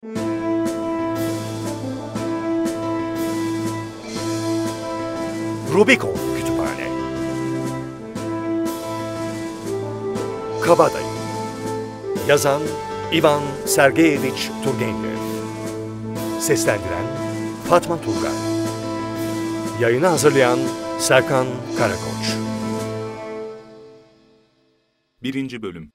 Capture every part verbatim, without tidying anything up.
Rubicon Kütüphane. Kabadayı. Yazan Ivan Sergeyevich Turgenev. Seslendiren Fatma Turgay. Yayını hazırlayan Serkan Karakoç. Birinci Bölüm.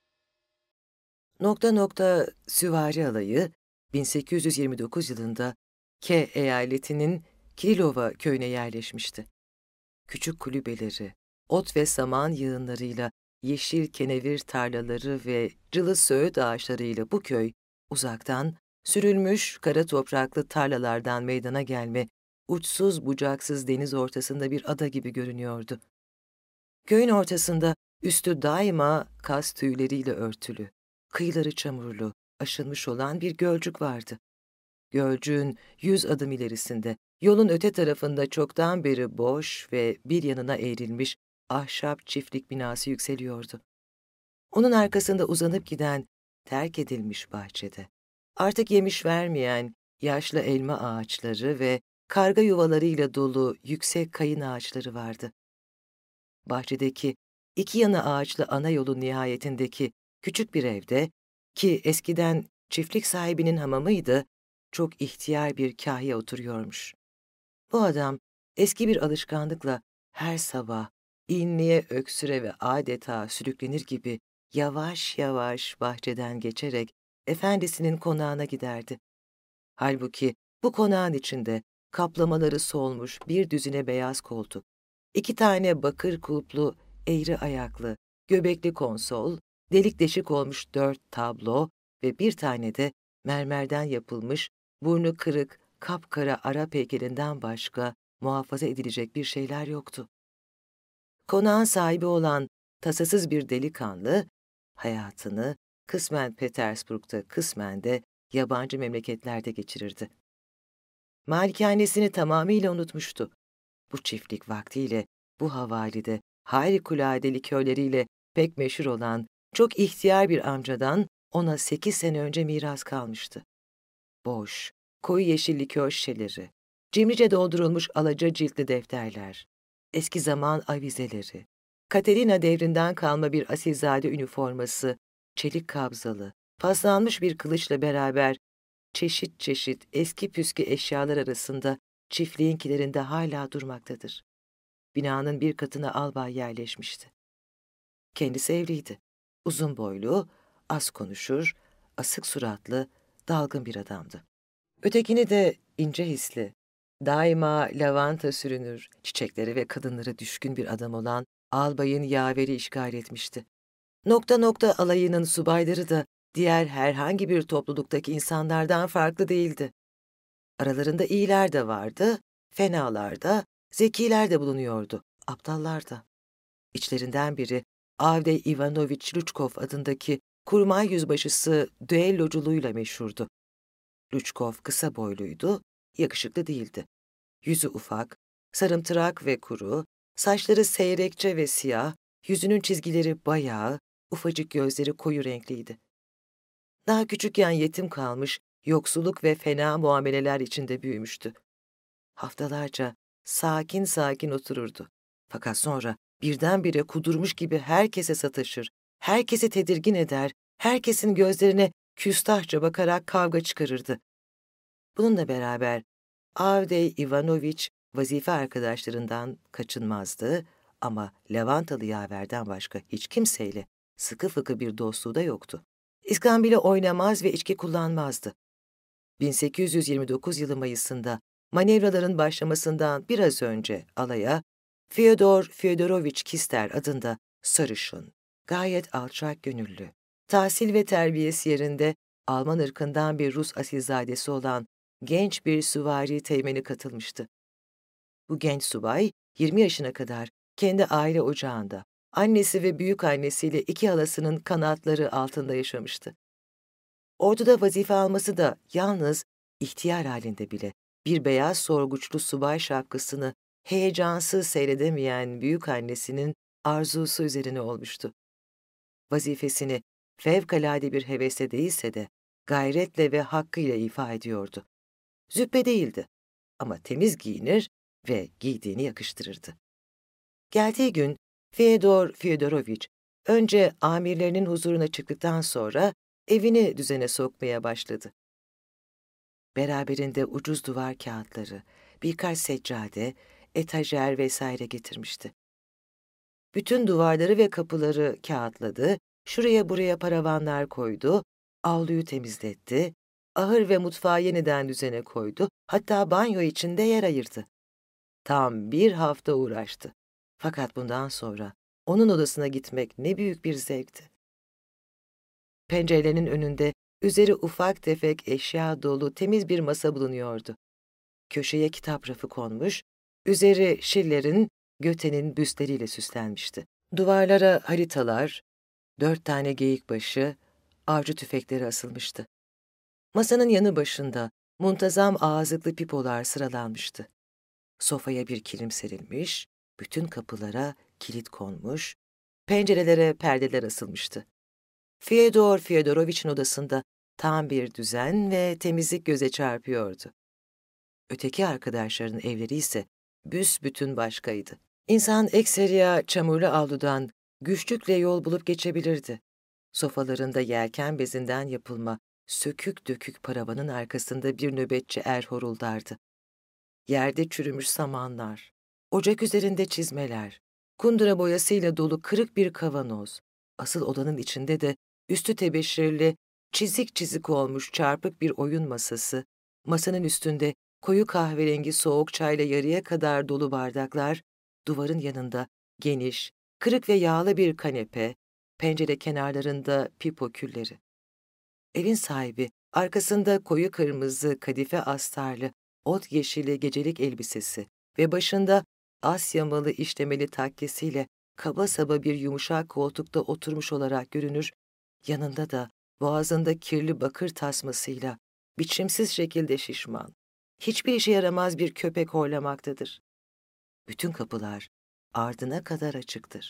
Nokta nokta Süvari Alayı bin sekiz yüz yirmi dokuz yılında K eyaletinin Kirilova köyüne yerleşmişti. Küçük kulübeleri, ot ve saman yığınlarıyla, yeşil kenevir tarlaları ve cılı söğüt ağaçlarıyla bu köy, uzaktan, sürülmüş kara topraklı tarlalardan meydana gelme, uçsuz bucaksız deniz ortasında bir ada gibi görünüyordu. Köyün ortasında, üstü daima kaz tüyleriyle örtülü, kıyıları çamurlu, aşınmış olan bir gölcük vardı. Gölcüğün yüz adım ilerisinde, yolun öte tarafında çoktan beri boş ve bir yanına eğrilmiş ahşap çiftlik binası yükseliyordu. Onun arkasında uzanıp giden terk edilmiş bahçede, artık yemiş vermeyen yaşlı elma ağaçları ve karga yuvalarıyla dolu yüksek kayın ağaçları vardı. Bahçedeki iki yana ağaçlı ana yolun nihayetindeki küçük bir evde, ki eskiden çiftlik sahibinin hamamıydı, çok ihtiyar bir kahya oturuyormuş. Bu adam eski bir alışkanlıkla her sabah inliye, öksüre ve adeta sürüklenir gibi yavaş yavaş bahçeden geçerek efendisinin konağına giderdi. Halbuki bu konağın içinde kaplamaları solmuş bir düzine beyaz koltuk, iki tane bakır kulplu, eğri ayaklı, göbekli konsol, delik deşik olmuş dört tablo ve bir tane de mermerden yapılmış, burnu kırık, kapkara Arap heykelinden başka muhafaza edilecek bir şeyler yoktu. Konağın sahibi olan tasasız bir delikanlı, hayatını kısmen Petersburg'da, kısmen de yabancı memleketlerde geçirirdi. Malikanesini tamamıyla unutmuştu. Bu çiftlik vaktiyle, bu havalide harikulade likörleriyle pek meşhur olan çok ihtiyar bir amcadan ona sekiz sene önce miras kalmıştı. Boş, koyu yeşil likör şişeleri, cimrice doldurulmuş alaca ciltli defterler, eski zaman avizeleri, Katerina devrinden kalma bir asilzade üniforması, çelik kabzalı, paslanmış bir kılıçla beraber çeşit çeşit eski püskü eşyalar arasında çiftliğinkilerinde hala durmaktadır. Binanın bir katına albay yerleşmişti. Kendisi evliydi. Uzun boylu, az konuşur, asık suratlı, dalgın bir adamdı. Ötekini de ince hisli, daima lavanta sürünür, çiçekleri ve kadınlara düşkün bir adam olan albayın yaveri işgal etmişti. Nokta nokta alayının subayları da diğer herhangi bir topluluktaki insanlardan farklı değildi. Aralarında iyiler de vardı, fenalar da, zekiler de bulunuyordu, aptallar da. İçlerinden biri Avdey Ivanoviç Luçkov adındaki kurmay yüzbaşısı düelloculuğuyla meşhurdu. Luçkov kısa boyluydu, yakışıklı değildi. Yüzü ufak, sarımtırak ve kuru, saçları seyrekçe ve siyah, yüzünün çizgileri bayağı, ufacık gözleri koyu renkliydi. Daha küçükken yetim kalmış, yoksulluk ve fena muameleler içinde büyümüştü. Haftalarca sakin sakin otururdu. Fakat sonra birdenbire kudurmuş gibi herkese sataşır, herkesi tedirgin eder, herkesin gözlerine küstahça bakarak kavga çıkarırdı. Bununla beraber Avdey Ivanoviç vazife arkadaşlarından kaçınmazdı ama Levantalı yaverden başka hiç kimseyle sıkı fıkı bir dostluğu da yoktu. İskambil'e oynamaz ve içki kullanmazdı. bin sekiz yüz yirmi dokuz yılı Mayıs'ında manevraların başlamasından biraz önce alaya Fyodor Fyodoroviç Kister adında sarışın, gayet alçak gönüllü, tahsil ve terbiyesi yerinde Alman ırkından bir Rus asilzadesi olan genç bir süvari teğmeni katılmıştı. Bu genç subay yirmi yaşına kadar kendi aile ocağında, annesi ve büyükannesiyle iki halasının kanatları altında yaşamıştı. Orduda vazife alması da yalnız ihtiyar halinde bile bir beyaz sorguçlu subay şapkasını heyecansız seyredemeyen büyükannesinin arzusu üzerine olmuştu. Vazifesini fevkalade bir hevesle değilse de gayretle ve hakkıyla ifa ediyordu. Züppe değildi ama temiz giyinir ve giydiğini yakıştırırdı. Geldiği gün Fyodor Fyodoroviç önce amirlerinin huzuruna çıktıktan sonra evini düzene sokmaya başladı. Beraberinde ucuz duvar kağıtları, birkaç seccade, etajer vesaire getirmişti. Bütün duvarları ve kapıları kağıtladı, şuraya buraya paravanlar koydu, avluyu temizletti, ahır ve mutfağı yeniden düzene koydu, hatta banyo için de yer ayırdı. Tam bir hafta uğraştı. Fakat bundan sonra onun odasına gitmek ne büyük bir zevkti. Pencerelerinin önünde üzeri ufak tefek eşya dolu temiz bir masa bulunuyordu. Köşeye kitap rafı konmuş, üzeri Schiller'in, Goethe'nin büstleriyle süslenmişti. Duvarlara haritalar, dört tane geyikbaşı, avcı tüfekleri asılmıştı. Masanın yanı başında muntazam ağızlıklı pipolar sıralanmıştı. Sofaya bir kilim serilmiş, bütün kapılara kilit konmuş, pencerelere perdeler asılmıştı. Fyodor Fyodoroviç'in odasında tam bir düzen ve temizlik göze çarpıyordu. Öteki arkadaşların evleri ise büsbütün başkaydı. İnsan ekseriya çamurlu avludan güçlükle yol bulup geçebilirdi. Sofalarında yelken bezinden yapılma sökük dökük paravanın arkasında bir nöbetçi er horuldardı. Yerde çürümüş samanlar, ocak üzerinde çizmeler, kundura boyasıyla dolu kırık bir kavanoz, asıl odanın içinde de üstü tebeşirli, çizik çizik olmuş çarpık bir oyun masası, masanın üstünde koyu kahverengi soğuk çayla yarıya kadar dolu bardaklar, duvarın yanında geniş, kırık ve yağlı bir kanepe, pencere kenarlarında pipo külleri. Evin sahibi arkasında koyu kırmızı kadife astarlı, ot yeşili gecelik elbisesi ve başında Asyamalı işlemeli takkesiyle kaba saba bir yumuşak koltukta oturmuş olarak görünür, yanında da boğazında kirli bakır tasmasıyla biçimsiz şekilde şişman, hiçbir işe yaramaz bir köpek horlamaktadır. Bütün kapılar ardına kadar açıktır.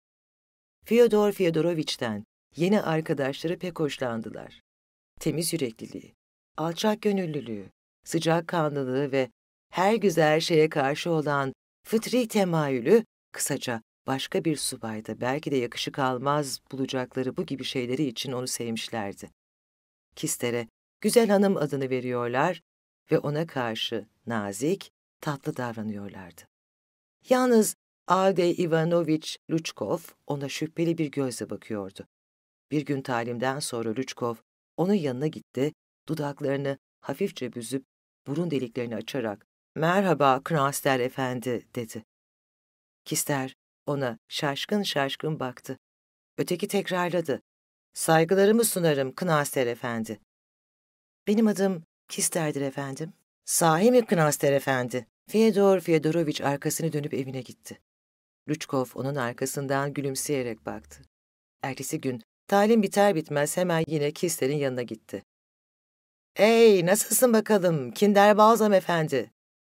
Fyodor Fyodoroviç'ten yeni arkadaşları pek hoşlandılar. Temiz yürekliliği, alçak gönüllülüğü, sıcakkanlılığı ve her güzel şeye karşı olan fıtri temayülü, kısaca başka bir subayda belki de yakışık almaz bulacakları bu gibi şeyleri için onu sevmişlerdi. Kister'e güzel hanım adını veriyorlar ve ona karşı nazik, tatlı davranıyorlardı. Yalnız Aldey Ivanoviç Luçkov ona şüpheli bir gözle bakıyordu. Bir gün talimden sonra Luçkov onun yanına gitti, dudaklarını hafifçe büzüp burun deliklerini açarak "Merhaba Knaster efendi" dedi. Kister ona şaşkın şaşkın baktı. Öteki tekrarladı. "Saygılarımı sunarım Knaster efendi." "Benim adım Kister'dir efendim." "Sahi mi Knaster efendi?" Fyodor Fyodoroviç arkasını dönüp evine gitti. Luçkov onun arkasından gülümseyerek baktı. Ertesi gün talim biter bitmez hemen yine Kister'in yanına gitti. "Ey, nasılsın bakalım Kinder Balzam efendi?"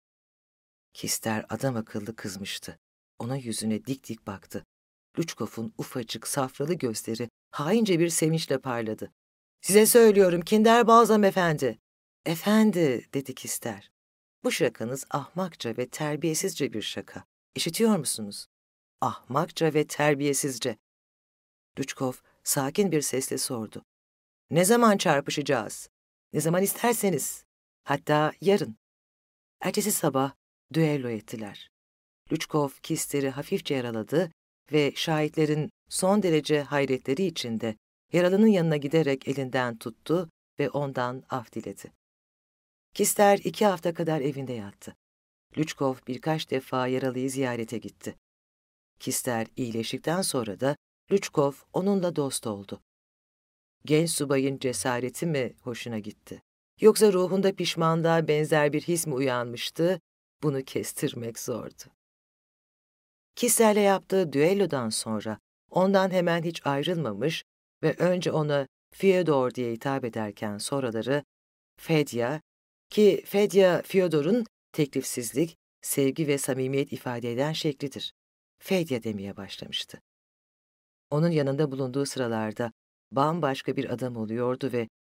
Kister adam akıllı kızmıştı. Onun yüzüne dik dik baktı. Luçkov'un ufacık safralı gözleri haince bir sevinçle parladı. "Size söylüyorum Kinder Balzam efendi." "Efendi," dedi Kister. "Bu şakanız ahmakça ve terbiyesizce bir şaka. İşitiyor musunuz? Ahmakça ve terbiyesizce." Luçkov sakin bir sesle sordu. "Ne zaman çarpışacağız? Ne zaman isterseniz. Hatta yarın." Ertesi sabah düello ettiler. Luçkov Kister'i hafifçe yaraladı ve şahitlerin son derece hayretleri içinde yaralının yanına giderek elinden tuttu ve ondan af diledi. Kister iki hafta kadar evinde yattı. Luçkov birkaç defa yaralıyı ziyarete gitti. Kister iyileştikten sonra da Luçkov onunla dost oldu. Genç subayın cesareti mi hoşuna gitti? Yoksa ruhunda pişmanlığa benzer bir his mi uyanmıştı? Bunu kestirmek zordu. Kister'le yaptığı düellodan sonra ondan hemen hiç ayrılmamış ve önce ona Fyodor diye hitap ederken sonraları Fedya, ki Fedya Fyodor'un teklifsizlik, sevgi ve samimiyet ifade eden şeklidir. Fedya demeye başlamıştı. Onun yanında bulunduğu sıralarda bambaşka bir adam oluyordu ve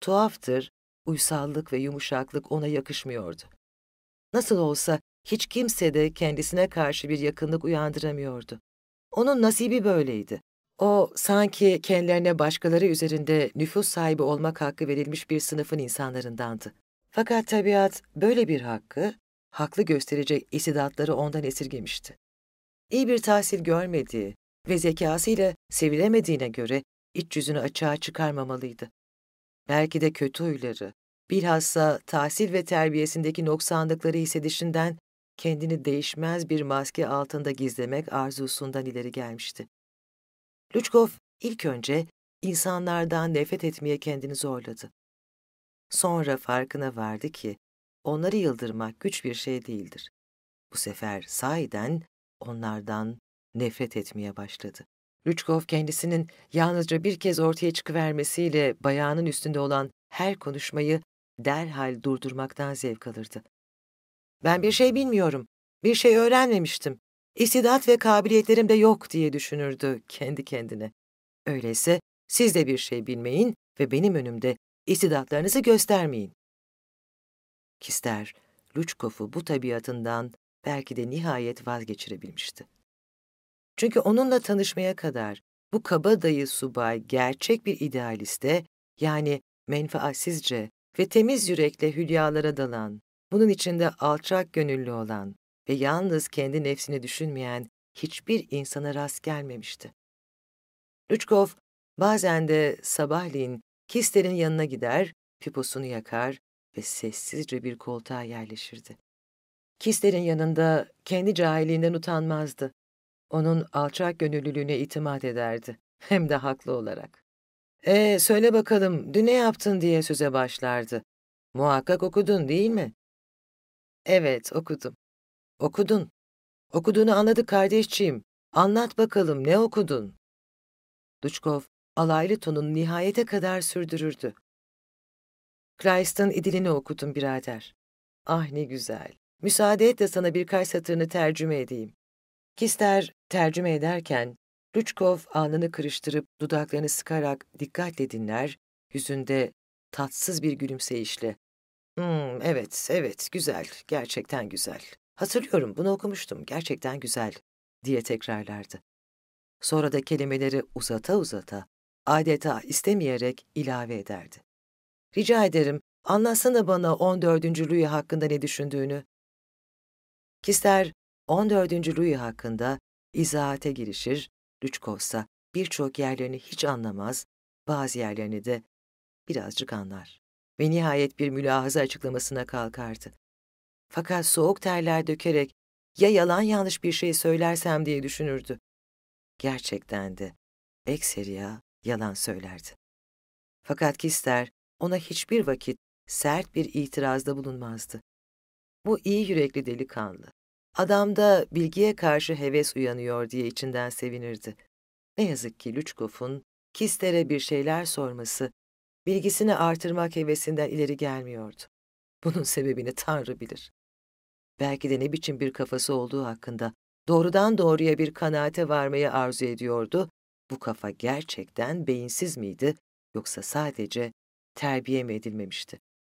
Tuhaftır, uysallık ve yumuşaklık ona yakışmıyordu. Nasıl olsa hiç kimse de kendisine karşı bir yakınlık uyandıramıyordu. Onun nasibi böyleydi. O sanki kendilerine başkaları üzerinde nüfuz sahibi olmak hakkı verilmiş bir sınıfın insanlarındandı. Fakat tabiat böyle bir hakkı, haklı gösterecek istidatları ondan esirgemişti. İyi bir tahsil görmediği ve zekasıyla sevilemediğine göre iç yüzünü açığa çıkarmamalıydı. Belki de kötü huyları, bilhassa tahsil ve terbiyesindeki noksanlıkları hissedişinden kendini değişmez bir maske altında gizlemek arzusundan ileri gelmişti. Lüçkov ilk önce insanlardan nefret etmeye kendini zorladı. Sonra farkına vardı ki onları yıldırmak güç bir şey değildir. Bu sefer sahiden onlardan nefret etmeye başladı. Lüçkov kendisinin yalnızca bir kez ortaya çıkıvermesiyle bayağının üstünde olan her konuşmayı derhal durdurmaktan zevk alırdı. Ben bir şey bilmiyorum, bir şey öğrenmemiştim. İstidat ve kabiliyetlerim de yok diye düşünürdü kendi kendine. Öyleyse siz de bir şey bilmeyin ve benim önümde istidatlarınızı göstermeyin. Kister, Lüçkov'u bu tabiatından belki de nihayet vazgeçirebilmişti. Çünkü onunla tanışmaya kadar bu kabadayı subay gerçek bir idealiste, yani menfaatsizce ve temiz yürekle hülyalara dalan, bunun içinde alçak gönüllü olan ve yalnız kendi nefsini düşünmeyen hiçbir insana rast gelmemişti. Lüçkov bazen de sabahleyin Kister'in yanına gider, piposunu yakar ve sessizce bir koltuğa yerleşirdi. Kister'in yanında kendi cahilliğinden utanmazdı. Onun alçak gönüllülüğüne itimat ederdi. Hem de haklı olarak. ''Ee, söyle bakalım, dün ne yaptın?'' diye söze başlardı. ''Muhakkak okudun, değil mi?'' ''Evet, okudum.'' ''Okudun. Okuduğunu anladık kardeşciğim. Anlat bakalım, ne okudun?'' Lüçkov, alaylı tonunu nihayete kadar sürdürürdü. ''Kleist'in İdil'ini okudum birader. Ah ne güzel. Müsaade et de sana birkaç satırını tercüme edeyim.'' Kister tercüme ederken, Lüçkov alnını kırıştırıp dudaklarını sıkarak dikkatle dinler, yüzünde tatsız bir gülümseyişle. ''Hmm, evet, evet, güzel, gerçekten güzel. Hatırlıyorum, bunu okumuştum, gerçekten güzel.'' diye tekrarlardı. Sonra da kelimeleri uzata uzata, adeta istemeyerek ilave ederdi. ''Rica ederim, anlatsana bana on dördüncü Louis hakkında ne düşündüğünü.'' Kister, on dördüncü Louis hakkında izahate girişir, Lüçkov'sa birçok yerlerini hiç anlamaz, bazı yerlerini de birazcık anlar ve nihayet bir mülahaza açıklamasına kalkardı. Fakat soğuk terler dökerek ya yalan yanlış bir şey söylersem diye düşünürdü. Gerçekten de ekseriya yalan söylerdi. Fakat Kister ona hiçbir vakit sert bir itirazda bulunmazdı. Bu iyi yürekli delikanlı, adamda bilgiye karşı heves uyanıyor diye içinden sevinirdi. Ne yazık ki Lüçkov'un Kister'e bir şeyler sorması, bilgisini artırmak hevesinden ileri gelmiyordu. Bunun sebebini Tanrı bilir. Belki de ne biçim bir kafası olduğu hakkında doğrudan doğruya bir kanaate varmayı arzu ediyordu. Bu kafa gerçekten beyinsiz miydi, yoksa sadece terbiye mi edilmemişti?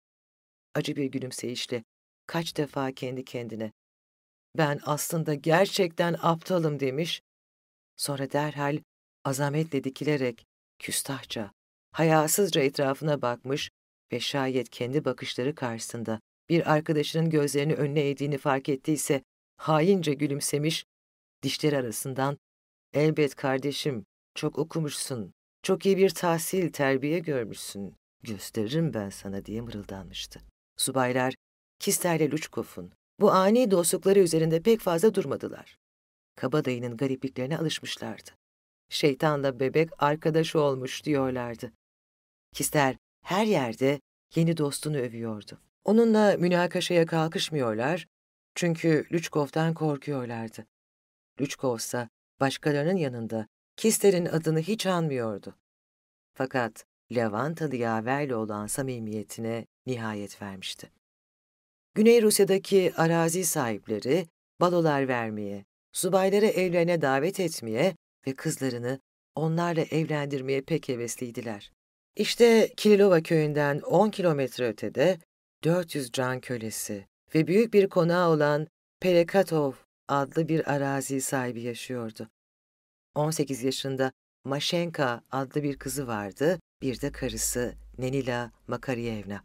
Acı bir gülümseyişle kaç defa kendi kendine, "Ben aslında gerçekten aptalım." demiş, sonra derhal azametle dikilerek küstahça, hayasızca etrafına bakmış ve şayet kendi bakışları karşısında bir arkadaşının gözlerini önüne eğdiğini fark ettiyse haince gülümsemiş, dişleri arasından "Elbet kardeşim, çok okumuşsun, çok iyi bir tahsil, terbiye görmüşsün, gösteririm ben sana." diye mırıldanmıştı. Subaylar, Kister'le Lüçkov'un bu ani dostlukları üzerinde pek fazla durmadılar. Kabadayının garipliklerine alışmışlardı. Şeytanla bebek arkadaş olmuş diyorlardı. Kister her yerde yeni dostunu övüyordu. Onunla münakaşaya kalkışmıyorlar çünkü Lüçkov'dan korkuyorlardı. Lüçkov ise başkalarının yanında Kister'in adını hiç anmıyordu. Fakat Levantalı yaverle olan samimiyetine nihayet vermişti. Güney Rusya'daki arazi sahipleri balolar vermeye, subayları evlerine davet etmeye ve kızlarını onlarla evlendirmeye pek hevesliydiler. İşte Kirilova köyünden on kilometre ötede dört yüz can kölesi ve büyük bir konağı olan Perekatov adlı bir arazi sahibi yaşıyordu. on sekiz yaşında Maşenka adlı bir kızı vardı, bir de karısı Nenila Makaryevna.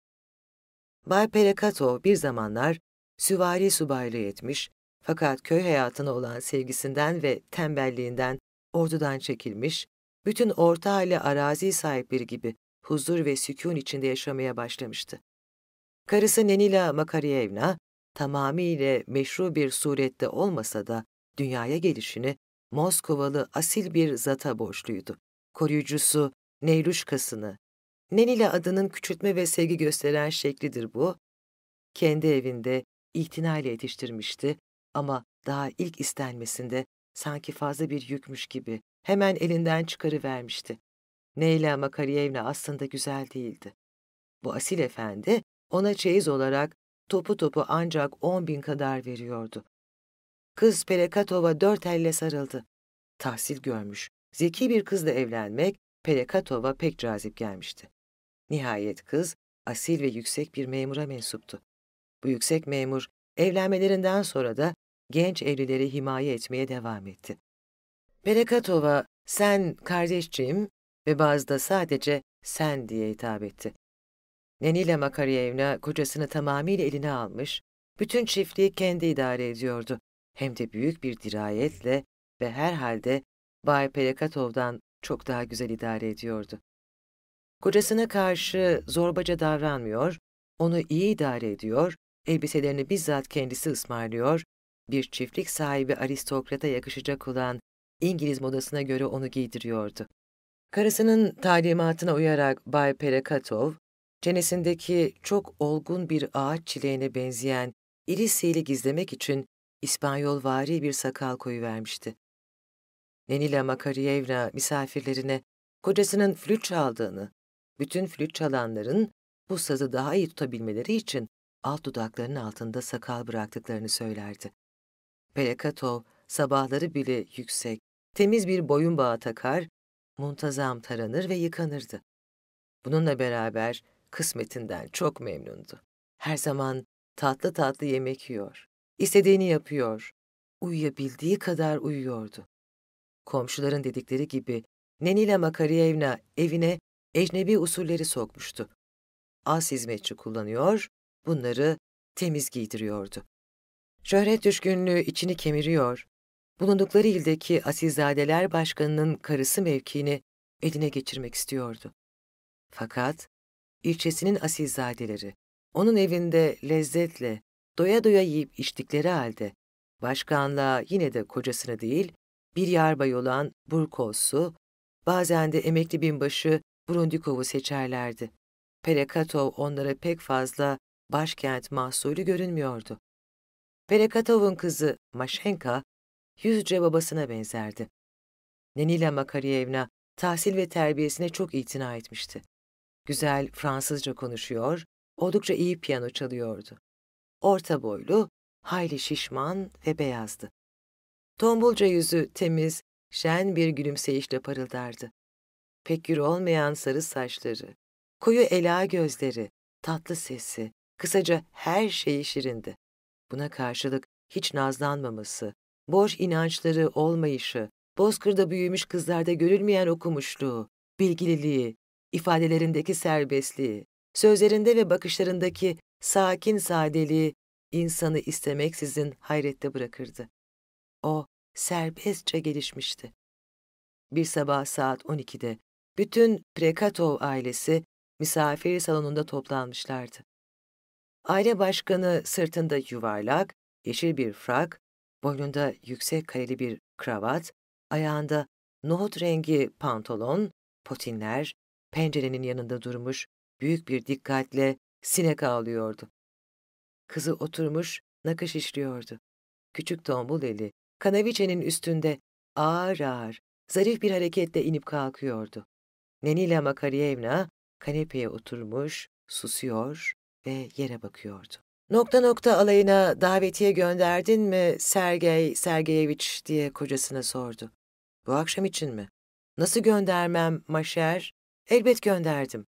Bay Perekatov bir zamanlar süvari subaylığı etmiş fakat köy hayatına olan sevgisinden ve tembelliğinden ordudan çekilmiş, bütün orta halli arazi sahipleri gibi huzur ve sükûn içinde yaşamaya başlamıştı. Karısı Nenila Makaryevna, tamamiyle meşru bir surette olmasa da dünyaya gelişini Moskovalı asil bir zata borçluydu. Koruyucusu Neyruşkasını, Nenila adının küçültme ve sevgi gösteren şeklidir bu, kendi evinde itinayla yetiştirmişti ama daha ilk istenmesinde sanki fazla bir yükmüş gibi hemen elinden çıkarıvermişti. Neyla Makaryevna aslında güzel değildi. Bu asil efendi ona çeyiz olarak topu topu ancak on bin kadar veriyordu. Kız Perekatova dört elle sarıldı. Tahsil görmüş, zeki bir kızla evlenmek Perekatova pek cazip gelmişti. Nihayet kız asil ve yüksek bir memura mensuptu. Bu yüksek memur evlenmelerinden sonra da genç evlileri himaye etmeye devam etti. Perekatova, sen kardeşciğim ve bazıda sadece sen diye hitap etti. Nenila Makaryevna kocasını tamamıyla eline almış, bütün çiftliği kendi idare ediyordu. Hem de büyük bir dirayetle ve herhalde Bay Perekatov'dan çok daha güzel idare ediyordu. Kocasına karşı zorbaca davranmıyor, onu iyi idare ediyor, elbiselerini bizzat kendisi ısmarlıyor, bir çiftlik sahibi aristokrata yakışacak olan İngiliz modasına göre onu giydiriyordu. Karısının talimatına uyarak Bay Perekatov, çenesindeki çok olgun bir ağaç çileğine benzeyen iri sihli gizlemek için İspanyolvari bir sakal koyuvermişti. Nenila Makaryevna misafirlerine kocasının flüt çaldığını, bütün flüt çalanların bu sazı daha iyi tutabilmeleri için alt dudaklarının altında sakal bıraktıklarını söylerdi. Perekatov sabahları bile yüksek, temiz bir boyun bağı takar, muntazam taranır ve yıkanırdı. Bununla beraber kısmetinden çok memnundu. Her zaman tatlı tatlı yemek yiyor, istediğini yapıyor, uyuyabildiği kadar uyuyordu. Komşuların dedikleri gibi Nenila Makaryevna evine ecnebi usulleri sokmuştu. Az hizmetçi kullanıyor, bunları temiz giydiriyordu. Şöhret düşkünlüğü içini kemiriyor, bulundukları ildeki asilzadeler başkanının karısı mevkiini eline geçirmek istiyordu. Fakat ilçesinin asilzadeleri onun evinde lezzetle, doya doya yiyip içtikleri halde başkanlığa yine de kocasını değil, bir yarbay olan Burkovs'u, bazen de emekli binbaşı Brundikov'u seçerlerdi. Perekatov onlara pek fazla başkent mahsulü görünmüyordu. Perekatov'un kızı Maşenka, yüzce babasına benzerdi. Nenila Makaryevna tahsil ve terbiyesine çok itina etmişti. Güzel Fransızca konuşuyor, oldukça iyi piyano çalıyordu. Orta boylu, hayli şişman ve beyazdı. Tombulca yüzü temiz, şen bir gülümseyişle parıldardı. Pek gür olmayan sarı saçları, koyu ela gözleri, tatlı sesi, kısaca her şeyi şirindi. Buna karşılık hiç nazlanmaması, boş inançları olmayışı, bozkırda büyümüş kızlarda görülmeyen okumuşluğu, bilgililiği, ifadelerindeki serbestliği, sözlerinde ve bakışlarındaki sakin sadeliği insanı istemeksizin hayrette bırakırdı. O serbestçe gelişmişti. Bir sabah saat on ikide bütün Prekatov ailesi misafir salonunda toplanmışlardı. Aile başkanı sırtında yuvarlak, yeşil bir frak, boynunda yüksek kareli bir kravat, ayağında nohut rengi pantolon, potinler, pencerenin yanında durmuş, büyük bir dikkatle sinek avlıyordu. Kızı oturmuş, nakış işliyordu. Küçük tombul eli, kanaviçenin üstünde ağır ağır, zarif bir hareketle inip kalkıyordu. Nenila Makaryevna kanepeye oturmuş, susuyor ve yere bakıyordu. Nokta nokta alayına davetiye gönderdin mi Sergey Sergeyeviç diye kocasına sordu. Bu akşam için mi? Nasıl göndermem Maşer? Elbet gönderdim.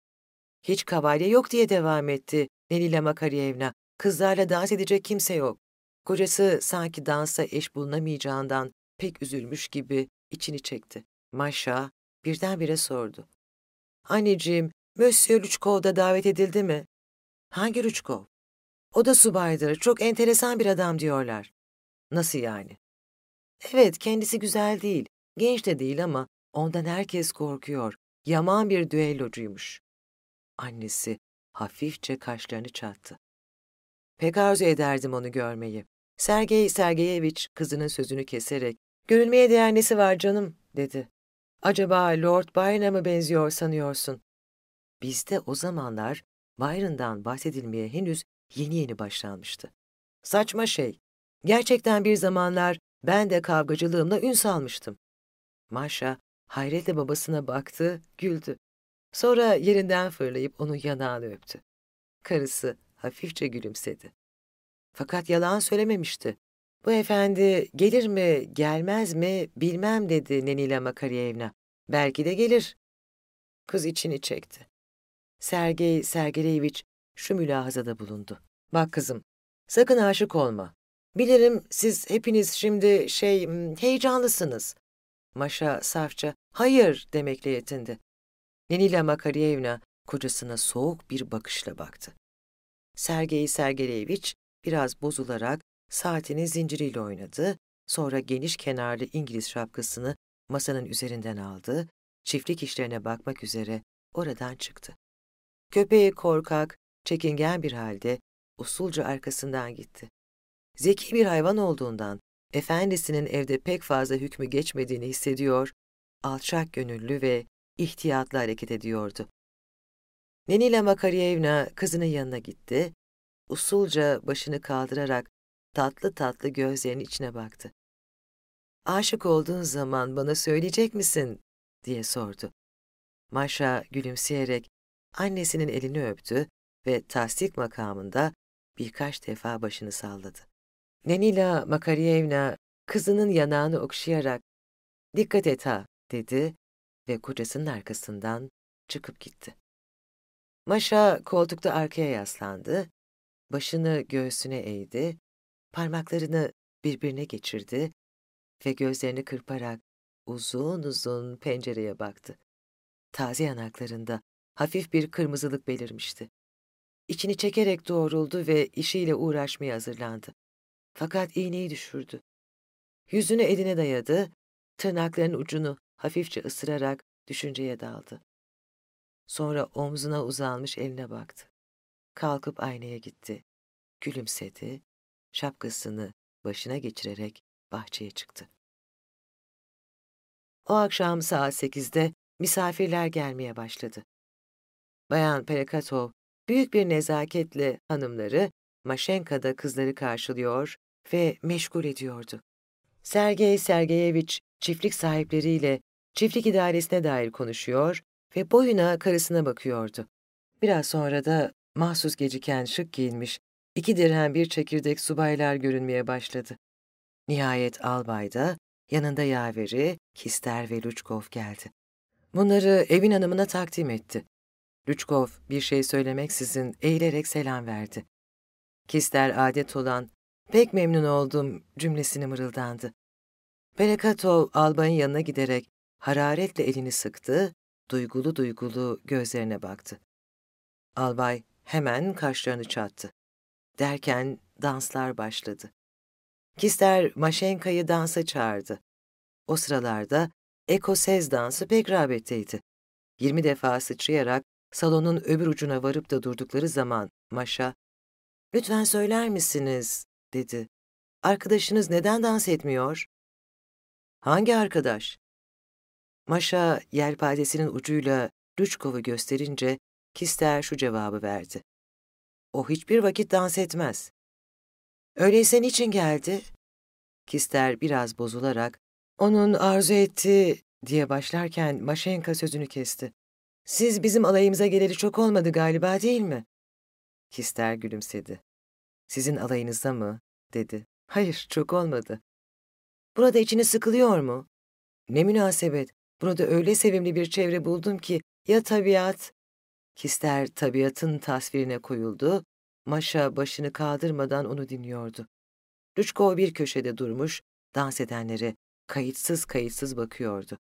Hiç kavalye yok diye devam etti Nelila Makaryevna. Kızlarla dans edecek kimse yok. Kocası sanki dansa eş bulunamayacağından pek üzülmüş gibi içini çekti. Maşa birdenbire sordu. Anneciğim, Monsieur Lüçkov da davet edildi mi? Hangi Lüçkov? O da subaydır. Çok enteresan bir adam diyorlar. Nasıl yani? Evet, kendisi güzel değil. Genç de değil ama ondan herkes korkuyor. Yaman bir düellocuymuş. Annesi hafifçe kaşlarını çattı. Pek arzu ederdim onu görmeyi. Sergey Sergeyeviç kızının sözünü keserek, görülmeye değer nesi var canım, dedi. Acaba Lord Byron'a mı benziyor sanıyorsun? Bizde o zamanlar Byron'dan bahsedilmeye henüz yeni yeni başlanmıştı. Saçma şey. Gerçekten bir zamanlar ben de kavgacılığımla ün salmıştım. Maşa hayretle babasına baktı, güldü. Sonra yerinden fırlayıp onun yanağını öptü. Karısı hafifçe gülümsedi. Fakat yalan söylememişti. Bu efendi gelir mi, gelmez mi bilmem, dedi Nenila Makaryevna. Belki de gelir. Kız içini çekti. Sergey Sergeyeviç şu mülahazada bulundu. Bak kızım, sakın aşık olma. Bilirim siz hepiniz şimdi şey heyecanlısınız. Maşa safça hayır demekle yetindi. Nenila Makaryevna kocasına soğuk bir bakışla baktı. Sergey Sergeyeviç biraz bozularak saatinin zinciriyle oynadı, sonra geniş kenarlı İngiliz şapkasını masanın üzerinden aldı, çiftlik işlerine bakmak üzere oradan çıktı. Köpeği korkak, çekingen bir halde usulca arkasından gitti. Zeki bir hayvan olduğundan efendisinin evde pek fazla hükmü geçmediğini hissediyor, alçak gönüllü ve ihtiyatlı hareket ediyordu. Nenila Makaryevna kızının yanına gitti, usulca başını kaldırarak tatlı tatlı gözlerinin içine baktı. "Aşık olduğun zaman bana söyleyecek misin?" diye sordu. Maşa gülümseyerek annesinin elini öptü ve tasdik makamında birkaç defa başını salladı. Nenila Makaryevna kızının yanağını okşayarak "Dikkat et ha," dedi ve kocasının arkasından çıkıp gitti. Maşa koltukta arkaya yaslandı, başını göğsüne eğdi, parmaklarını birbirine geçirdi ve gözlerini kırparak uzun uzun pencereye baktı. Taze yanaklarında hafif bir kırmızılık belirmişti. İçini çekerek doğruldu ve işiyle uğraşmaya hazırlandı. Fakat iğneyi düşürdü. Yüzünü eline dayadı, tırnaklarının ucunu hafifçe ısırarak düşünceye daldı. Sonra omzuna uzanmış eline baktı. Kalkıp aynaya gitti. Gülümsedi, şapkasını başına geçirerek bahçeye çıktı. O akşam saat sekizde misafirler gelmeye başladı. Bayan Perekatov büyük bir nezaketle hanımları, Maşenka'da kızları karşılıyor ve meşgul ediyordu. Sergey Sergeyeviç çiftlik sahipleriyle çiftlik idaresine dair konuşuyor ve boyuna karısına bakıyordu. Biraz sonra da mahsus geciken şık giyinmiş, iki dirhem bir çekirdek subaylar görünmeye başladı. Nihayet albay da yanında yaveri, Kister ve Lüçkov geldi. Bunları evin hanımına takdim etti. Lüçkov bir şey söylemeksizin eğilerek selam verdi. Kister adet olan "Pek memnun oldum" cümlesini mırıldandı. Perekatov albayın yanına giderek hararetle elini sıktı, duygulu duygulu gözlerine baktı. Albay hemen kaşlarını çattı. Derken danslar başladı. Kister Maşenka'yı dansa çağırdı. O sıralarda ekosez dansı pek rağbetteydi. Yirmi defa sıçrayarak salonun öbür ucuna varıp da durdukları zaman Maşa, "Lütfen söyler misiniz?" dedi. "Arkadaşınız neden dans etmiyor?" "Hangi arkadaş?" Maşa yelpazesinin ucuyla Lüçkov'u gösterince Kister şu cevabı verdi. "O hiçbir vakit dans etmez." "Öyleyse niçin geldi?" Kister biraz bozularak, "Onun arzu ettiği" diye başlarken Maşenka sözünü kesti. "Siz bizim alayımıza geleli çok olmadı galiba, değil mi?" Kister gülümsedi. "Sizin alayınızda mı?" dedi. "Hayır, çok olmadı." "Burada içiniz sıkılıyor mu?" "Ne münasebet, burada öyle sevimli bir çevre buldum ki Ya tabiat? Kister tabiatın tasvirine koyuldu. Maşa başını kaldırmadan onu dinliyordu. Rüçkov bir köşede durmuş, dans edenlere kayıtsız kayıtsız bakıyordu.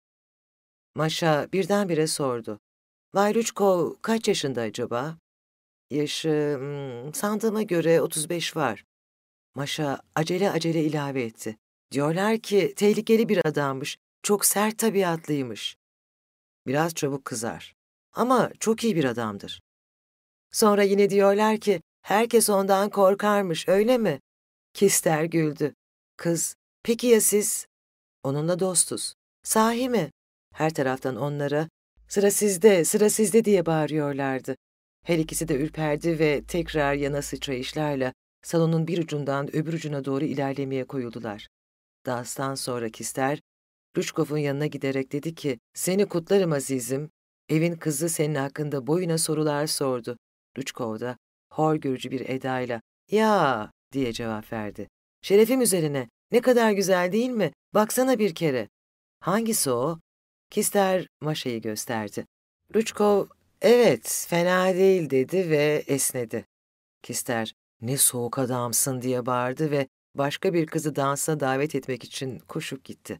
Maşa birdenbire sordu. Vay Rüçkov kaç yaşında acaba? Yaşı, hmm, sandığıma göre otuz beş var. Maşa acele acele ilave etti. Diyorlar ki tehlikeli bir adammış, çok sert tabiatlıymış. Biraz çabuk kızar. Ama çok iyi bir adamdır. Sonra yine diyorlar ki herkes ondan korkarmış, öyle mi? Kister güldü. Kız, peki ya siz? Onunla dostuz. Sahi mi? Her taraftan onlara sıra sizde, sıra sizde diye bağırıyorlardı. Her ikisi de ürperdi ve tekrar yana sıçrayışlarla salonun bir ucundan öbür ucuna doğru ilerlemeye koyuldular. Danstan sonra Kister, Rüçkov'un yanına giderek dedi ki, ''Seni kutlarım azizim. Evin kızı senin hakkında boyuna sorular sordu.'' Rüçkov da hor görücü bir edayla, ''Ya!'' diye cevap verdi. ''Şerefim üzerine, ne kadar güzel değil mi? Baksana bir kere.'' ''Hangisi o?'' Kister Maşa'yı gösterdi. Rüçkov, ''Evet, fena değil.'' dedi ve esnedi. Kister, ''Ne soğuk adamsın.'' diye bağırdı ve başka bir kızı dansa davet etmek için koşup gitti.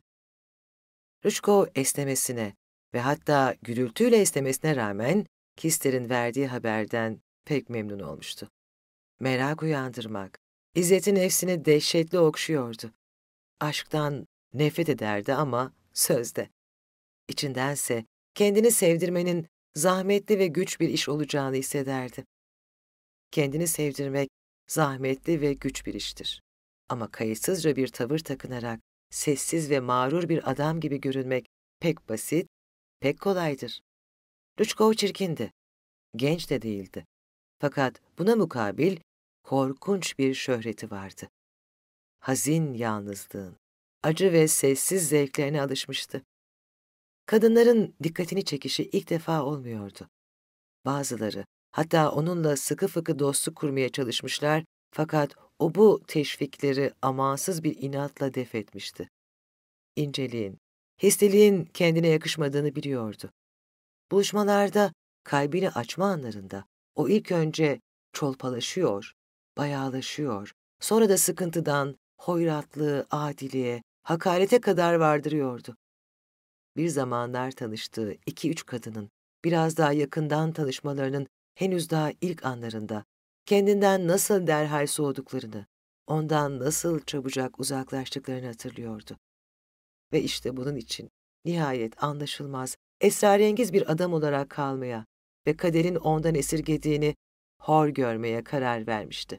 Rüçkov esnemesine ve hatta gürültüyle esnemesine rağmen Kister'in verdiği haberden pek memnun olmuştu. Merak uyandırmak, İzzet'in nefsini dehşetli okşuyordu. Aşktan nefret ederdi ama sözde. İçindense kendini sevdirmenin zahmetli ve güç bir iş olacağını hissederdi. Kendini sevdirmek zahmetli ve güç bir iştir. Ama kayıtsızca bir tavır takınarak sessiz ve mağrur bir adam gibi görünmek pek basit, pek kolaydır. Rüçkov çirkindi, genç de değildi. Fakat buna mukabil korkunç bir şöhreti vardı. Hazin yalnızlığın, acı ve sessiz zevklerine alışmıştı. Kadınların dikkatini çekişi ilk defa olmuyordu. Bazıları hatta onunla sıkı fıkı dostluk kurmaya çalışmışlar fakat o bu teşvikleri amansız bir inatla def etmişti. İnceliğin, hisliliğin kendine yakışmadığını biliyordu. Buluşmalarda, kalbini açma anlarında o ilk önce çolpalaşıyor, bayağılaşıyor, sonra da sıkıntıdan hoyratlığı, adiliğe, hakarete kadar vardırıyordu. Bir zamanlar tanıştığı iki üç kadının biraz daha yakından tanışmalarının henüz daha ilk anlarında kendinden nasıl derhal soğuduklarını, ondan nasıl çabucak uzaklaştıklarını hatırlıyordu. Ve işte bunun için nihayet anlaşılmaz, esrarengiz bir adam olarak kalmaya ve kaderin ondan esirgediğini hor görmeye karar vermişti.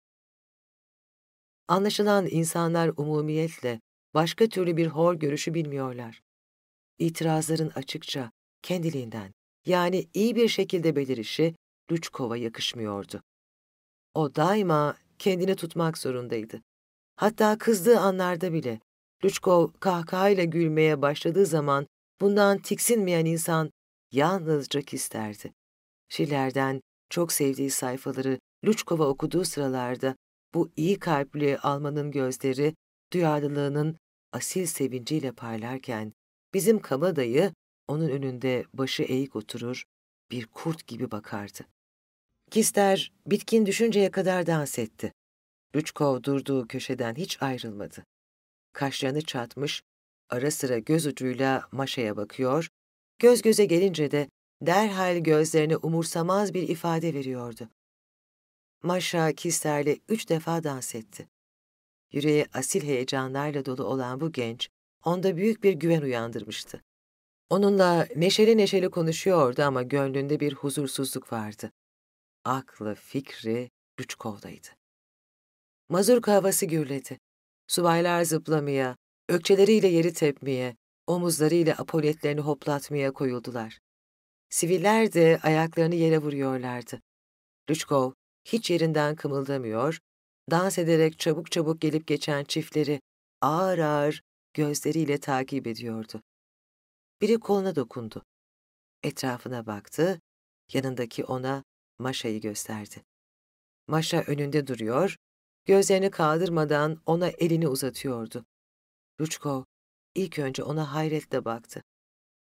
Anlaşılan insanlar umumiyetle başka türlü bir hor görüşü bilmiyorlar. İtirazların açıkça, kendiliğinden, yani iyi bir şekilde belirişi Rüçkov'a yakışmıyordu. O daima kendini tutmak zorundaydı. Hatta kızdığı anlarda bile, Rüçkov kahkahayla gülmeye başladığı zaman bundan tiksinmeyen insan yalnızca Kister'di. Schiller'den çok sevdiği sayfaları Rüçkov'a okuduğu sıralarda bu iyi kalpli Almanın gözleri duyarlılığının asil sevinciyle parlarken bizim kabadayı onun önünde başı eğik oturur, bir kurt gibi bakardı. Kister bitkin düşünceye kadar dans etti. Rüçkov durduğu köşeden hiç ayrılmadı. Kaşlarını çatmış, ara sıra göz ucuyla Maşa'ya bakıyor, göz göze gelince de derhal gözlerine umursamaz bir ifade veriyordu. Maşa Kister'le üç defa dans etti. Yüreği asil heyecanlarla dolu olan bu genç, onda büyük bir güven uyandırmıştı. Onunla neşeli neşeli konuşuyordu ama gönlünde bir huzursuzluk vardı. Aklı, fikri Rüçkov'daydı. Mazurka havası gürledi. Subaylar zıplamaya, ökçeleriyle yeri tepmeye, omuzlarıyla apoletlerini hoplatmaya koyuldular. Siviller de ayaklarını yere vuruyorlardı. Rüçkov hiç yerinden kımıldamıyor, dans ederek çabuk çabuk gelip geçen çiftleri ağır ağır gözleriyle takip ediyordu. Biri koluna dokundu. Etrafına baktı, yanındaki ona Maşa'yı gösterdi. Maşa önünde duruyor, gözlerini kaldırmadan ona elini uzatıyordu. Rüçkov ilk önce ona hayretle baktı.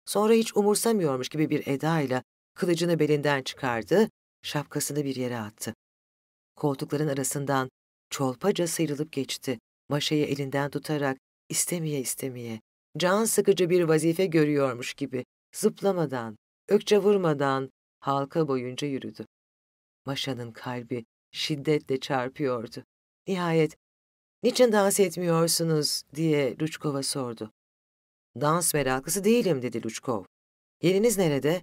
Sonra hiç umursamıyormuş gibi bir edayla kılıcını belinden çıkardı, şapkasını bir yere attı. Koltukların arasından çolpaca sıyrılıp geçti. Maşayı elinden tutarak istemeye istemeye, can sıkıcı bir vazife görüyormuş gibi zıplamadan, ökçe vurmadan halka boyunca yürüdü. Maşa'nın kalbi şiddetle çarpıyordu. Nihayet, "Niçin dans etmiyorsunuz?" diye Luçkov'a sordu. "Dans meraklısı değilim," dedi Luçkov. "Yeriniz nerede?"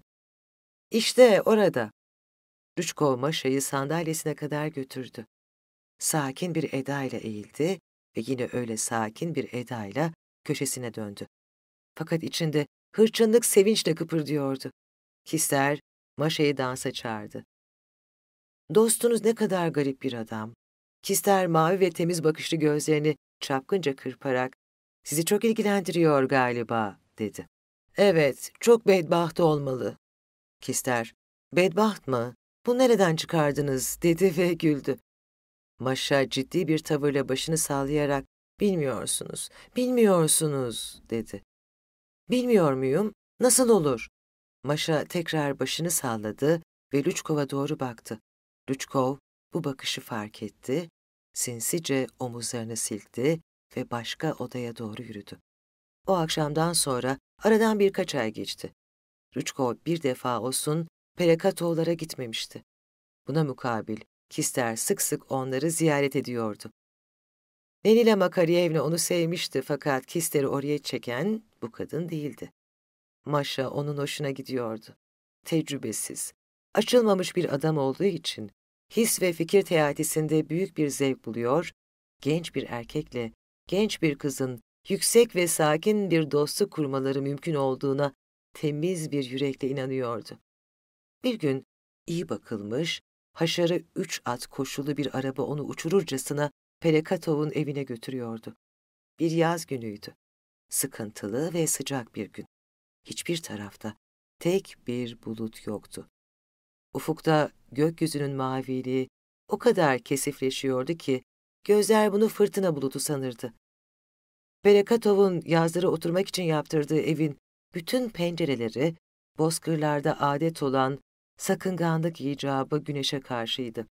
"İşte orada." Luçkov Maşa'yı sandalyesine kadar götürdü. Sakin bir edayla eğildi ve yine öyle sakin bir edayla köşesine döndü. Fakat içinde hırçınlık sevinçle kıpırdıyordu. Kister, Maşa'yı dansa çağırdı. "Dostunuz ne kadar garip bir adam." Kister mavi ve temiz bakışlı gözlerini çapkınca kırparak, "Sizi çok ilgilendiriyor galiba," dedi. "Evet, çok bedbaht olmalı." Kister, "Bedbaht mı? Bunu nereden çıkardınız?" dedi ve güldü. Maşa ciddi bir tavırla başını sallayarak, "Bilmiyorsunuz, bilmiyorsunuz," dedi. "Bilmiyor muyum? Nasıl olur?" Maşa tekrar başını salladı ve Luçkov'a doğru baktı. Luçkov bu bakışı fark etti, sinsice omuzlarını silkti ve başka odaya doğru yürüdü. O akşamdan sonra aradan birkaç ay geçti. Luçkov bir defa olsun Perekatovlara gitmemişti. Buna mukabil Kister sık sık onları ziyaret ediyordu. Nenila Makaryevna onu sevmişti fakat Kister'i oraya çeken bu kadın değildi. Maşa onun hoşuna gidiyordu. Tecrübesiz, açılmamış bir adam olduğu için his ve fikir teatisinde büyük bir zevk buluyor, genç bir erkekle genç bir kızın yüksek ve sakin bir dostluk kurmaları mümkün olduğuna temiz bir yürekle inanıyordu. Bir gün iyi bakılmış, haşarı üç at koşulu bir araba onu uçururcasına Perekatov'un evine götürüyordu. Bir yaz günüydü. Sıkıntılı ve sıcak bir gün. Hiçbir tarafta tek bir bulut yoktu. Ufukta gökyüzünün maviliği o kadar kesifleşiyordu ki gözler bunu fırtına bulutu sanırdı. Perekatov'un yazları oturmak için yaptırdığı evin bütün pencereleri bozkırlarda adet olan sakınganlık icabı güneşe karşıydı.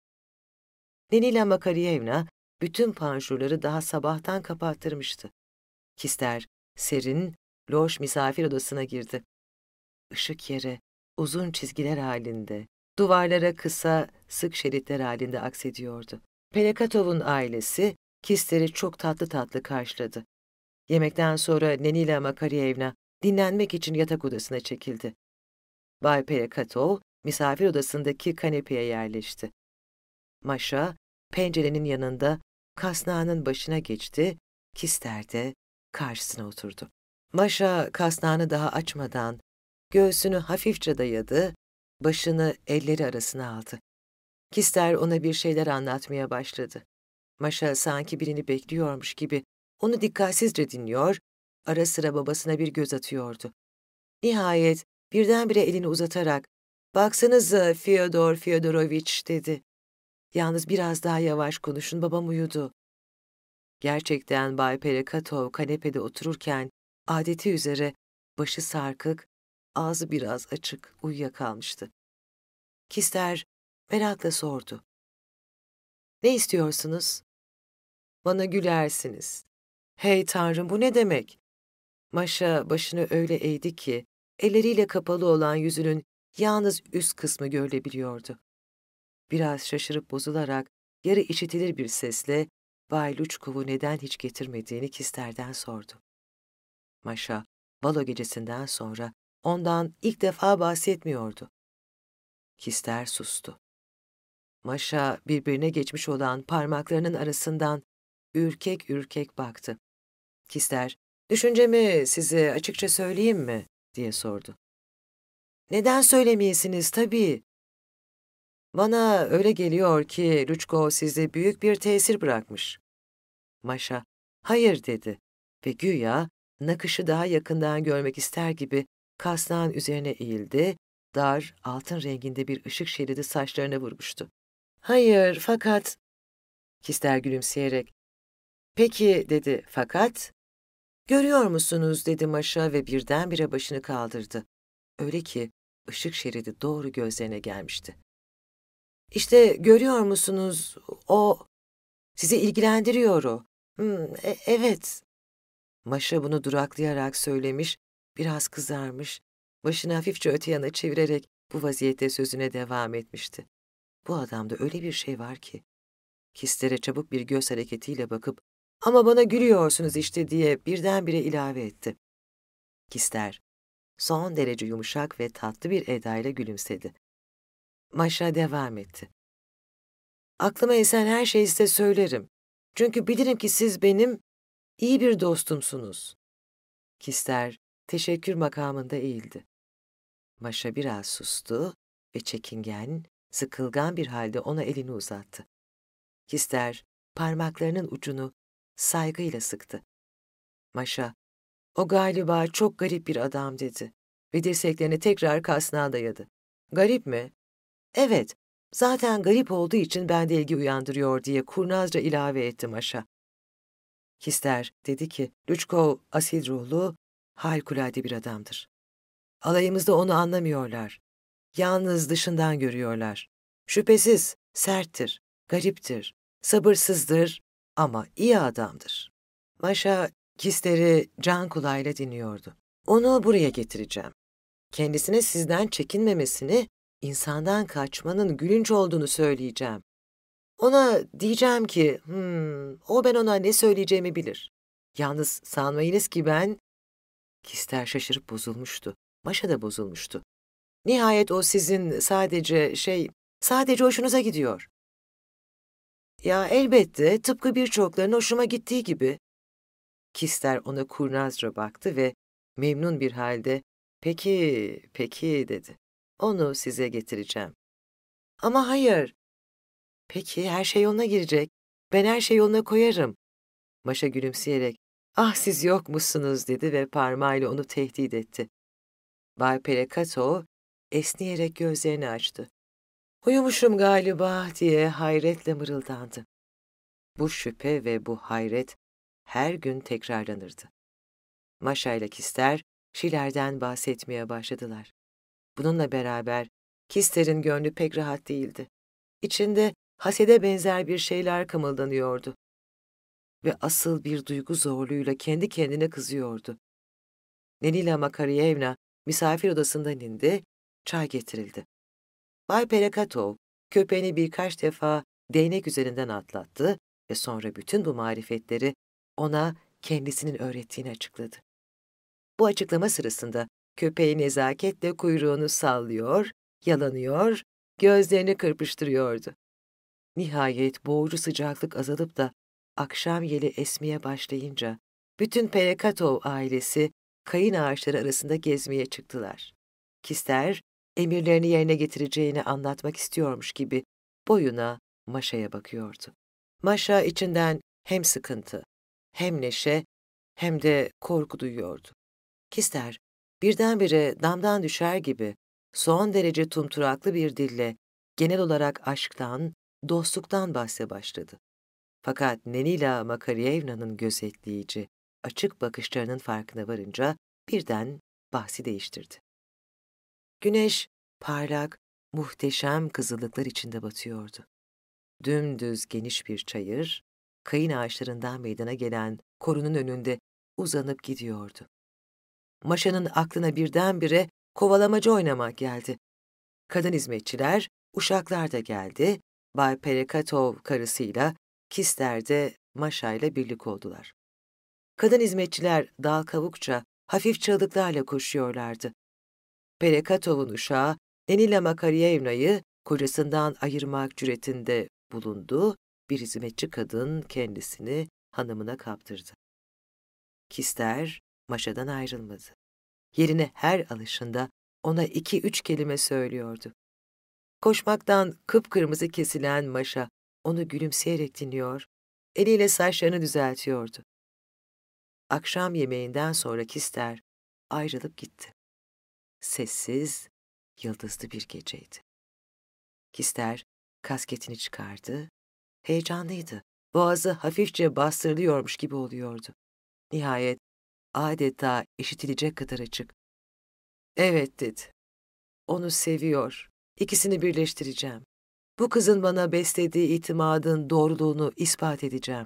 Nenila Makaryevna bütün panjurları daha sabahtan kapattırmıştı. Kister, serin, loş misafir odasına girdi. Işık yere uzun çizgiler halinde, duvarlara kısa, sık şeritler halinde aksediyordu. Perekatov'un ailesi Kister'i çok tatlı tatlı karşıladı. Yemekten sonra Nenila Makaryevna dinlenmek için yatak odasına çekildi. Bay Perekatov misafir odasındaki kanepeye yerleşti. Maşa pencerenin yanında kasnağının başına geçti, Kister de karşısına oturdu. Maşa kasnağını daha açmadan göğsünü hafifçe dayadı, başını elleri arasına aldı. Kister ona bir şeyler anlatmaya başladı. Maşa sanki birini bekliyormuş gibi onu dikkatsizce dinliyor, ara sıra babasına bir göz atıyordu. Nihayet birdenbire elini uzatarak, "Baksanıza Fyodor Fyodoroviç," dedi. "Yalnız biraz daha yavaş konuşun, babam uyudu." Gerçekten Bay Perekatov kanepede otururken adeti üzere başı sarkık, ağzı biraz açık uyuyakalmıştı. Kister merakla sordu. "Ne istiyorsunuz?" "Bana gülersiniz." "Hey Tanrım, bu ne demek?" Maşa başını öyle eğdi ki elleriyle kapalı olan yüzünün yalnız üst kısmı görülebiliyordu. Biraz şaşırıp bozularak yarı işitilir bir sesle Bay Luçkov'u neden hiç getirmediğini Kister'den sordu. Maşa, balo gecesinden sonra ondan ilk defa bahsetmiyordu. Kister sustu. Maşa birbirine geçmiş olan parmaklarının arasından ürkek ürkek baktı. Kister, "Düşüncemi size açıkça söyleyeyim mi?" diye sordu. "Neden söylemeyesiniz tabii." "Bana öyle geliyor ki Luçkov sizde büyük bir tesir bırakmış." Maşa, "Hayır," dedi ve güya nakışı daha yakından görmek ister gibi kasnağın üzerine eğildi, dar, altın renginde bir ışık şeridi saçlarına vurmuştu. "Hayır, fakat..." Kister gülümseyerek, "Peki," dedi, "fakat..." "Görüyor musunuz?" dedi Maşa ve birdenbire başını kaldırdı. Öyle ki ışık şeridi doğru gözlerine gelmişti. İşte görüyor musunuz, o sizi ilgilendiriyor o. Hmm, e- evet. Maşa bunu duraklayarak söylemiş, biraz kızarmış, başını hafifçe öte yana çevirerek bu vaziyette sözüne devam etmişti. Bu adamda öyle bir şey var ki, Kister'e çabuk bir göz hareketiyle bakıp, ama bana gülüyorsunuz işte diye birdenbire ilave etti. Kister, son derece yumuşak ve tatlı bir edayla gülümsedi. Maşa devam etti. Aklıma esen her şeyi size söylerim. Çünkü bilirim ki siz benim iyi bir dostumsunuz. Kister, teşekkür makamında eğildi. Maşa biraz sustu ve çekingen, sıkılgan bir halde ona elini uzattı. Kister, parmaklarının ucunu saygıyla sıktı. Maşa, o galiba çok garip bir adam dedi ve dirseklerini tekrar kasnağa dayadı. Garip mi? Evet, zaten garip olduğu için bende ilgi uyandırıyor diye kurnazca ilave etti Maşa. Kister dedi ki, Lüçkov asil ruhlu, harikulade bir adamdır. Alayımızda onu anlamıyorlar. Yalnız dışından görüyorlar. Şüphesiz serttir, gariptir, sabırsızdır ama iyi adamdır. Maşa Kister'i can kulağıyla dinliyordu. Onu buraya getireceğim. Kendisine sizden çekinmemesini, insandan kaçmanın gülünç olduğunu söyleyeceğim. Ona diyeceğim ki, hmm, o ben ona ne söyleyeceğimi bilir. Yalnız sanmayınız ki ben... Kister şaşırıp bozulmuştu. Maşa da bozulmuştu. Nihayet o sizin sadece şey, sadece hoşunuza gidiyor. Ya elbette, tıpkı birçokların hoşuma gittiği gibi. Kister ona kurnazca baktı ve memnun bir halde, peki, peki dedi. Onu size getireceğim. Ama hayır. Peki, her şey yoluna girecek. Ben her şeyi yoluna koyarım. Maşa gülümseyerek, ah siz yok musunuz dedi ve parmağıyla onu tehdit etti. Bay Pelekato esneyerek gözlerini açtı. Uyumuşum galiba diye hayretle mırıldandı. Bu şüphe ve bu hayret her gün tekrarlanırdı. Maşa ile Kister Şiler'den bahsetmeye başladılar. Bununla beraber Kister'in gönlü pek rahat değildi. İçinde hasede benzer bir şeyler kımıldanıyordu. Ve asıl bir duygu zorluğuyla kendi kendine kızıyordu. Nelila Makariyevna misafir odasından indi, çay getirildi. Bay Perekatov köpeğini birkaç defa değnek üzerinden atlattı ve sonra bütün bu marifetleri ona kendisinin öğrettiğini açıkladı. Bu açıklama sırasında köpeği nezaketle kuyruğunu sallıyor, yalanıyor, gözlerini kırpıştırıyordu. Nihayet boğucu sıcaklık azalıp da akşam yeli esmeye başlayınca bütün Perekatov ailesi kayın ağaçları arasında gezmeye çıktılar. Kister, emirlerini yerine getireceğini anlatmak istiyormuş gibi boyuna Maşa'ya bakıyordu. Maşa içinden hem sıkıntı, hem neşe, hem de korku duyuyordu. Kister, birdenbire damdan düşer gibi son derece tumturaklı bir dille genel olarak aşktan, dostluktan bahse başladı. Fakat Nenila Makariyevna'nın gözetleyici, açık bakışlarının farkına varınca birden bahsi değiştirdi. Güneş parlak, muhteşem kızıllıklar içinde batıyordu. Dümdüz geniş bir çayır, kayın ağaçlarından meydana gelen korunun önünde uzanıp gidiyordu. Maşa'nın aklına birdenbire kovalamacı oynamak geldi. Kadın hizmetçiler, uşaklar da geldi. Bay Perekatov karısıyla Kister de Maşa'yla birlik oldular. Kadın hizmetçiler dal kavukça hafif çığlıklarla koşuyorlardı. Perekatov'un uşağı Nenila Makariyevna'yı kocasından ayırmak cüretinde bulundu, bir hizmetçi kadın kendisini hanımına kaptırdı. Kister Maşa'dan ayrılmadı. Yerine her alışında ona iki üç kelime söylüyordu. Koşmaktan kıpkırmızı kesilen Maşa onu gülümseyerek dinliyor, eliyle saçlarını düzeltiyordu. Akşam yemeğinden sonra Kister ayrılıp gitti. Sessiz, yıldızlı bir geceydi. Kister kasketini çıkardı, heyecanlıydı. Boğazı hafifçe bastırılıyormuş gibi oluyordu. Nihayet adeta işitilecek kadar açık, Evet dedi. Onu seviyor. İkisini birleştireceğim. Bu kızın bana beslediği itimadın doğruluğunu ispat edeceğim.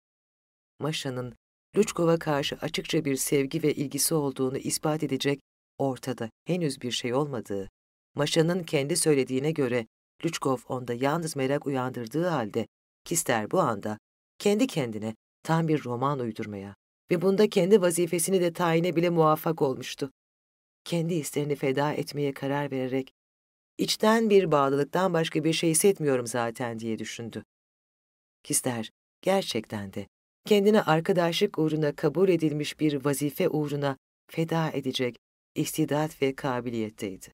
Maşa'nın Luçkov'a karşı açıkça bir sevgi ve ilgisi olduğunu ispat edecek ortada henüz bir şey olmadığı, Maşa'nın kendi söylediğine göre Luçkov onda yalnız merak uyandırdığı halde Kister bu anda kendi kendine tam bir roman uydurmaya ve bunda kendi vazifesini de tayine bile muvaffak olmuştu. Kendi hislerini feda etmeye karar vererek içten bir bağlılıktan başka bir şey hissetmiyorum zaten diye düşündü. Kister gerçekten de kendine arkadaşlık uğruna kabul edilmiş bir vazife uğruna feda edecek istidat ve kabiliyetteydi.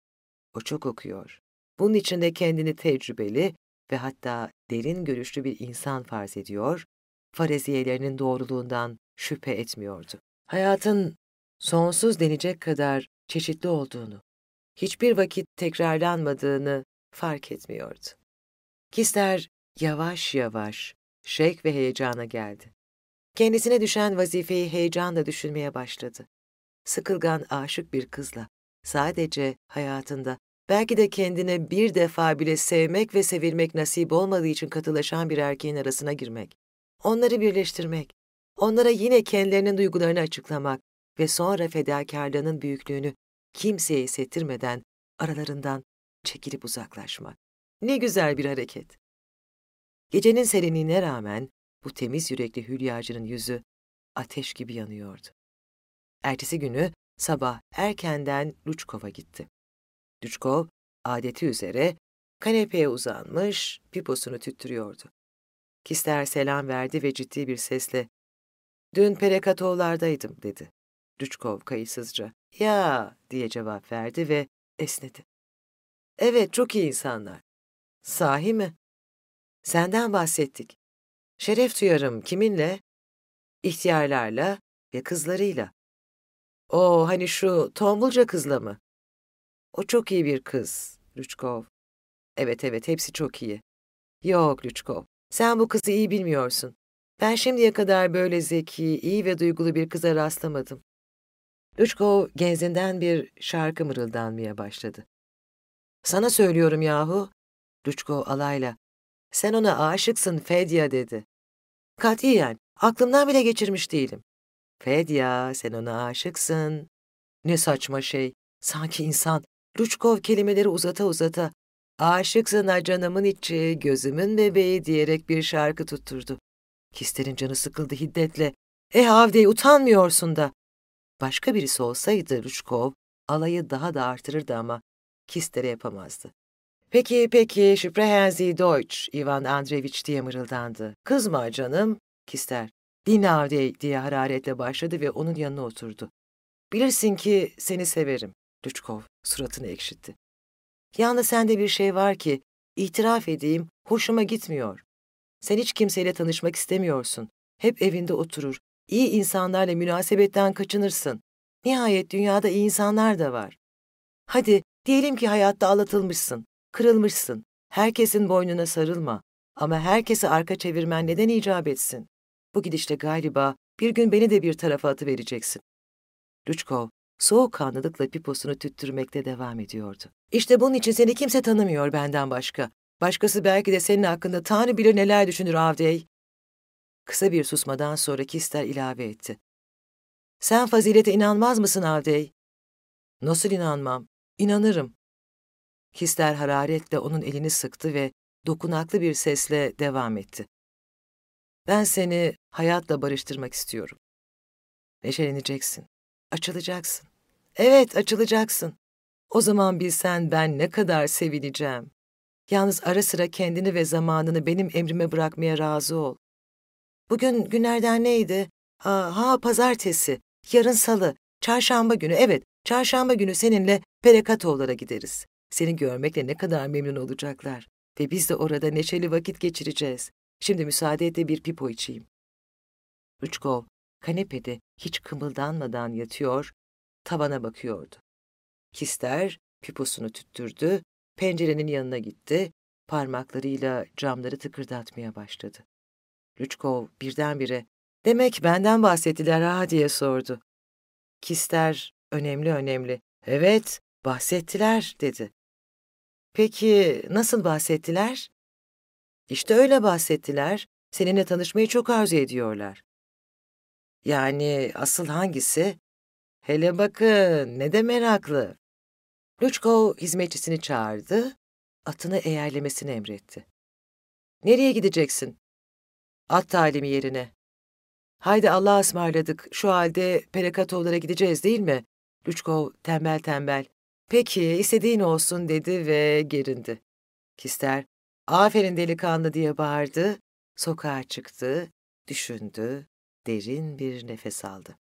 O çok okuyor. Bunun içinde kendini tecrübeli ve hatta derin görüşlü bir insan farz ediyor, faraziyelerinin doğruluğundan şüphe etmiyordu. Hayatın sonsuz denecek kadar çeşitli olduğunu, hiçbir vakit tekrarlanmadığını fark etmiyordu. Kister yavaş yavaş şevk ve heyecana geldi. Kendisine düşen vazifeyi heyecanla düşünmeye başladı. Sıkılgan aşık bir kızla, sadece hayatında, belki de kendine bir defa bile sevmek ve sevilmek nasip olmadığı için katılaşan bir erkeğin arasına girmek, onları birleştirmek, onlara yine kendilerinin duygularını açıklamak ve sonra fedakarlığının büyüklüğünü kimseye hissettirmeden aralarından çekilip uzaklaşmak. Ne güzel bir hareket. Gecenin serinliğine rağmen bu temiz yürekli hülyacının yüzü ateş gibi yanıyordu. Ertesi günü sabah erkenden Luçkov'a gitti. Luçkov, adeti üzere kanepeye uzanmış, piposunu tüttürüyordu. Kister selam verdi ve ciddi bir sesle, "Dün Perekatovlardaydım," dedi. Luçkov kayıtsızca, "Ya," diye cevap verdi ve esnedi. "Evet, çok iyi insanlar." "Sahi mi?" "Senden bahsettik. Şeref duyarım, kiminle?" "İhtiyarlarla ve kızlarıyla." "O, hani şu tombulca kızla mı?" "O çok iyi bir kız, Luçkov." "Evet evet, hepsi çok iyi." "Yok Luçkov, sen bu kızı iyi bilmiyorsun. Ben şimdiye kadar böyle zeki, iyi ve duygulu bir kıza rastlamadım." Luçkov genzinden bir şarkı mırıldanmaya başladı. "Sana söylüyorum yahu." Luçkov alayla, "Sen ona aşıksın Fedya," dedi. "Katiyen, aklımdan bile geçirmiş değilim." "Fedya, sen ona aşıksın." Ne saçma şey. Sanki insan. Luçkov kelimeleri uzata uzata, "Aşıksın ha canımın içi, gözümün bebeği," diyerek bir şarkı tutturdu. Kister'in canı sıkıldı hiddetle. "Eh Avdey, utanmıyorsun da." Başka birisi olsaydı Luçkov, alayı daha da artırırdı ama Kister'e yapamazdı. "Peki, peki, sprechen Sie Deutsch," Ivan Andreevich diye mırıldandı. "Kızma canım." Kister, "Dinle Avdey," diye hararetle başladı ve onun yanına oturdu. "Bilirsin ki seni severim." Luçkov suratını ekşitti. "Yalnız sende bir şey var ki, itiraf edeyim, hoşuma gitmiyor. Sen hiç kimseyle tanışmak istemiyorsun. Hep evinde oturur, iyi insanlarla münasebetten kaçınırsın. Nihayet dünyada iyi insanlar da var. Hadi, diyelim ki hayatta aldatılmışsın, kırılmışsın. Herkesin boynuna sarılma. Ama herkese arka çevirmen neden icap etsin? Bu gidişle galiba bir gün beni de bir tarafa atıvereceksin." Luçkov, soğukkanlılıkla piposunu tüttürmekte devam ediyordu. "İşte bunun için seni kimse tanımıyor benden başka. Başkası belki de senin hakkında Tanrı bilir neler düşünür Avdey." Kısa bir susmadan sonra Kister ilave etti. "Sen fazilete inanmaz mısın Avdey?" "Nasıl inanmam? İnanırım." Kister hararetle onun elini sıktı ve dokunaklı bir sesle devam etti. "Ben seni hayatla barıştırmak istiyorum. Neşeleneceksin. Açılacaksın. Evet, açılacaksın. O zaman bilsen ben ne kadar sevineceğim. Yalnız ara sıra kendini ve zamanını benim emrime bırakmaya razı ol. Bugün günlerden neydi? Ha, ha pazartesi, yarın salı, çarşamba günü, evet, çarşamba günü seninle Perekatovlara gideriz. Seni görmekle ne kadar memnun olacaklar. Ve biz de orada neşeli vakit geçireceğiz. Şimdi müsaade et de bir pipo içeyim." Luçkov, kanepede hiç kımıldanmadan yatıyor, tavana bakıyordu. Kister piposunu tüttürdü, pencerenin yanına gitti, parmaklarıyla camları tıkırdatmaya başladı. Luçkov birdenbire, "Demek benden bahsettiler ha?" diye sordu. Kister, "Önemli önemli, Evet, bahsettiler dedi. Peki nasıl bahsettiler? İşte öyle bahsettiler. Seninle tanışmayı çok arzu ediyorlar. Yani asıl hangisi? Hele bakın, ne de meraklı. Luçkov hizmetçisini çağırdı, atını eğerlemesini emretti. Nereye gideceksin? At talimi yerine. Haydi Allah'a ısmarladık, şu halde Perekatovlara gideceğiz değil mi? Luçkov tembel tembel. Peki, istediğin olsun dedi ve gerindi. Kister, aferin delikanlı diye bağırdı, sokağa çıktı, düşündü, derin bir nefes aldı.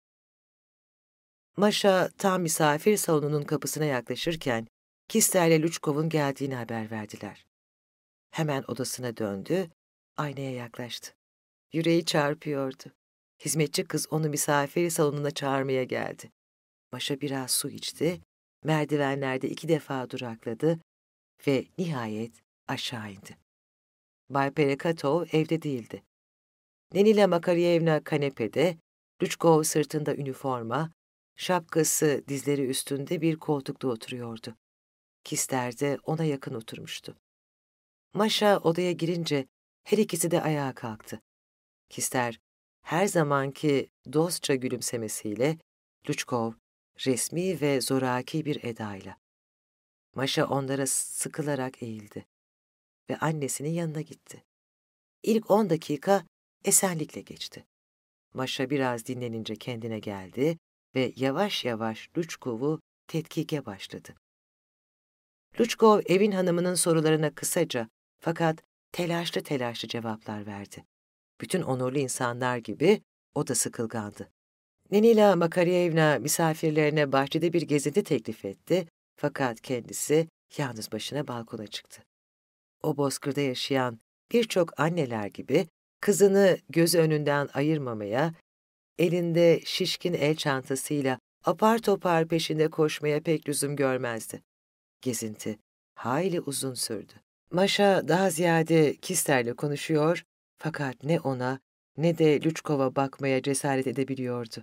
Maşa tam misafir salonunun kapısına yaklaşırken Kister'le Luçkov'un geldiğini haber verdiler. Hemen odasına döndü, aynaya yaklaştı. Yüreği çarpıyordu. Hizmetçi kız onu misafir salonuna çağırmaya geldi. Maşa biraz su içti, merdivenlerde iki defa durakladı ve nihayet aşağı indi. Bay Perekatov evde değildi. Nenila Makaryevna kanepede, Luçkov sırtında üniforma, şapkası dizleri üstünde bir koltukta oturuyordu. Kister de ona yakın oturmuştu. Maşa odaya girince her ikisi de ayağa kalktı. Kister her zamanki dostça gülümsemesiyle, Luçkov resmi ve zoraki bir edayla. Maşa onlara sıkılarak eğildi ve annesinin yanına gitti. İlk on dakika esenlikle geçti. Maşa biraz dinlenince kendine geldi ve yavaş yavaş Luçkov'u tetkike başladı. Luçkov evin hanımının sorularına kısaca fakat telaşlı telaşlı cevaplar verdi. Bütün onurlu insanlar gibi o da sıkılgandı. Nenila Makaryevna misafirlerine bahçede bir gezinti teklif etti fakat kendisi yalnız başına balkona çıktı. O bozkırda yaşayan birçok anneler gibi kızını gözü önünden ayırmamaya, elinde şişkin el çantasıyla apar topar peşinde koşmaya pek lüzum görmezdi. Gezinti hayli uzun sürdü. Maşa daha ziyade Kister'le konuşuyor fakat ne ona ne de Luçkov'a bakmaya cesaret edebiliyordu.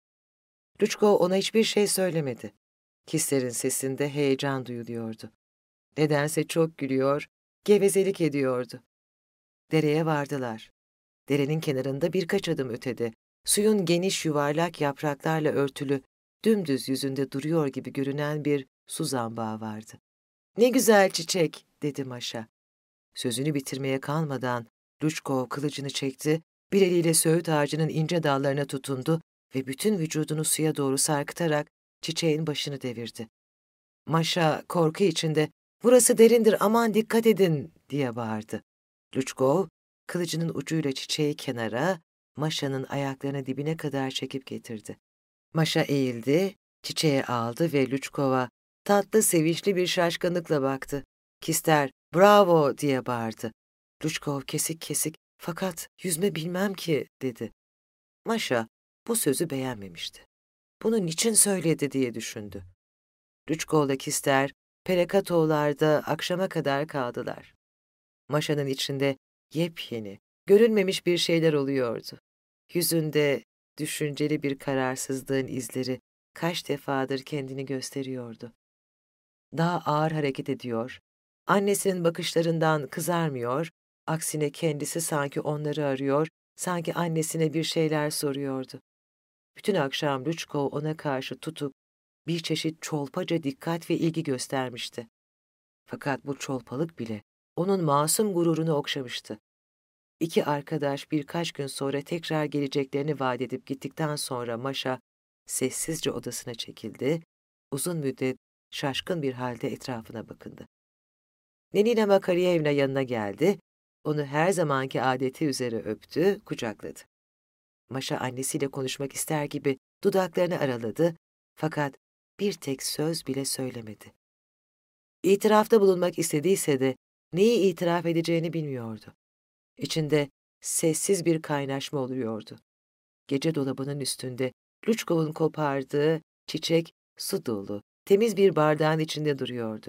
Luçkov ona hiçbir şey söylemedi. Kister'in sesinde heyecan duyuluyordu. Nedense çok gülüyor, gevezelik ediyordu. Dereye vardılar. Derenin kenarında birkaç adım ötede, suyun geniş yuvarlak yapraklarla örtülü, dümdüz yüzünde duruyor gibi görünen bir su zambağı vardı. "Ne güzel çiçek," dedi Maşa. Sözünü bitirmeye kalmadan Luçkov kılıcını çekti, bir eliyle söğüt ağacının ince dallarına tutundu ve bütün vücudunu suya doğru sarkıtarak çiçeğin başını devirdi. Maşa korku içinde, "Burası derindir, aman dikkat edin," diye bağırdı. Luçkov, kılıcının ucuyla çiçeği kenara, Maşa'nın ayaklarını dibine kadar çekip getirdi. Maşa eğildi, çiçeği aldı ve Luçkov'a tatlı, sevinçli bir şaşkınlıkla baktı. Kister, "Bravo," diye bağırdı. Luçkov kesik kesik, "Fakat yüzme bilmem ki," dedi. Maşa bu sözü beğenmemişti. Bunu niçin söyledi diye düşündü. Luçkov'la Kister, Perekatovlar'da akşama kadar kaldılar. Maşa'nın içinde yepyeni, görünmemiş bir şeyler oluyordu. Yüzünde düşünceli bir kararsızlığın izleri kaç defadır kendini gösteriyordu. Daha ağır hareket ediyor, annesinin bakışlarından kızarmıyor, aksine kendisi sanki onları arıyor, sanki annesine bir şeyler soruyordu. Bütün akşam Luçkov ona karşı tutup bir çeşit çolpaca dikkat ve ilgi göstermişti. Fakat bu çolpalık bile onun masum gururunu okşamıştı. İki arkadaş birkaç gün sonra tekrar geleceklerini vaat edip gittikten sonra Maşa sessizce odasına çekildi, uzun müddet şaşkın bir halde etrafına bakındı. Nenila Makaryevna yanına geldi, onu her zamanki adeti üzere öptü, kucakladı. Maşa annesiyle konuşmak ister gibi dudaklarını araladı fakat bir tek söz bile söylemedi. İtirafta bulunmak istediyse de neyi itiraf edeceğini bilmiyordu. İçinde sessiz bir kaynaşma oluyordu. Gece dolabının üstünde Luçkov'un kopardığı çiçek su dolu, temiz bir bardağın içinde duruyordu.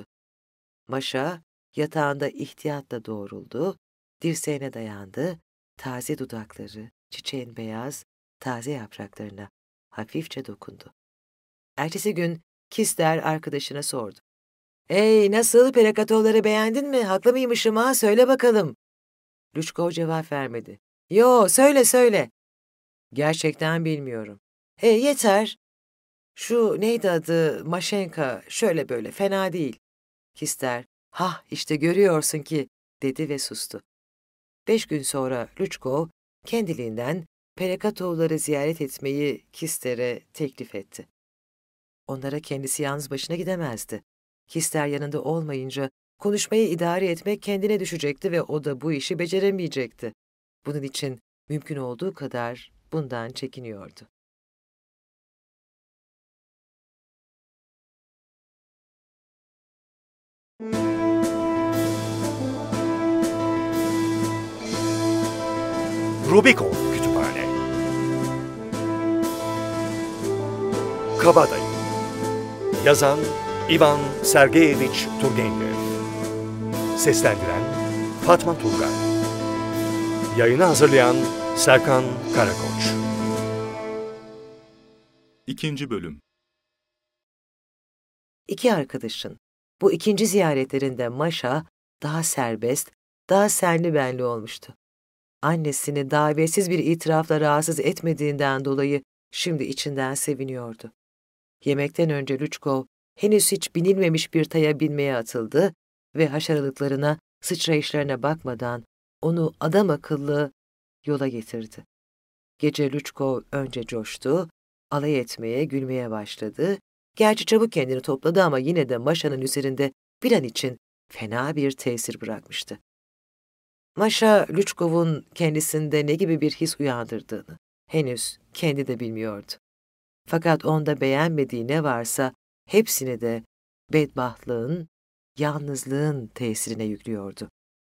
Maşa yatağında ihtiyatla doğruldu, dirseğine dayandı, taze dudakları çiçeğin beyaz, taze yapraklarına hafifçe dokundu. Ertesi gün Kister arkadaşına sordu. ''Hey, nasıl, Perekatovları beğendin mi? Haklı mıymışım ha? Söyle bakalım.'' Lüçkov cevap vermedi. ''Yo, söyle söyle.'' ''Gerçekten bilmiyorum.'' ''E, yeter. Şu neydi adı, Maşenka, şöyle böyle, fena değil.'' Kister, ''Hah, işte görüyorsun ki.'' dedi ve sustu. Beş gün sonra Lüçkov kendiliğinden Perekatovları ziyaret etmeyi Kister'e teklif etti. Onlara kendisi yalnız başına gidemezdi. Kister yanında olmayınca konuşmayı idare etmek kendine düşecekti ve o da bu işi beceremeyecekti. Bunun için mümkün olduğu kadar bundan çekiniyordu. Rubikon Kütüphane. Kabadayı. Yazan Ivan Sergeyevich Turgenev. Seslendiren Fatma Turgay. Yayını hazırlayan Serkan Karakoç. İkinci bölüm. İki arkadaşın bu ikinci ziyaretlerinde Maşa daha serbest, daha senli benli olmuştu. Annesini davetsiz bir itirafla rahatsız etmediğinden dolayı şimdi içinden seviniyordu. Yemekten önce Lüçkov henüz hiç binilmemiş bir taya binmeye atıldı ve haşaralıklarına, sıçrayışlarına bakmadan onu adam akıllı yola getirdi. Gece Lüçkov önce coştu, alay etmeye, gülmeye başladı. Gerçi çabuk kendini topladı ama yine de Maşa'nın üzerinde bir an için fena bir tesir bırakmıştı. Maşa, Lüçkov'un kendisinde ne gibi bir his uyandırdığını henüz kendi de bilmiyordu. Fakat onda beğenmediği ne varsa hepsini de bedbahtlığın, yalnızlığın tesirine yüklüyordu.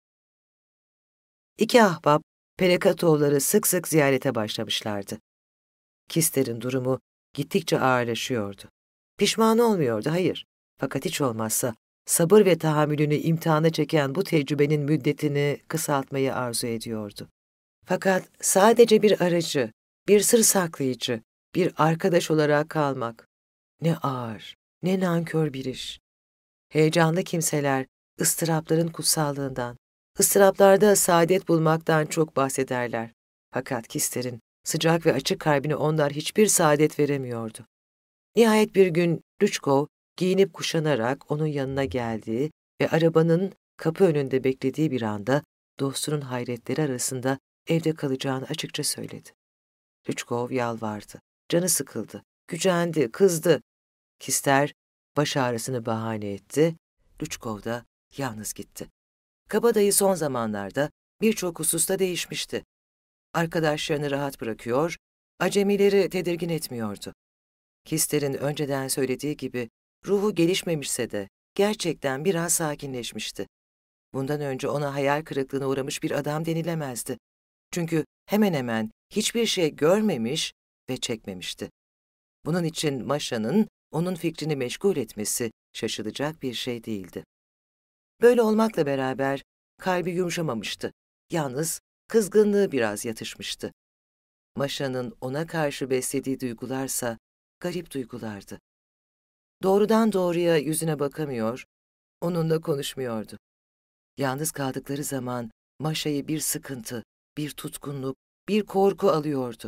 İki ahbap Perekatovları sık sık ziyarete başlamışlardı. Kister'in durumu gittikçe ağırlaşıyordu. Pişman olmuyordu, hayır. Fakat hiç olmazsa sabır ve tahammülünü imtihana çeken bu tecrübenin müddetini kısaltmayı arzu ediyordu. Fakat sadece bir aracı, bir sır saklayıcı, bir arkadaş olarak kalmak ne ağır, ne nankör bir iş. Heyecanlı kimseler ıstırapların kutsallığından, ıstıraplarda saadet bulmaktan çok bahsederler. Fakat Kister'in sıcak ve açık kalbine onlar hiçbir saadet veremiyordu. Nihayet bir gün Lüçkov giyinip kuşanarak onun yanına geldi ve arabanın kapı önünde beklediği bir anda dostunun hayretleri arasında evde kalacağını açıkça söyledi. Lüçkov yalvardı, canı sıkıldı, gücendi, kızdı. Kister baş ağrısını bahane etti, Lüçkov da yalnız gitti. Kabadayı son zamanlarda birçok hususta değişmişti. Arkadaşlarını rahat bırakıyor, acemileri tedirgin etmiyordu. Kister'in önceden söylediği gibi ruhu gelişmemişse de gerçekten biraz sakinleşmişti. Bundan önce ona hayal kırıklığına uğramış bir adam denilemezdi. Çünkü hemen hemen hiçbir şey görmemiş ve çekmemişti. Bunun için Maşa'nın onun fikrini meşgul etmesi şaşılacak bir şey değildi. Böyle olmakla beraber kalbi yumuşamamıştı. Yalnız kızgınlığı biraz yatışmıştı. Maşa'nın ona karşı beslediği duygularsa garip duygulardı. Doğrudan doğruya yüzüne bakamıyor, onunla konuşmuyordu. Yalnız kaldıkları zaman Maşa'yı bir sıkıntı, bir tutkunluk, bir korku alıyordu.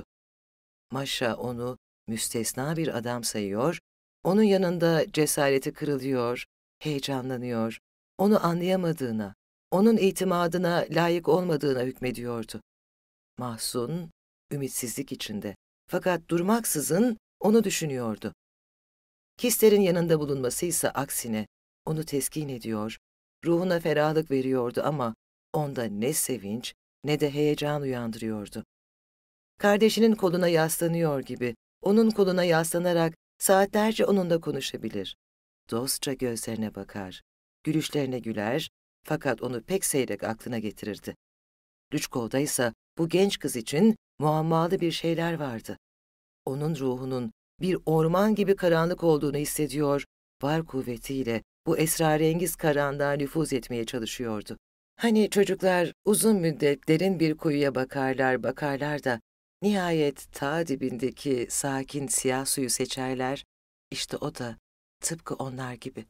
Maşa onu müstesna bir adam sayıyor, onun yanında cesareti kırılıyor, heyecanlanıyor, onu anlayamadığına, onun itimadına layık olmadığına hükmediyordu. Mahzun, ümitsizlik içinde, fakat durmaksızın onu düşünüyordu. Kister'in yanında bulunması ise aksine onu teskin ediyor, ruhuna ferahlık veriyordu ama onda ne sevinç ne de heyecan uyandırıyordu. Kardeşinin koluna yaslanıyor gibi, onun koluna yaslanarak saatlerce onunla konuşabilir. Dostça gözlerine bakar, gülüşlerine güler fakat onu pek seyrek aklına getirirdi. Lüçkov'da ise bu genç kız için muammalı bir şeyler vardı. Onun ruhunun bir orman gibi karanlık olduğunu hissediyor, var kuvvetiyle bu esrarengiz karanlığa nüfuz etmeye çalışıyordu. Hani çocuklar uzun müddet derin bir kuyuya bakarlar bakarlar da nihayet ta dibindeki sakin siyah suyu seçerler, işte o da tıpkı onlar gibi.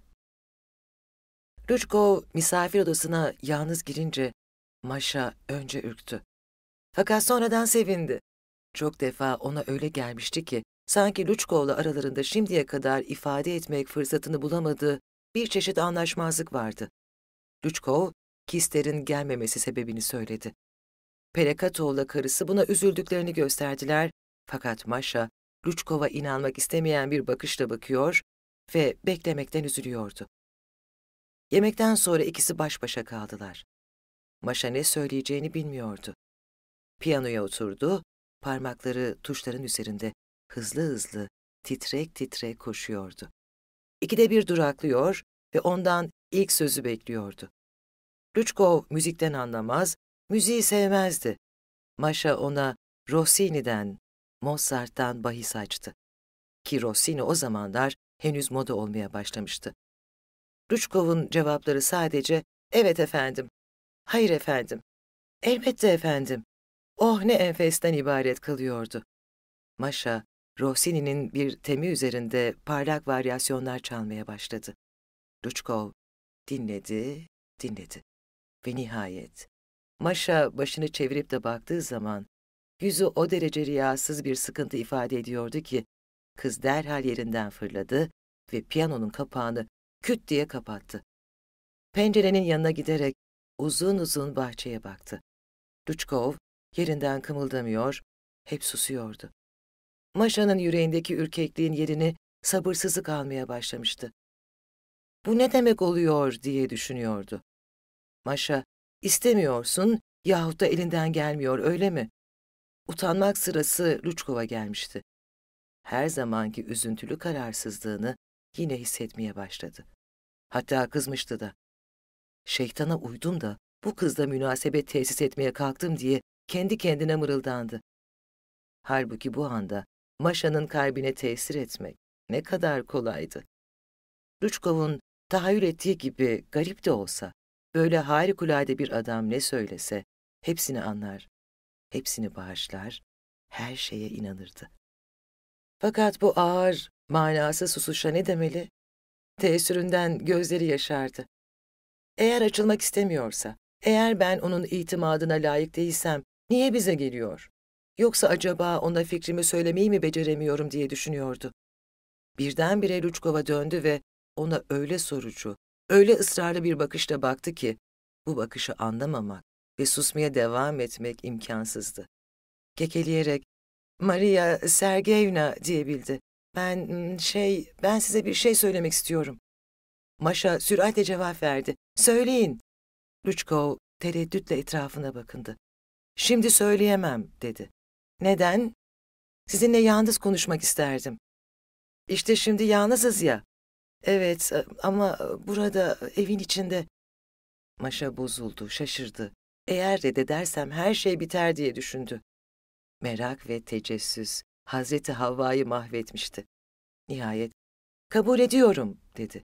Lüçkov misafir odasına yalnız girince Maşa önce ürktü. Fakat sonradan sevindi. Çok defa ona öyle gelmişti ki sanki Lüçkov'la aralarında şimdiye kadar ifade etmek fırsatını bulamadığı bir çeşit anlaşmazlık vardı. Lüçkov, Kister'in gelmemesi sebebini söyledi. Perekatov'la karısı buna üzüldüklerini gösterdiler fakat Maşa, Lüçkov'a inanmak istemeyen bir bakışla bakıyor ve beklemekten üzülüyordu. Yemekten sonra ikisi baş başa kaldılar. Maşa ne söyleyeceğini bilmiyordu. Piyanoya oturdu, parmakları tuşların üzerinde hızlı hızlı, titrek titrek koşuyordu. İkide bir duraklıyor ve ondan ilk sözü bekliyordu. Lüçkov müzikten anlamaz, müziği sevmezdi. Maşa ona Rossini'den, Mozart'tan bahis açtı. Ki Rossini o zamanlar henüz moda olmaya başlamıştı. Lüçkov'un cevapları sadece, evet efendim, hayır efendim, elbette efendim, oh ne enfesten ibaret kalıyordu. Maşa, Rossini'nin bir temi üzerinde parlak varyasyonlar çalmaya başladı. Lüçkov dinledi, dinledi. Ve nihayet, Maşa başını çevirip de baktığı zaman, yüzü o derece riyasız bir sıkıntı ifade ediyordu ki, kız derhal yerinden fırladı ve piyanonun kapağını küt diye kapattı. Pencerenin yanına giderek uzun uzun bahçeye baktı. Lüçkov yerinden kımıldamıyor, hep susuyordu. Maşa'nın yüreğindeki ürkekliğin yerini sabırsızlık almaya başlamıştı. Bu ne demek oluyor diye düşünüyordu. Maşa, istemiyorsun yahut da elinden gelmiyor öyle mi? Utanmak sırası Lüçkov'a gelmişti. Her zamanki üzüntülü kararsızlığını yine hissetmeye başladı. Hatta kızmıştı da. Şeytana uydum da bu kızla münasebet tesis etmeye kalktım diye kendi kendine mırıldandı. Halbuki bu anda Maşa'nın kalbine tesir etmek ne kadar kolaydı. Lüçkov'un tahayyül ettiği gibi garip de olsa, böyle harikulade bir adam ne söylese, hepsini anlar, hepsini bağışlar, her şeye inanırdı. Fakat bu ağır, manasız susuşa ne demeli? Teessüründen gözleri yaşardı. Eğer açılmak istemiyorsa, eğer ben onun itimadına layık değilsem, niye bize geliyor? Yoksa acaba ona fikrimi söylemeyi mi beceremiyorum diye düşünüyordu. Birdenbire Lüçkov'a döndü ve ona öyle sorucu, öyle ısrarlı bir bakışla baktı ki, bu bakışı anlamamak ve susmaya devam etmek imkansızdı. Kekeleyerek, Maria Sergeyevna diyebildi. Ben, şey, ben size bir şey söylemek istiyorum. Maşa süratle cevap verdi. Söyleyin. Lüçkov tereddütle etrafına bakındı. Şimdi söyleyemem, dedi. Neden? Sizinle yalnız konuşmak isterdim. İşte şimdi yalnızız ya. Evet ama burada, evin içinde. Maşa bozuldu, şaşırdı. Eğer reddedersem her şey biter diye düşündü. Merak ve tecessüs Hazreti Havva'yı mahvetmişti. Nihayet, kabul ediyorum, dedi.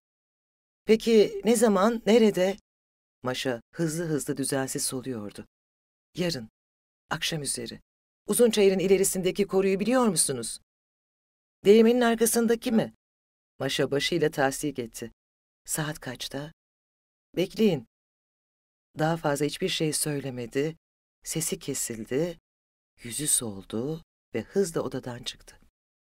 Peki ne zaman, nerede? Maşa hızlı hızlı düzensiz soluyordu. Yarın, akşam üzeri. Uzunçayır'ın ilerisindeki koruyu biliyor musunuz? Değirmenin arkasındaki mi? Maşa başıyla tasdik etti. Saat kaçta? Bekleyin. Daha fazla hiçbir şey söylemedi, sesi kesildi, yüzü soldu ve hızla odadan çıktı.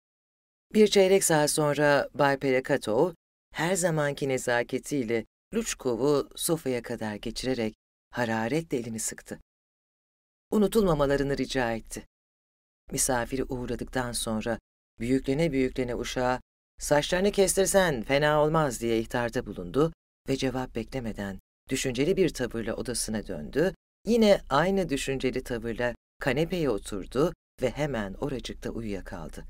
Bir çeyrek saat sonra Bay Perekatov, her zamanki nezaketiyle Lüçkov'u sofaya kadar geçirerek hararetle elini sıktı. Unutulmamalarını rica etti. Misafiri uğradıktan sonra büyüklene büyüklene uşağa saçlarını kestirsen fena olmaz diye ihtarda bulundu ve cevap beklemeden düşünceli bir tavırla odasına döndü, yine aynı düşünceli tavırla kanepeye oturdu ve hemen oracıkta uyuyakaldı.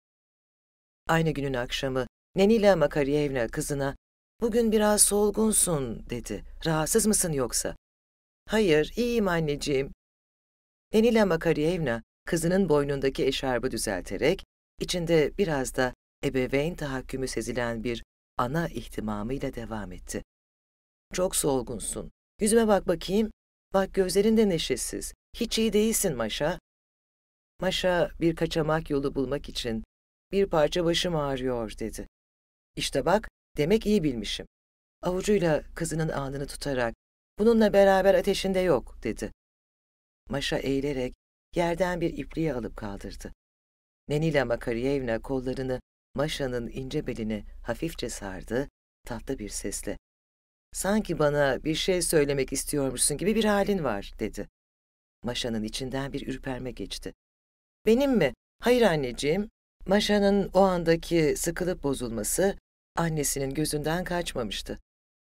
Aynı günün akşamı Nenila Makaryevna kızına, "Bugün biraz solgunsun," dedi. "Rahatsız mısın yoksa?" "Hayır, iyiyim anneciğim." Nenila Makaryevna kızının boynundaki eşarbı düzelterek, içinde biraz da ebeveyn tahakkümü sezilen bir ana ihtimamıyla devam etti. "Çok solgunsun. Yüzüme bak bakayım. Bak gözlerin de neşesiz. Hiç iyi değilsin Maşa." Maşa bir kaçamak yolu bulmak için, "Bir parça başım ağrıyor," dedi. "İşte bak, Demek iyi bilmişim. Avucuyla kızının alnını tutarak, bununla beraber ateşinde yok, dedi. Maşa eğilerek yerden bir ipliği alıp kaldırdı. Nenila Makaryevna kollarını Maşa'nın ince beline hafifçe sardı, tatlı bir sesle. Sanki bana bir şey söylemek istiyormuşsun gibi bir halin var, dedi. Maşa'nın içinden bir ürperme geçti. Benim mi? Hayır anneciğim. Maşa'nın o andaki sıkılıp bozulması annesinin gözünden kaçmamıştı.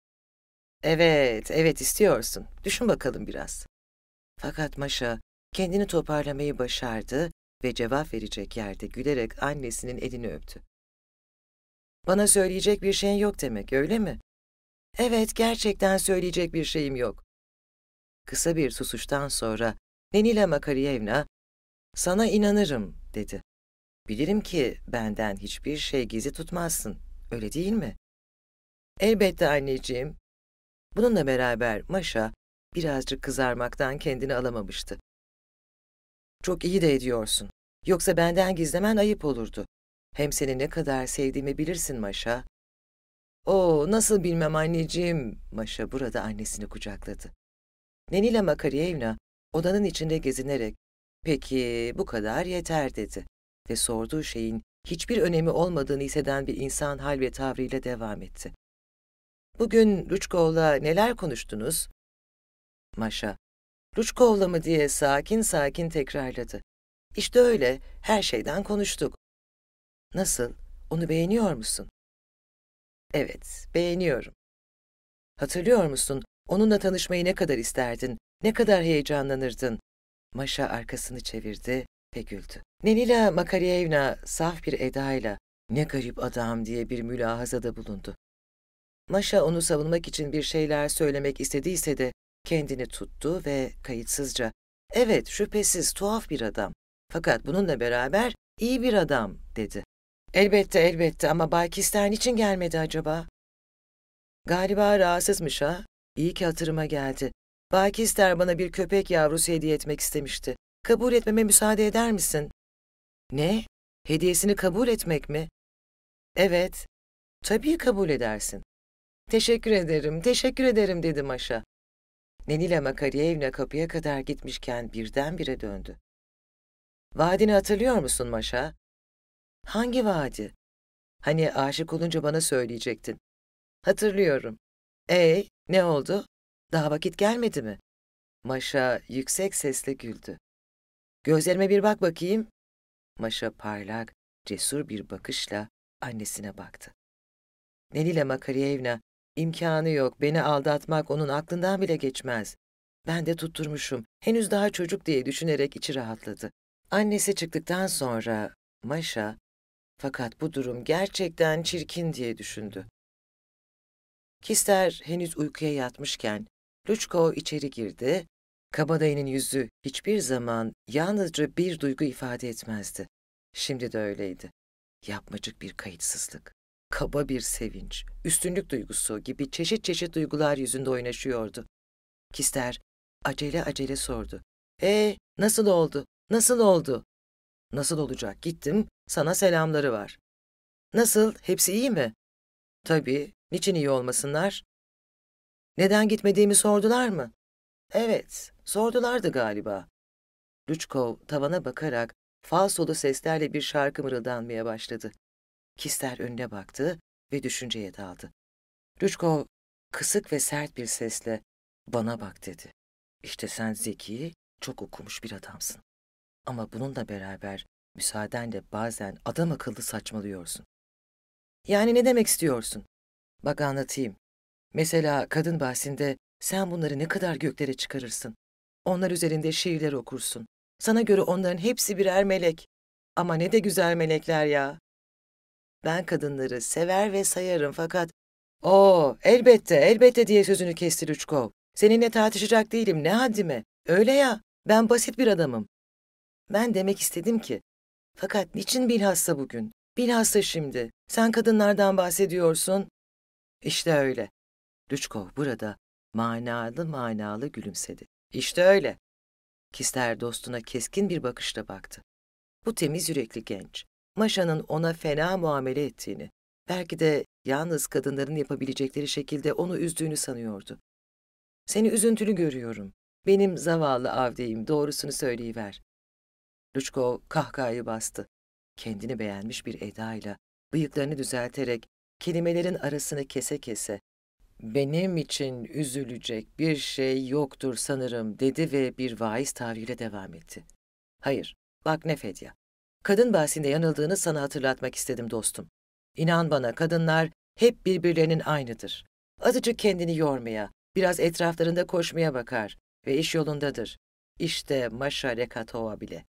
Evet, evet istiyorsun. Düşün bakalım biraz. Fakat Maşa kendini toparlamayı başardı ve cevap verecek yerde gülerek annesinin elini öptü. Bana söyleyecek bir şeyin yok demek, öyle mi? Evet, gerçekten söyleyecek bir şeyim yok. Kısa bir susuştan sonra Nenila Makaryevna, sana inanırım, dedi. Bilirim ki benden hiçbir şey gizli tutmazsın, öyle değil mi? Elbette anneciğim. Bununla beraber Maşa birazcık kızarmaktan kendini alamamıştı. Çok iyi de ediyorsun. Yoksa benden gizlemen ayıp olurdu. Hem seni ne kadar sevdiğimi bilirsin Maşa. Oo, nasıl bilmem anneciğim. Maşa burada annesini kucakladı. Nenila Makaryevna odanın içinde gezinerek, peki bu kadar yeter, dedi. Ve sorduğu şeyin hiçbir önemi olmadığını hisseden bir insan hal ve tavrıyla devam etti. Bugün Ruçkov'la neler konuştunuz? Maşa, Ruçkov'la mı diye sakin sakin tekrarladı. İşte öyle, her şeyden konuştuk. Nasıl, onu beğeniyor musun? Evet, beğeniyorum. Hatırlıyor musun, onunla tanışmayı ne kadar isterdin, ne kadar heyecanlanırdın? Maşa arkasını çevirdi ve güldü. Nenila Makaryevna saf bir edayla, ne garip adam diye bir mülahazada bulundu. Maşa onu savunmak için bir şeyler söylemek istediyse de kendini tuttu ve kayıtsızca, evet şüphesiz tuhaf bir adam, fakat bununla beraber iyi bir adam, dedi. Elbette elbette ama Bay Kister niçin gelmedi acaba? Galiba rahatsızmış ha, iyi ki hatırıma geldi. Bay Kister bana bir köpek yavrusu hediye etmek istemişti. Kabul etmeme müsaade eder misin? Ne? Hediyesini kabul etmek mi? Evet, tabii kabul edersin. Teşekkür ederim, teşekkür ederim, dedi Maşa. Nenila Makaryevna kapıya kadar gitmişken birdenbire döndü. Vaadini hatırlıyor musun Maşa? Hangi vaadi? Hani aşık olunca bana söyleyecektin. Hatırlıyorum. Ee, ne oldu? Daha vakit gelmedi mi? Maşa yüksek sesle güldü. Gözlerime bir bak bakayım. Maşa parlak, cesur bir bakışla annesine baktı. Nenila Makaryevna, imkanı yok, beni aldatmak onun aklından bile geçmez. Ben de tutturmuşum, henüz daha çocuk diye düşünerek içi rahatladı. Annesi çıktıktan sonra Maşa, fakat bu durum gerçekten çirkin diye düşündü. Kister henüz uykuya yatmışken Luçkov içeri girdi. Kabadayının yüzü hiçbir zaman yalnızca bir duygu ifade etmezdi. Şimdi de öyleydi. Yapmacık bir kayıtsızlık, kaba bir sevinç, üstünlük duygusu gibi çeşit çeşit duygular yüzünde oynaşıyordu. Kister acele acele sordu. Ee, nasıl oldu, nasıl oldu? Nasıl olacak, gittim, sana selamları var. Nasıl, hepsi iyi mi? Tabii, niçin iyi olmasınlar? Neden gitmediğimi sordular mı? Evet, sordulardı galiba. Luçkov tavana bakarak falsolu seslerle bir şarkı mırıldanmaya başladı. Kister önüne baktı ve düşünceye daldı. Luçkov kısık ve sert bir sesle bana bak, dedi. İşte sen zeki, çok okumuş bir adamsın. Ama bununla beraber müsaadenle bazen adam akıllı saçmalıyorsun. Yani ne demek istiyorsun? Bak anlatayım. Mesela kadın bahsinde sen bunları ne kadar göklere çıkarırsın. Onlar üzerinde şiirler okursun. Sana göre onların hepsi birer melek. Ama ne de güzel melekler ya. Ben kadınları sever ve sayarım fakat... Oo, elbette, elbette diye sözünü kesti Luçkov. Seninle tartışacak değilim, ne haddime. Öyle ya, ben basit bir adamım. Ben demek istedim ki, fakat niçin bilhassa bugün, bilhassa şimdi, sen kadınlardan bahsediyorsun? İşte öyle. Luçkov burada manalı manalı gülümsedi. İşte öyle. Kister dostuna keskin bir bakışla baktı. Bu temiz yürekli genç, Maşa'nın ona fena muamele ettiğini, Belki de yalnız kadınların yapabilecekleri şekilde onu üzdüğünü sanıyordu. Seni üzüntülü görüyorum. Benim zavallı Avdeyim, doğrusunu söyleyiver. Luçkov kahkahayı bastı. Kendini beğenmiş bir edayla, bıyıklarını düzelterek, kelimelerin arasını kese kese, "Benim için üzülecek bir şey yoktur sanırım," dedi ve bir vaiz tavrıyla devam etti. "Hayır, bak ne Fedya. Kadın bahsinde yanıldığını sana hatırlatmak istedim dostum. İnan bana, kadınlar hep birbirlerinin aynıdır. Azıcık kendini yormaya, biraz etraflarında koşmaya bakar ve iş yolundadır. İşte Maşa Rekatova bile."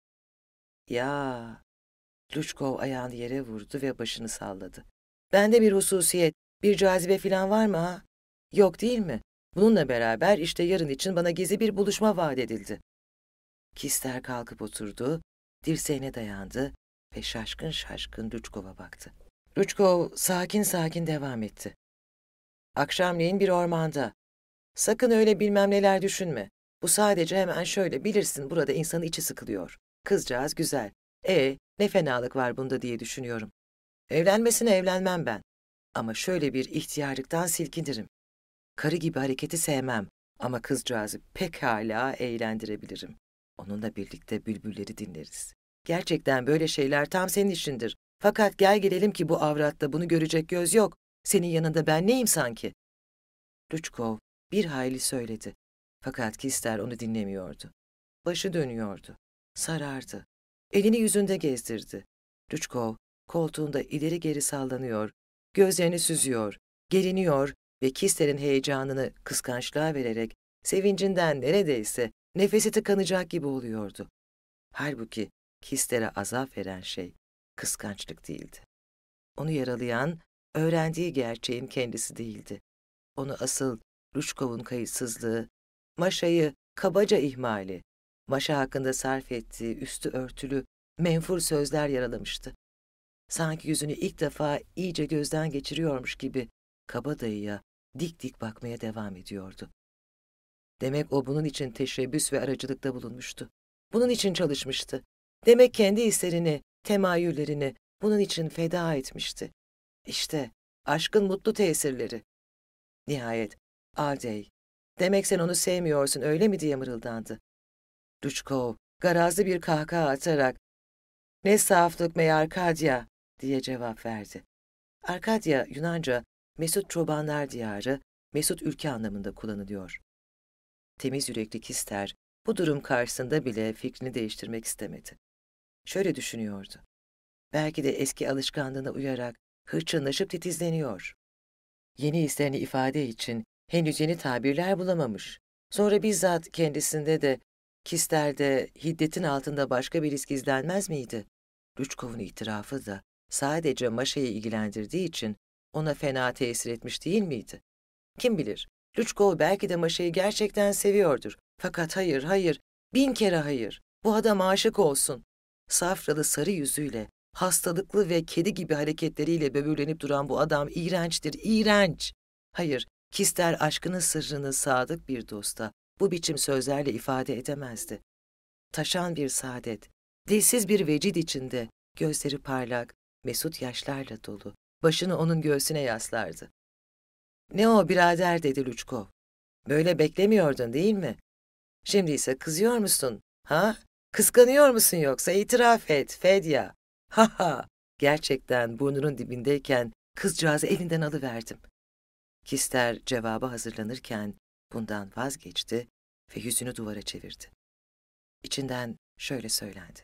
"Ya!" Luçkov ayağını yere vurdu ve başını salladı. "Bende bir hususiyet, bir cazibe falan var mı ha? Yok değil mi? Bununla beraber işte yarın için bana gizli bir buluşma vaat edildi." Kister kalkıp oturdu, dirseğine dayandı ve şaşkın şaşkın Luçkov'a baktı. Luçkov sakin sakin devam etti. "Akşamleyin bir ormanda. Sakın öyle bilmem neler düşünme. Bu sadece hemen şöyle, bilirsin, burada insanın içi sıkılıyor. Kızcağız güzel. E ne fenalık var bunda diye düşünüyorum. Evlenmesine evlenmem ben. Ama şöyle bir ihtiyarlıktan silkinirim. Karı gibi hareketi sevmem ama kızcağızı pekala eğlendirebilirim. Onunla birlikte bülbülleri dinleriz. Gerçekten böyle şeyler tam senin işindir. Fakat gel gelelim ki bu avratta bunu görecek göz yok. Senin yanında ben neyim sanki?" Luçkov bir hayli söyledi. Fakat Kister onu dinlemiyordu. Başı dönüyordu. Sarardı. Elini yüzünde gezdirdi. Luçkov koltuğunda ileri geri sallanıyor, gözlerini süzüyor, geriniyor ve Kister'in heyecanını kıskançlığa vererek sevincinden neredeyse nefesi tıkanacak gibi oluyordu. Halbuki Kister'e azap veren şey kıskançlık değildi. Onu yaralayan, öğrendiği gerçeğin kendisi değildi. Onu asıl Luçkov'un kayıtsızlığı, Maşa'yı kabaca ihmali, Maşa hakkında sarf ettiği üstü örtülü, menfur sözler yaralamıştı. Sanki yüzünü ilk defa iyice gözden geçiriyormuş gibi kabadayıya dik dik bakmaya devam ediyordu. Demek o bunun için teşebbüs ve aracılıkta bulunmuştu. Bunun için çalışmıştı. Demek kendi hislerini, temayüllerini bunun için feda etmişti. İşte aşkın mutlu tesirleri. Nihayet, "Aldey, demek sen onu sevmiyorsun öyle mi?" diye mırıldandı. Luçkov garazlı bir kahkaha atarak, "Ne saflık mey Arkadya," diye cevap verdi. Arkadya, Yunanca mesut çobanlar diyarı, mesut ülke anlamında kullanılıyor. Temiz yürekli Kister bu durum karşısında bile fikrini değiştirmek istemedi. Şöyle düşünüyordu. Belki de eski alışkanlığına uyarak hırçınlaşıp titizleniyor. Yeni hislerini ifade için henüz yeni tabirler bulamamış. Sonra bizzat kendisinde de, Kister'de hiddetin altında başka bir his gizlenmez miydi? Luçkov'un itirafı da sadece Maşa'yı ilgilendirdiği için ona fena tesir etmiş değil miydi? Kim bilir, Luçkov belki de Maşa'yı gerçekten seviyordur. Fakat hayır, hayır, bin kere hayır. Bu adam aşık olsun. Safralı sarı yüzüyle, hastalıklı ve kedi gibi hareketleriyle böbürlenip duran bu adam iğrençtir, iğrenç. Hayır, Kister aşkının sırrını sadık bir dosta bu biçim sözlerle ifade edemezdi. Taşan bir saadet, dilsiz bir vecid içinde, gözleri parlak, mesut yaşlarla dolu, başını onun göğsüne yaslardı. "Ne o birader?" dedi Luçkov. "Böyle beklemiyordun değil mi? Şimdi ise kızıyor musun? Ha? Kıskanıyor musun yoksa? İtiraf et, Fedya. Ha ha! Gerçekten burnunun dibindeyken kızcağızı elinden alıverdim." Kister cevaba hazırlanırken bundan vazgeçti ve yüzünü duvara çevirdi. İçinden şöyle söylendi: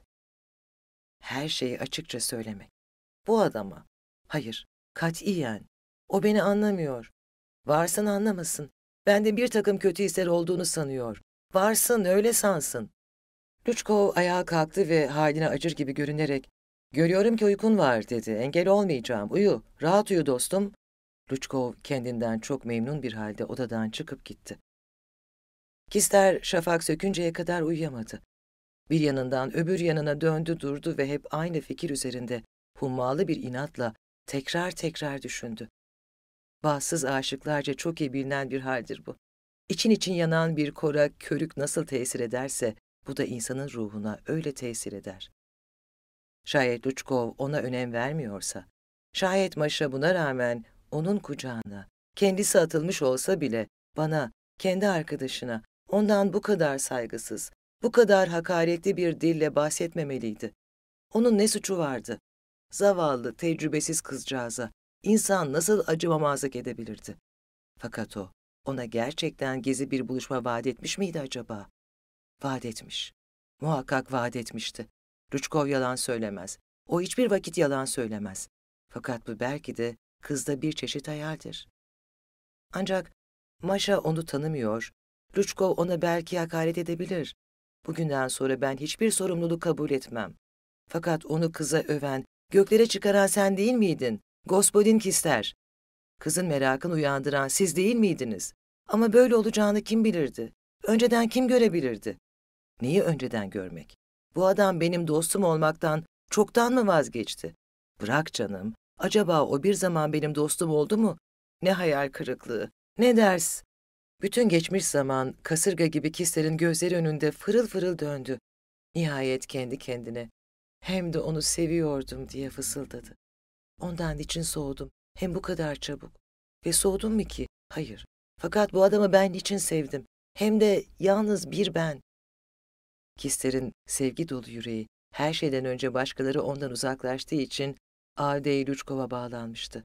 "Her şeyi açıkça söylemek. Bu adama, hayır, katiyen, o beni anlamıyor. Varsın anlamasın. Bende bir takım kötü hisler olduğunu sanıyor. Varsın öyle sansın." Luçkov ayağa kalktı ve haline acır gibi görünerek, "Görüyorum ki uykun var," dedi. "Engel olmayacağım. Uyu, rahat uyu dostum." Luçkov kendinden çok memnun bir halde odadan çıkıp gitti. Kister şafak sökünceye kadar uyuyamadı. Bir yanından öbür yanına döndü durdu ve hep aynı fikir üzerinde hummalı bir inatla tekrar tekrar düşündü. Bahtsız aşıklarca çok iyi bilinen bir haldir bu. İçin için yanan bir kora körük nasıl tesir ederse bu da insanın ruhuna öyle tesir eder. Şayet Luçkov ona önem vermiyorsa, Şayet Maşa buna rağmen onun kucağına kendisi atılmış olsa bile bana, kendi arkadaşına, ondan bu kadar saygısız, bu kadar hakaretli bir dille bahsetmemeliydi. Onun ne suçu vardı? Zavallı, tecrübesiz kızcağıza insan nasıl acımamazlık edebilirdi? Fakat o, ona gerçekten gizli bir buluşma vaat etmiş miydi acaba? Vaat etmiş. Muhakkak vaat etmişti. Rüçkov yalan söylemez. O hiçbir vakit yalan söylemez. Fakat bu belki de kızda bir çeşit hayaldir. Ancak Maşa onu tanımıyor, Rüçkov ona belki hakaret edebilir. Bugünden sonra ben hiçbir sorumluluk kabul etmem. Fakat onu kıza öven, göklere çıkaran sen değil miydin? Gospodin Kister. Kızın merakını uyandıran siz değil miydiniz? Ama böyle olacağını kim bilirdi? Önceden kim görebilirdi? Neyi önceden görmek? Bu adam benim dostum olmaktan çoktan mı vazgeçti? Bırak canım, acaba o bir zaman benim dostum oldu mu? Ne hayal kırıklığı, ne ders. Bütün geçmiş zaman kasırga gibi Kister'in gözleri önünde fırıl fırıl döndü. Nihayet kendi kendine, hem de onu seviyordum diye fısıldadı. Ondan için soğudum, hem bu kadar çabuk. Ve soğudum mu ki? Hayır. Fakat bu adamı ben niçin sevdim? Hem de yalnız bir ben. Kister'in sevgi dolu yüreği, her şeyden önce başkaları ondan uzaklaştığı için Avdey Rüçkov'a bağlanmıştı.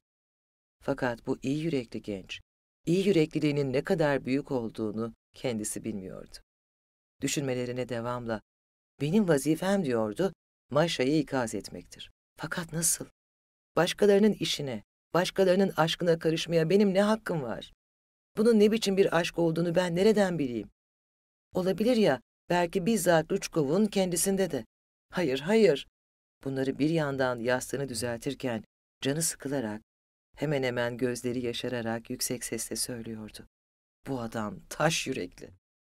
Fakat bu iyi yürekli genç, iyi yürekliliğinin ne kadar büyük olduğunu kendisi bilmiyordu. Düşünmelerine devamla, benim vazifem diyordu, Maşa'yı ikaz etmektir. Fakat nasıl? Başkalarının işine, başkalarının aşkına karışmaya benim ne hakkım var? Bunun ne biçim bir aşk olduğunu ben nereden bileyim? Olabilir ya, belki bizzat Rüçkov'un kendisinde de. Hayır, hayır. Bunları bir yandan yastığını düzeltirken, canı sıkılarak, hemen hemen gözleri yaşararak yüksek sesle söylüyordu. Bu adam taş yürekli.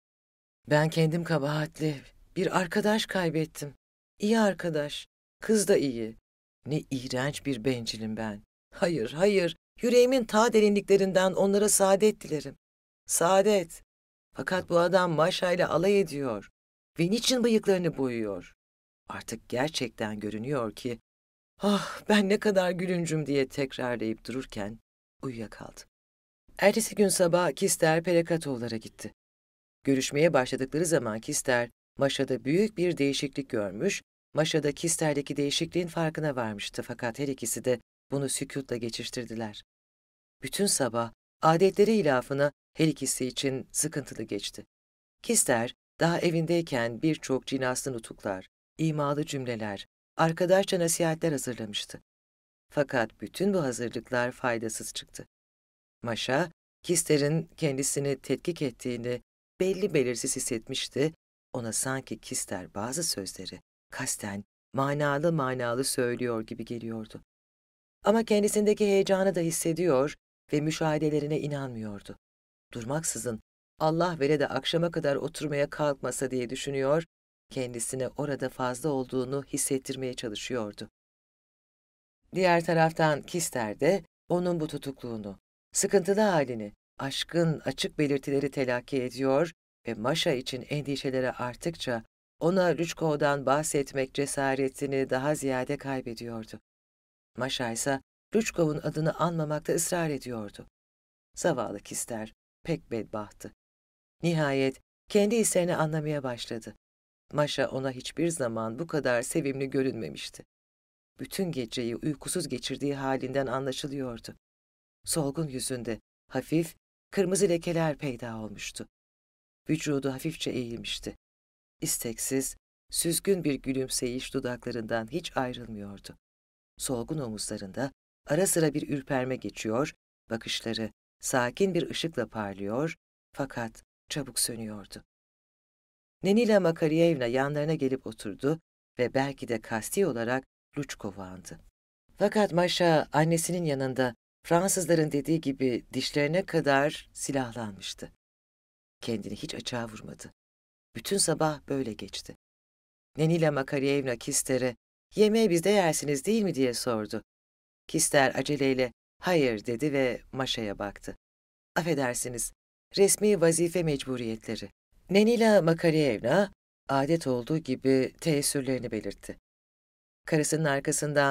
Ben kendim kabahatli, bir arkadaş kaybettim. İyi arkadaş, kız da iyi. Ne iğrenç bir bencilim ben. Hayır, hayır, yüreğimin ta derinliklerinden onlara saadet dilerim. Saadet. Fakat bu adam Maşa'yla alay ediyor ve niçin bıyıklarını boyuyor? Artık gerçekten görünüyor ki, ah ben ne kadar gülüncüm diye tekrarlayıp dururken uyuyakaldı. Ertesi gün sabah Kister Perekatovlara gitti. Görüşmeye başladıkları zaman Kister, Maşa'da büyük bir değişiklik görmüş, Maşa'da Kister'deki değişikliğin farkına varmıştı fakat her ikisi de bunu sükûtla geçiştirdiler. Bütün sabah adetleri ilafına her ikisi için sıkıntılı geçti. Kister, daha evindeyken birçok cinaslı nutuklar, imalı cümleler, arkadaşça nasihatler hazırlamıştı. Fakat bütün bu hazırlıklar faydasız çıktı. Maşa, Kister'in kendisini tetkik ettiğini belli belirsiz hissetmişti, ona sanki Kister bazı sözleri kasten, manalı manalı söylüyor gibi geliyordu. Ama kendisindeki heyecanı da hissediyor ve müşahedelerine inanmıyordu. Durmaksızın Allah vere de akşama kadar oturmaya kalkmasa diye düşünüyor, kendisine orada fazla olduğunu hissettirmeye çalışıyordu. Diğer taraftan Kister de onun bu tutukluğunu, sıkıntılı halini, aşkın açık belirtileri telakki ediyor ve Maşa için endişeleri arttıkça ona Rüçkov'dan bahsetmek cesaretini daha ziyade kaybediyordu. Maşa ise Rüçkov'un adını anmamakta ısrar ediyordu. Zavallı Kister pek bedbahtı. Nihayet kendi hislerini anlamaya başladı. Maşa ona hiçbir zaman bu kadar sevimli görünmemişti. Bütün geceyi uykusuz geçirdiği halinden anlaşılıyordu. Solgun yüzünde hafif, kırmızı lekeler peyda olmuştu. Vücudu hafifçe eğilmişti. İsteksiz, süzgün bir gülümseyiş dudaklarından hiç ayrılmıyordu. Solgun omuzlarında ara sıra bir ürperme geçiyor, bakışları sakin bir ışıkla parlıyor fakat çabuk sönüyordu. Nenila Makaryevna yanlarına gelip oturdu ve belki de kasti olarak Rüçkov'u andı. Fakat Maşa annesinin yanında Fransızların dediği gibi dişlerine kadar silahlanmıştı. Kendini hiç açığa vurmadı. Bütün sabah böyle geçti. Nenila Makaryevna Kister'e "Yemeği bizde yersiniz değil mi?" diye sordu. Kister aceleyle "Hayır" dedi ve Maşa'ya baktı. "Affedersiniz, resmi vazife mecburiyetleri." Nenila Makaryevna adet olduğu gibi teessürlerini belirtti. Karısının arkasından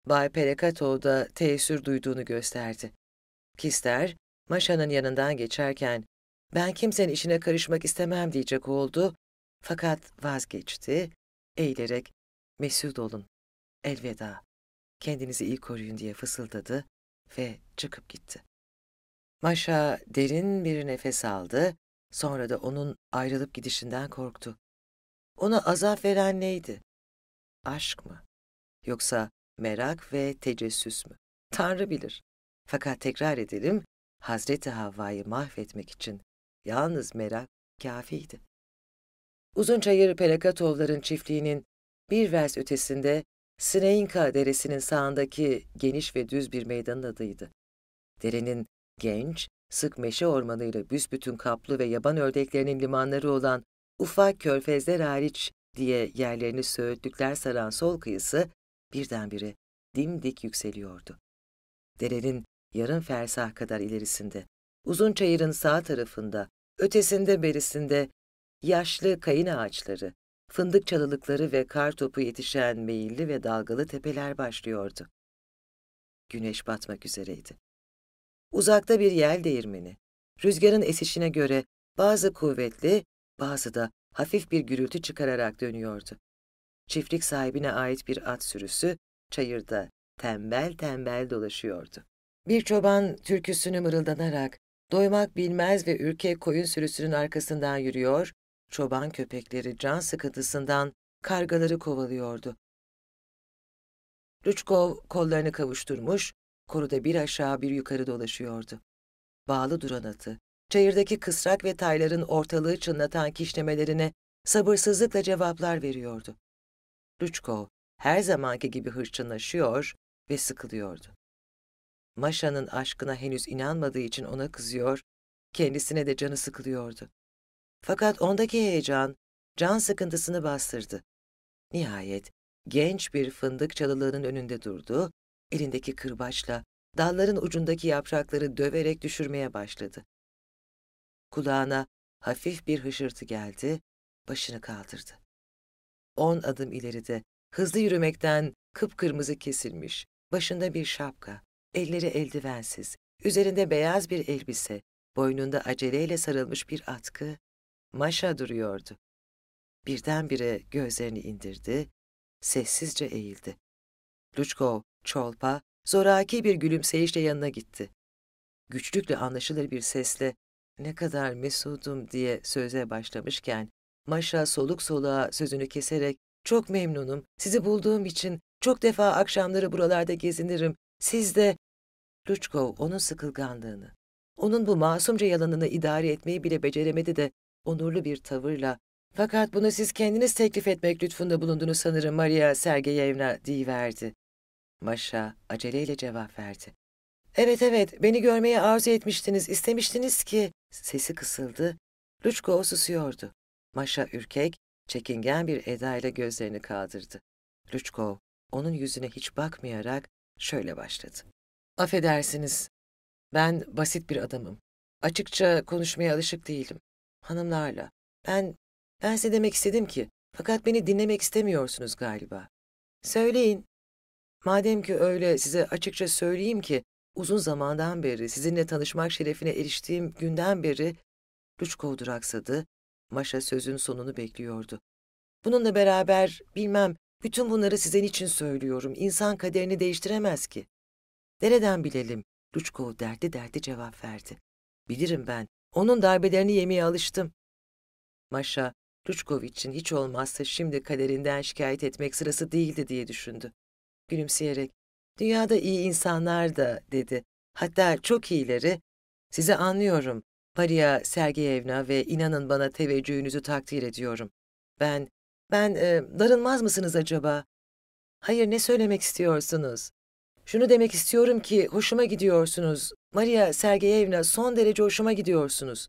Bay Perekato da teessür duyduğunu gösterdi. Kister, Maşa'nın yanından geçerken, ben kimsenin işine karışmak istemem diyecek oldu, fakat vazgeçti, eğilerek, mesut olun, elveda, kendinizi iyi koruyun diye fısıldadı ve çıkıp gitti. Maşa derin bir nefes aldı, sonra da onun ayrılıp gidişinden korktu. Ona azap veren neydi? Aşk mı? Yoksa merak ve tecessüs mü? Tanrı bilir. Fakat tekrar edelim, Hazreti Havva'yı mahvetmek için yalnız merak kâfiydi. Uzunçayır Pelakatovların çiftliğinin bir vers ötesinde Sreinka deresinin sağındaki geniş ve düz bir meydanın adıydı. Derenin genç, sık meşe ormanıyla büsbütün kaplı ve yaban ördeklerinin limanları olan ufak körfezler hariç diye yerlerini söğütlükler saran sol kıyısı birdenbire dimdik yükseliyordu. Derenin yarım fersah kadar ilerisinde, Uzunçayır'ın sağ tarafında, ötesinde berisinde yaşlı kayın ağaçları, fındık çalılıkları ve kar topu yetişen meyilli ve dalgalı tepeler başlıyordu. Güneş batmak üzereydi. Uzakta bir yel değirmeni, rüzgarın esişine göre bazı kuvvetli, bazı da hafif bir gürültü çıkararak dönüyordu. Çiftlik sahibine ait bir at sürüsü çayırda tembel tembel dolaşıyordu. Bir çoban türküsünü mırıldanarak doymak bilmez ve ürkek koyun sürüsünün arkasından yürüyor, çoban köpekleri can sıkıntısından kargaları kovalıyordu. Rüçkov kollarını kavuşturmuş, koruda bir aşağı bir yukarı dolaşıyordu. Bağlı duran atı, çayırdaki kısrak ve tayların ortalığı çınlatan kişnemelerine sabırsızlıkla cevaplar veriyordu. Rüçkov her zamanki gibi hırçınlaşıyor ve sıkılıyordu. Maşa'nın aşkına henüz inanmadığı için ona kızıyor, kendisine de canı sıkılıyordu. Fakat ondaki heyecan, can sıkıntısını bastırdı. Nihayet genç bir fındık çalılığının önünde durdu, elindeki kırbaçla dalların ucundaki yaprakları döverek düşürmeye başladı. Kulağına hafif bir hışırtı geldi, başını kaldırdı. On adım ileride, hızlı yürümekten kıpkırmızı kesilmiş, başında bir şapka, elleri eldivensiz, üzerinde beyaz bir elbise, boynunda aceleyle sarılmış bir atkı, Maşa duruyordu. Birdenbire gözlerini indirdi, sessizce eğildi. Rüçkov, çolpa, zoraki bir gülümseyişle yanına gitti. Güçlükle anlaşılır bir sesle, ne kadar mesudum diye söze başlamışken, Maşa soluk soluğa sözünü keserek, çok memnunum, sizi bulduğum için çok defa akşamları buralarda gezinirim, siz de... Rüçkov onun sıkılganlığını, onun bu masumca yalanını idare etmeyi bile beceremedi de, onurlu bir tavırla, fakat bunu siz kendiniz teklif etmek lütfunda bulundunuz sanırım Maria Sergeyevna diyiverdi. Maşa aceleyle cevap verdi. Evet evet, beni görmeye arzu etmiştiniz, istemiştiniz ki... Sesi kısıldı, Rüçkov susuyordu. Maşa ürkek, çekingen bir edayla gözlerini kaldırdı. Rüçkov, onun yüzüne hiç bakmayarak şöyle başladı. Affedersiniz, ben basit bir adamım. Açıkça konuşmaya alışık değilim. Hanımlarla. Ben, ben size demek istedim ki, fakat beni dinlemek istemiyorsunuz galiba. Söyleyin. Madem ki öyle size açıkça söyleyeyim ki, uzun zamandan beri sizinle tanışmak şerefine eriştiğim günden beri... Rüçkov duraksadı, Maşa sözün sonunu bekliyordu. Bununla beraber, bilmem, bütün bunları sizin için söylüyorum, İnsan kaderini değiştiremez ki. Nereden bilelim? Rüçkov dertli dertli cevap verdi. Bilirim ben, onun darbelerini yemeye alıştım. Maşa, Rüçkov için hiç olmazsa şimdi kaderinden şikayet etmek sırası değildi diye düşündü. Gülümseyerek, dünyada iyi insanlar da, dedi. Hatta çok iyileri. Sizi anlıyorum, Maria Sergeyevna ve inanın bana teveccühünüzü takdir ediyorum. Ben, ben e, darılmaz mısınız acaba? Hayır, ne söylemek istiyorsunuz? Şunu demek istiyorum ki hoşuma gidiyorsunuz. Maria Sergeyevna son derece hoşuma gidiyorsunuz.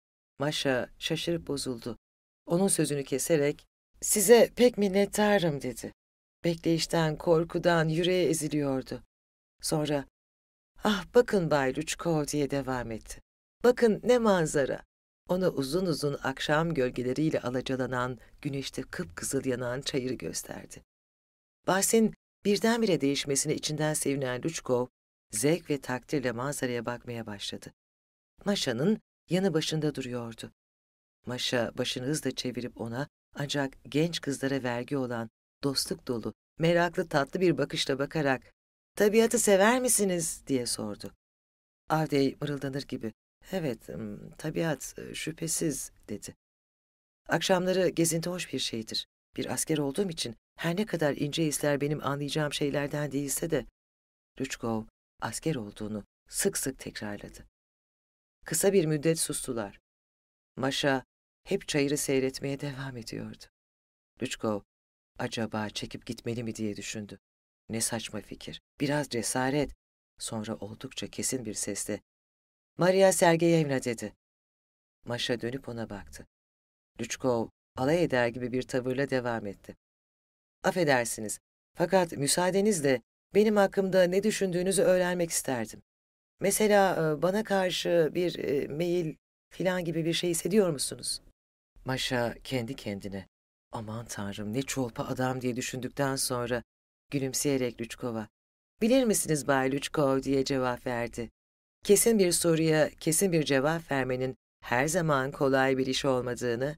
Maşa şaşırıp bozuldu. Onun sözünü keserek, size pek minnettarım dedi. Bekleyişten, korkudan yüreği eziliyordu. Sonra, ah bakın Bay Rüçkov diye devam etti. Bakın ne manzara. Ona uzun uzun akşam gölgeleriyle alacalanan, güneşte kıpkızıl yanan çayırı gösterdi. Bahsin Birdenbire değişmesine içinden sevinen Lüçkov, zevk ve takdirle manzaraya bakmaya başladı. Maşa'nın yanı başında duruyordu. Maşa başını hızla çevirip ona, ancak genç kızlara vergi olan dostluk dolu, meraklı tatlı bir bakışla bakarak "Tabiatı sever misiniz?" diye sordu. Avdey mırıldanır gibi "Evet, tabiat şüphesiz." dedi. "Akşamları gezinti hoş bir şeydir. Bir asker olduğum için her ne kadar ince hisler benim anlayacağım şeylerden değilse de..." Lüçkov asker olduğunu sık sık tekrarladı. Kısa bir müddet sustular. Maşa hep çayırı seyretmeye devam ediyordu. Lüçkov, acaba çekip gitmeli mi diye düşündü. Ne saçma fikir, biraz cesaret. Sonra oldukça kesin bir sesle, "Maria Sergeyevna," dedi. Maşa dönüp ona baktı. Lüçkov alay eder gibi bir tavırla devam etti. "Affedersiniz, fakat müsaadenizle benim hakkımda ne düşündüğünüzü öğrenmek isterdim. Mesela bana karşı bir e, meyil filan gibi bir şey hissediyor musunuz?" Maşa kendi kendine, "Aman Tanrım, ne çolpa adam," diye düşündükten sonra gülümseyerek Lüçkov'a, "Bilir misiniz Bay Lüçkov," diye cevap verdi. "Kesin bir soruya kesin bir cevap vermenin her zaman kolay bir iş olmadığını,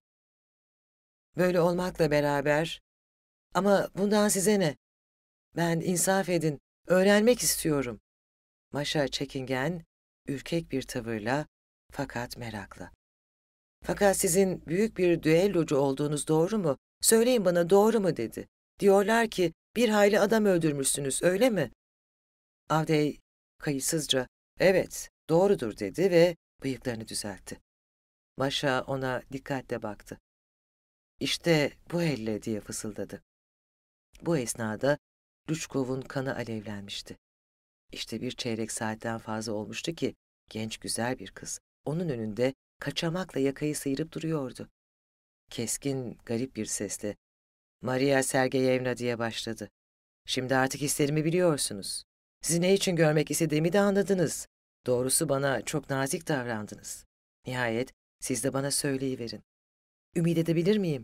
böyle olmakla beraber, ama bundan size ne? Ben, insaf edin, öğrenmek istiyorum." Maşa çekingen, ürkek bir tavırla, fakat merakla, "Fakat sizin büyük bir düellocu olduğunuz doğru mu? Söyleyin bana, doğru mu?" dedi. "Diyorlar ki bir hayli adam öldürmüşsünüz, öyle mi?" Avdey kayıtsızca, "Evet, doğrudur," dedi ve bıyıklarını düzeltti. Maşa ona dikkatle baktı. "İşte bu elle," diye fısıldadı. Bu esnada Lüçkov'un kanı alevlenmişti. İşte bir çeyrek saatten fazla olmuştu ki genç güzel bir kız onun önünde kaçamakla yakayı sıyırıp duruyordu. Keskin, garip bir sesle, "Maria Sergeyevna," diye başladı. "Şimdi artık hislerimi biliyorsunuz. Sizi ne için görmek istediğimi de anladınız. Doğrusu bana çok nazik davrandınız. Nihayet siz de bana söyleyiverin. Ümit edebilir miyim?"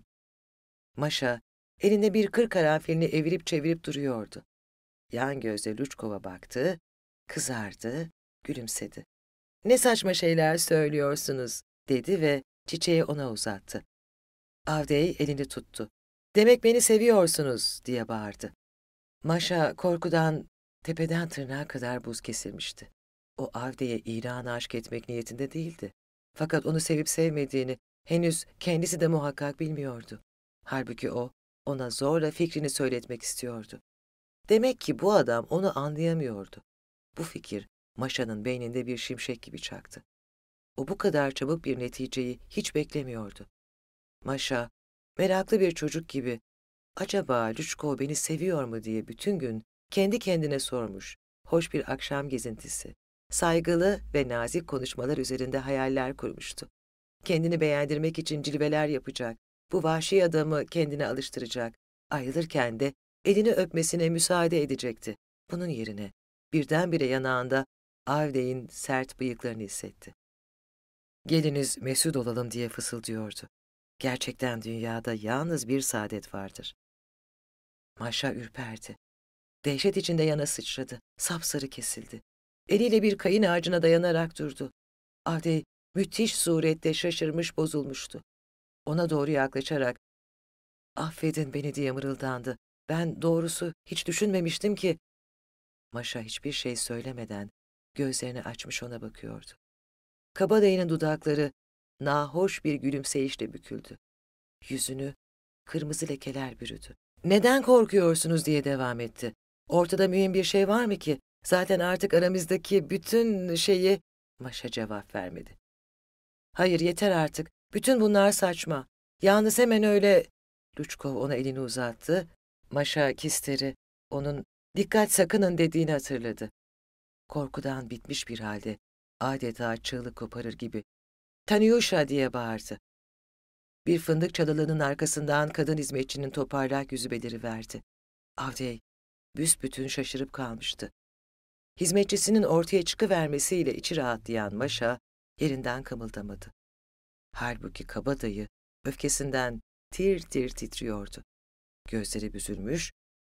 Maşa elinde bir kır karanfilini evirip çevirip duruyordu. Yan gözle Lüçkov'a baktı, kızardı, gülümsedi. "Ne saçma şeyler söylüyorsunuz," dedi ve çiçeği ona uzattı. Avdey elini tuttu. "Demek beni seviyorsunuz," diye bağırdı. Maşa korkudan tepeden tırnağa kadar buz kesilmişti. O Avdey'e ilanı aşk etmek niyetinde değildi. Fakat onu sevip sevmediğini henüz kendisi de muhakkak bilmiyordu. Halbuki o, ona zorla fikrini söyletmek istiyordu. Demek ki bu adam onu anlayamıyordu. Bu fikir Maşa'nın beyninde bir şimşek gibi çaktı. O bu kadar çabuk bir neticeyi hiç beklemiyordu. Maşa, meraklı bir çocuk gibi, acaba Lüçkov beni seviyor mu diye bütün gün kendi kendine sormuş. Hoş bir akşam gezintisi, saygılı ve nazik konuşmalar üzerinde hayaller kurmuştu. Kendini beğendirmek için cilveler yapacak, bu vahşi adamı kendine alıştıracak, ayrılırken de elini öpmesine müsaade edecekti. Bunun yerine birdenbire yanağında Avdey'in sert bıyıklarını hissetti. "Geliniz mesut olalım," diye fısıldıyordu. "Gerçekten dünyada yalnız bir saadet vardır." Maşa ürperdi. Dehşet içinde yana sıçradı, sapsarı kesildi. Eliyle bir kayın ağacına dayanarak durdu. Avdey müthiş surette şaşırmış, bozulmuştu. Ona doğru yaklaşarak, "Affedin beni," diye mırıldandı. "Ben doğrusu hiç düşünmemiştim ki..." Maşa hiçbir şey söylemeden gözlerini açmış ona bakıyordu. Kabadayının dudakları nahoş bir gülümseyişle büküldü. Yüzünü kırmızı lekeler bürüdü. "Neden korkuyorsunuz?" diye devam etti. "Ortada mühim bir şey var mı ki? Zaten artık aramızdaki bütün şeyi..." Maşa cevap vermedi. "Hayır, yeter artık. Bütün bunlar saçma. Yalnız hemen öyle..." Lüçkov ona elini uzattı. Maşa Kister'i onun "Dikkat, sakının," dediğini hatırladı. Korkudan bitmiş bir halde adeta çığlık koparır gibi "Tanyusha!" diye bağırdı. Bir fındık çalılığının arkasından kadın hizmetçinin toparlak yüzü beliriverdi. Avdey büsbütün şaşırıp kalmıştı. Hizmetçisinin ortaya çıkıvermesiyle içi rahatlayan Maşa yerinden kımıldamadı. Halbuki kabadayı öfkesinden tir tir titriyordu. Gözleri büzülmüş,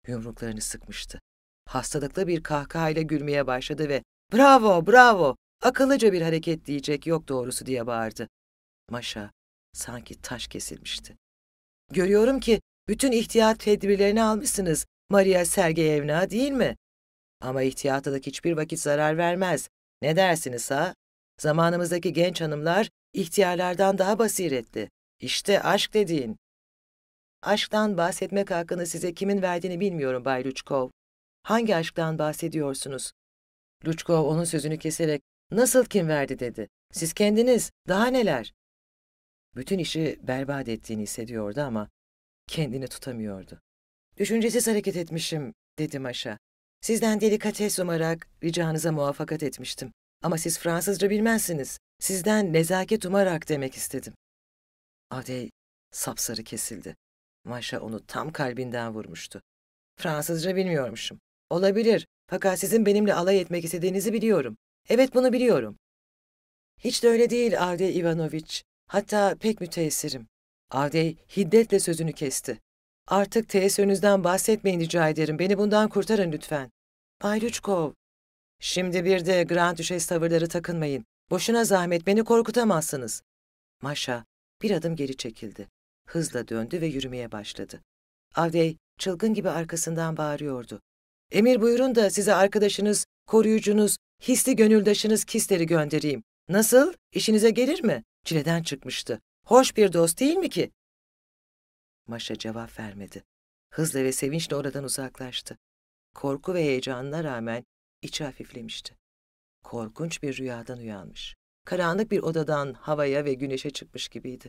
Yumruklarını sıkmıştı. Hastalıklı bir kahkahayla gülmeye başladı ve ''Bravo, bravo, akıllıca bir hareket diyecek yok doğrusu'' diye bağırdı. Maşa sanki taş kesilmişti. ''Görüyorum ki bütün ihtiyat tedbirlerini almışsınız Maria Sergeyevna, değil mi? Ama ihtiyatlık hiçbir vakit zarar vermez. Ne dersiniz ha? Zamanımızdaki genç hanımlar ihtiyarlardan daha basiretli. İşte aşk dediğin.'' ''Aşktan bahsetmek hakkını size kimin verdiğini bilmiyorum Bay Luçkov. Hangi aşktan bahsediyorsunuz?'' Luçkov onun sözünü keserek ''Nasıl kim verdi?'' dedi. ''Siz kendiniz, daha neler?'' Bütün işi berbat ettiğini hissediyordu ama kendini tutamıyordu. ''Düşüncesiz hareket etmişim'' dedi Maşa. ''Sizden delikates umarak ricanıza muvaffakat etmiştim. Ama siz Fransızca bilmezsiniz. Sizden nezaket umarak demek istedim.'' Adey sapsarı kesildi. Maşa onu tam kalbinden vurmuştu. ''Fransızca bilmiyormuşum. Olabilir, fakat sizin benimle alay etmek istediğinizi biliyorum. Evet, bunu biliyorum.'' ''Hiç de öyle değil Avdey Ivanoviç. Hatta pek müteessirim.'' Avdey hiddetle sözünü kesti. ''Artık teessürünüzden bahsetmeyin rica ederim. Beni bundan kurtarın lütfen.'' ''Bay Luçkov, şimdi bir de Grand Düşes tavırları takınmayın. Boşuna zahmet, beni korkutamazsınız.'' Maşa bir adım geri çekildi. Hızla döndü ve yürümeye başladı. Avdey çılgın gibi arkasından bağırıyordu. ''Emir buyurun da size arkadaşınız, koruyucunuz, hisli gönüldaşınız Kister'i göndereyim. Nasıl? İşinize gelir mi? Çileden çıkmıştı. Hoş bir dost değil mi ki?'' Maşa cevap vermedi. Hızla ve sevinçle oradan uzaklaştı. Korku ve heyecanına rağmen içi hafiflemişti. Korkunç bir rüyadan uyanmış. Karanlık bir odadan havaya ve güneşe çıkmış gibiydi.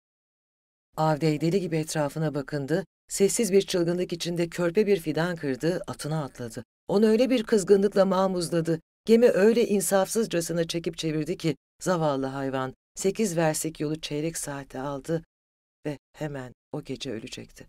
Avdey deli gibi etrafına bakındı, sessiz bir çılgınlık içinde körpe bir fidan kırdı, atına atladı. Onu öyle bir kızgınlıkla mamuzladı, gemi öyle insafsızcasına çekip çevirdi ki zavallı hayvan sekiz verslik yolu çeyrek saate aldı ve hemen o gece ölecekti.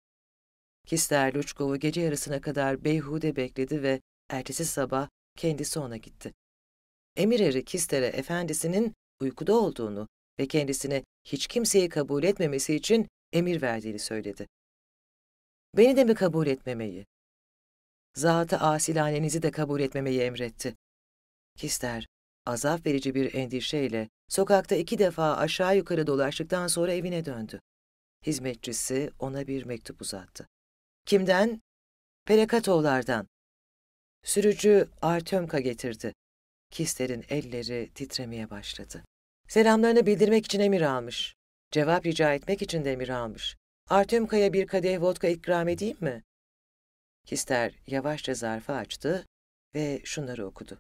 Kister Luçkov'u gece yarısına kadar beyhude bekledi ve ertesi sabah kendisi ona gitti. Emir eri Kister'e efendisinin uykuda olduğunu ve kendisine hiç kimseyi kabul etmemesi için emir verdiğini söyledi. ''Beni de mi kabul etmemeyi? Zat-ı asilanenizi de kabul etmemeyi emretti.'' Kister, azap verici bir endişeyle sokakta iki defa aşağı yukarı dolaştıktan sonra evine döndü. Hizmetçisi ona bir mektup uzattı. ''Kimden?'' ''Perekatovlardan.'' Sürücü Artyomka getirdi. Kister'in elleri titremeye başladı. Selamlarını bildirmek için emir almış. Cevap rica etmek için de emir almış. Artyomka'ya bir kadeh vodka ikram edeyim mi? Kister yavaşça zarfı açtı ve şunları okudu.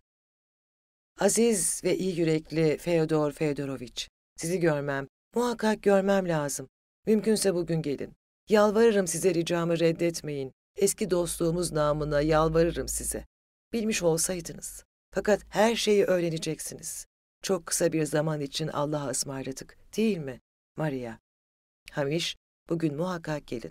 Aziz ve iyi yürekli Feodor Feodoroviç, sizi görmem, muhakkak görmem lazım. Mümkünse bugün gelin. Yalvarırım size, ricamı reddetmeyin. Eski dostluğumuz namına yalvarırım size. Bilmiş olsaydınız. Fakat her şeyi öğreneceksiniz. Çok kısa bir zaman için Allah'a ısmarladık, değil mi, Maria? Hamiş, bugün muhakkak gelin.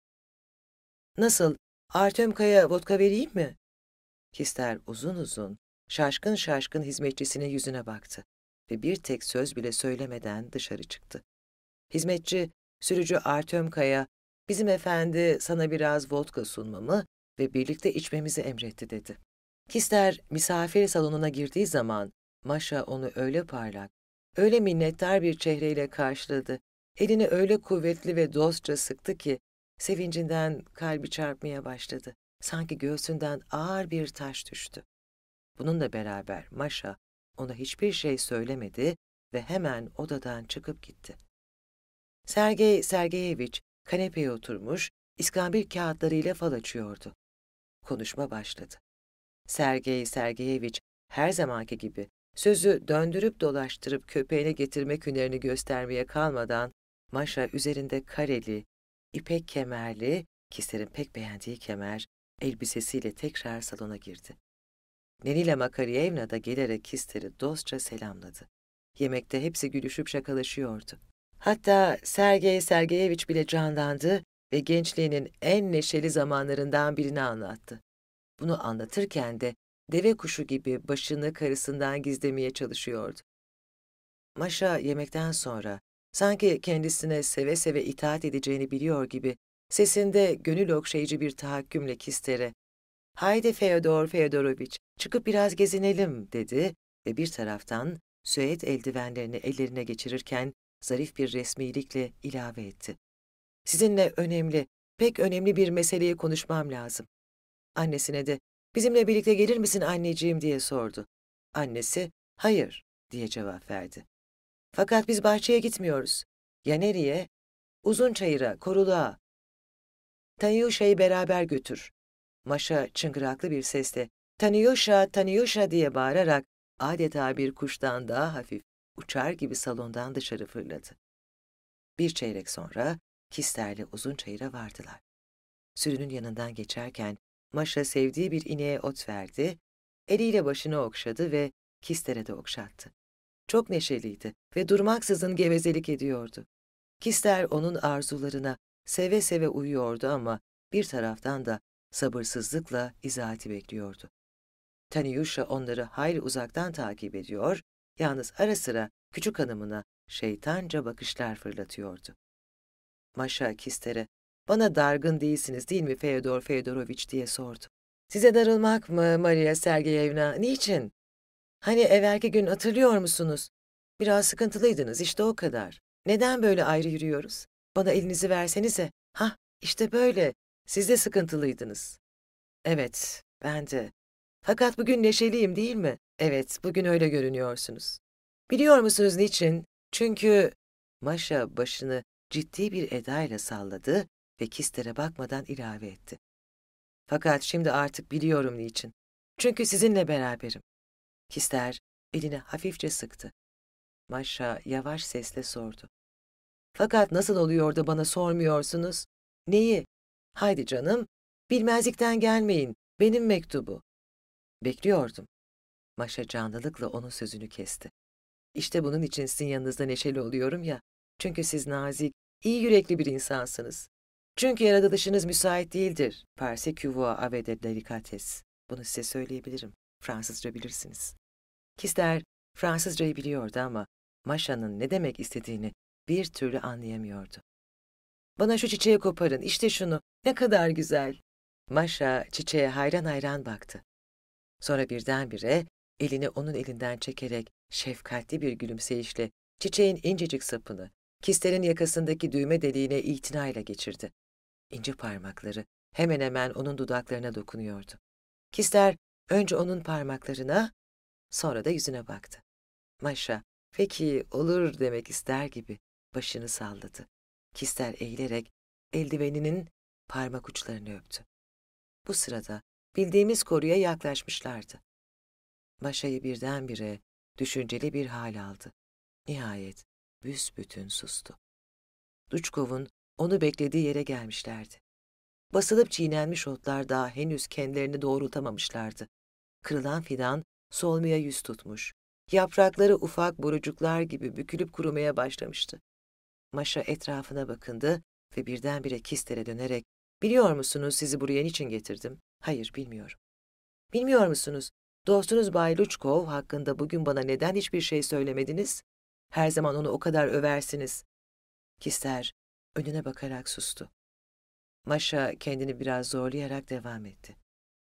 Nasıl, Artyomka'ya vodka vereyim mi? Kister uzun uzun, şaşkın şaşkın hizmetçisinin yüzüne baktı ve bir tek söz bile söylemeden dışarı çıktı. Hizmetçi, sürücü Artyomka'ya, bizim efendi sana biraz vodka sunmamı ve birlikte içmemizi emretti dedi. Kister misafir salonuna girdiği zaman Maşa onu öyle parlak, öyle minnettar bir çehreyle karşıladı, elini öyle kuvvetli ve dostça sıktı ki sevincinden kalbi çarpmaya başladı. Sanki göğsünden ağır bir taş düştü. Bununla beraber Maşa ona hiçbir şey söylemedi ve hemen odadan çıkıp gitti. Sergey Sergeyeviç kanepeye oturmuş, iskambil kağıtlarıyla fal açıyordu. Konuşma başladı. Sergey Sergeyeviç her zamanki gibi sözü döndürüp dolaştırıp köpeğine getirmek hünerini göstermeye kalmadan Maşa üzerinde kareli, ipek kemerli, Kister'in pek beğendiği kemer, elbisesiyle tekrar salona girdi. Nenila Makaryevna da gelerek Kister'i dostça selamladı. Yemekte hepsi gülüşüp şakalaşıyordu. Hatta Sergey Sergeyeviç bile canlandı ve gençliğinin en neşeli zamanlarından birini anlattı. Bunu anlatırken de deve kuşu gibi başını karısından gizlemeye çalışıyordu. Maşa yemekten sonra sanki kendisine seve seve itaat edeceğini biliyor gibi Sesinde gönül okşayıcı bir tahakkümle Kister'e, "Haydi Feodor Feodoroviç, çıkıp biraz gezinelim," dedi ve bir taraftan süet eldivenlerini ellerine geçirirken zarif bir resmilikle ilave etti. "Sizinle önemli, pek önemli bir meseleyi konuşmam lazım." Annesine de, "Bizimle birlikte gelir misin anneciğim?" diye sordu. Annesi, "Hayır," diye cevap verdi. "Fakat biz bahçeye gitmiyoruz." "Ya nereye?" "Uzunçayır'a, koruluğa." "Tanyuşa'yı beraber götür." Maşa çıngıraklı bir sesle, "Tanyuşa, Tanyuşa," diye bağırarak adeta bir kuştan daha hafif, uçar gibi salondan dışarı fırladı. Bir çeyrek sonra Kister'le Uzunçayır'a vardılar. Sürünün yanından geçerken Maşa sevdiği bir ineğe ot verdi, eliyle başını okşadı ve Kister'e de okşattı. Çok neşeliydi ve durmaksızın gevezelik ediyordu. Kister onun arzularına seve seve uyuyordu ama bir taraftan da sabırsızlıkla izaati bekliyordu. Tanyuşa onları hayli uzaktan takip ediyor, yalnız ara sıra küçük hanımına şeytanca bakışlar fırlatıyordu. Maşa Kister'e, "Bana dargın değilsiniz değil mi Feodor Feodoroviç?" diye sordu. "Size darılmak mı Maria Sergeyevna? Niçin? Hani evvelki gün hatırlıyor musunuz? Biraz sıkıntılıydınız, işte o kadar. Neden böyle ayrı yürüyoruz? Bana elinizi versenize. Hah, işte böyle. Siz de sıkıntılıydınız." "Evet, ben de. Fakat bugün neşeliyim değil mi?" "Evet, bugün öyle görünüyorsunuz." "Biliyor musunuz niçin? Çünkü..." Maşa başını ciddi bir edayla salladı ve Kister'e bakmadan ilave etti. "Fakat şimdi artık biliyorum niçin. Çünkü sizinle beraberim." Kister elini hafifçe sıktı. Maşa yavaş sesle sordu. "Fakat nasıl oluyor da bana sormuyorsunuz? Neyi? Haydi canım, bilmezlikten gelmeyin, benim mektubu." "Bekliyordum." Maşa canlılıkla onun sözünü kesti. "İşte bunun için sizin yanınızda neşeli oluyorum ya. Çünkü siz nazik, iyi yürekli bir insansınız. Çünkü yaratılışınız müsait değildir. Parce que vous avez de délicatesse. Bunu size söyleyebilirim. Fransızca bilirsiniz." Kister Fransızcayı biliyordu ama Maşa'nın ne demek istediğini bir türlü anlayamıyordu. "Bana şu çiçeği koparın, işte şunu. Ne kadar güzel." Maşa çiçeğe hayran hayran baktı. Sonra birdenbire elini onun elinden çekerek şefkatli bir gülümseyişle çiçeğin incecik sapını Kister'in yakasındaki düğme deliğine itinayla geçirdi. İnce parmakları hemen hemen onun dudaklarına dokunuyordu. Kister önce onun parmaklarına, sonra da yüzüne baktı. Maşa, "Peki, olur," demek ister gibi başını salladı. Kister eğilerek eldiveninin parmak uçlarını öptü. Bu sırada bildiğimiz koruya yaklaşmışlardı. Maşa'yı birdenbire düşünceli bir hal aldı. Nihayet büsbütün sustu. Duçkov'un onu beklediği yere gelmişlerdi. Basılıp çiğnenmiş otlar daha henüz kendilerini doğrultamamışlardı. Kırılan fidan solmaya yüz tutmuş. Yaprakları ufak borucuklar gibi bükülüp kurumaya başlamıştı. Maşa etrafına bakındı ve birdenbire Kister'e dönerek, "Biliyor musunuz sizi buraya niçin getirdim?" "Hayır, bilmiyorum." "Bilmiyor musunuz? Dostunuz Bay Luçkov hakkında bugün bana neden hiçbir şey söylemediniz? Her zaman onu o kadar översiniz." Kister önüne bakarak sustu. Maşa kendini biraz zorlayarak devam etti.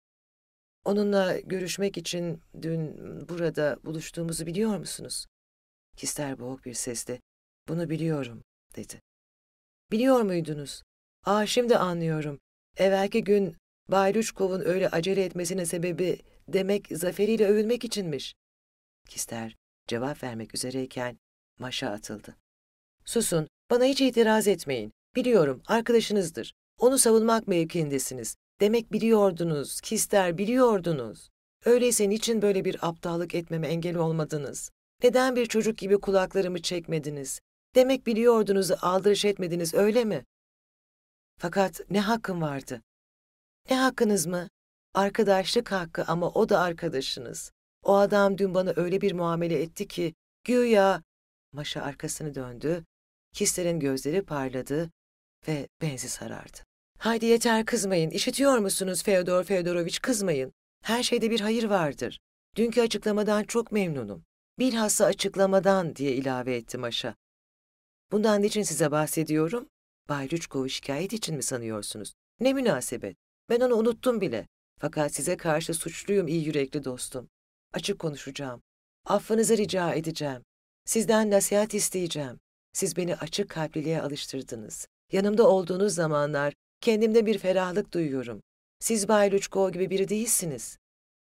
"Onunla görüşmek için dün burada buluştuğumuzu biliyor musunuz?" Kister boğuk bir sesle, "Bunu biliyorum," dedi. "Biliyor muydunuz? Aa, şimdi anlıyorum. Evvelki gün Bay Luçkov'un öyle acele etmesinin sebebi demek zaferiyle övünmek içinmiş." Kister cevap vermek üzereyken Maşa atıldı. "Susun, bana hiç itiraz etmeyin. Biliyorum, arkadaşınızdır. Onu savunmak mevkiindesiniz. Demek biliyordunuz, Kister, biliyordunuz. Öyleyse niçin böyle bir aptallık etmeme engel olmadınız? Neden bir çocuk gibi kulaklarımı çekmediniz? Demek biliyordunuzu aldırış etmediniz, öyle mi?" "Fakat ne hakkım vardı?" "Ne hakkınız mı? Arkadaşlık hakkı, ama o da arkadaşınız. O adam dün bana öyle bir muamele etti ki, güya..." Maşa arkasını döndü, Kister'in gözleri parladı ve benzi sarardı. "Haydi yeter, kızmayın, işitiyor musunuz Feodor Feodoroviç, kızmayın. Her şeyde bir hayır vardır. Dünkü açıklamadan çok memnunum. Bilhassa açıklamadan," diye ilave etti Maşa. "Bundan niçin size bahsediyorum? Bay Lüçkov'u şikayet için mi sanıyorsunuz? Ne münasebet. Ben onu unuttum bile. Fakat size karşı suçluyum iyi yürekli dostum. Açık konuşacağım. Affınızı rica edeceğim. Sizden nasihat isteyeceğim. Siz beni açık kalpliliğe alıştırdınız. Yanımda olduğunuz zamanlar kendimde bir ferahlık duyuyorum. Siz Bay Lüçkov gibi biri değilsiniz.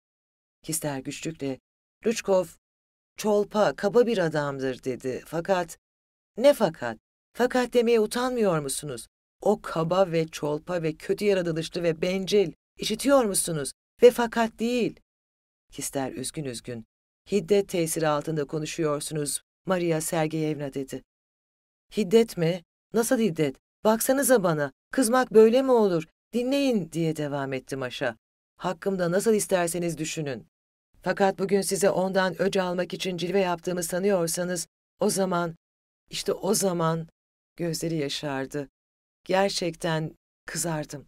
Kister güçlükle, Lüçkov, çolpa, kaba bir adamdır dedi. Fakat, ne fakat? Fakat demeye utanmıyor musunuz? O kaba ve çolpa ve kötü yaratılışlı ve bencil. İşitiyor musunuz? Ve fakat değil. Kister üzgün üzgün. Hiddet tesiri altında konuşuyorsunuz, Maria Sergeyevna dedi. Hiddet mi? Nasıl hiddet? Baksanıza bana, kızmak böyle mi olur? Dinleyin diye devam etti Maşa. Hakkımda nasıl isterseniz düşünün. Fakat bugün size ondan öc almak için cilve yaptığımı sanıyorsanız, o zaman, işte o zaman gözleri yaşardı. Gerçekten kızardım.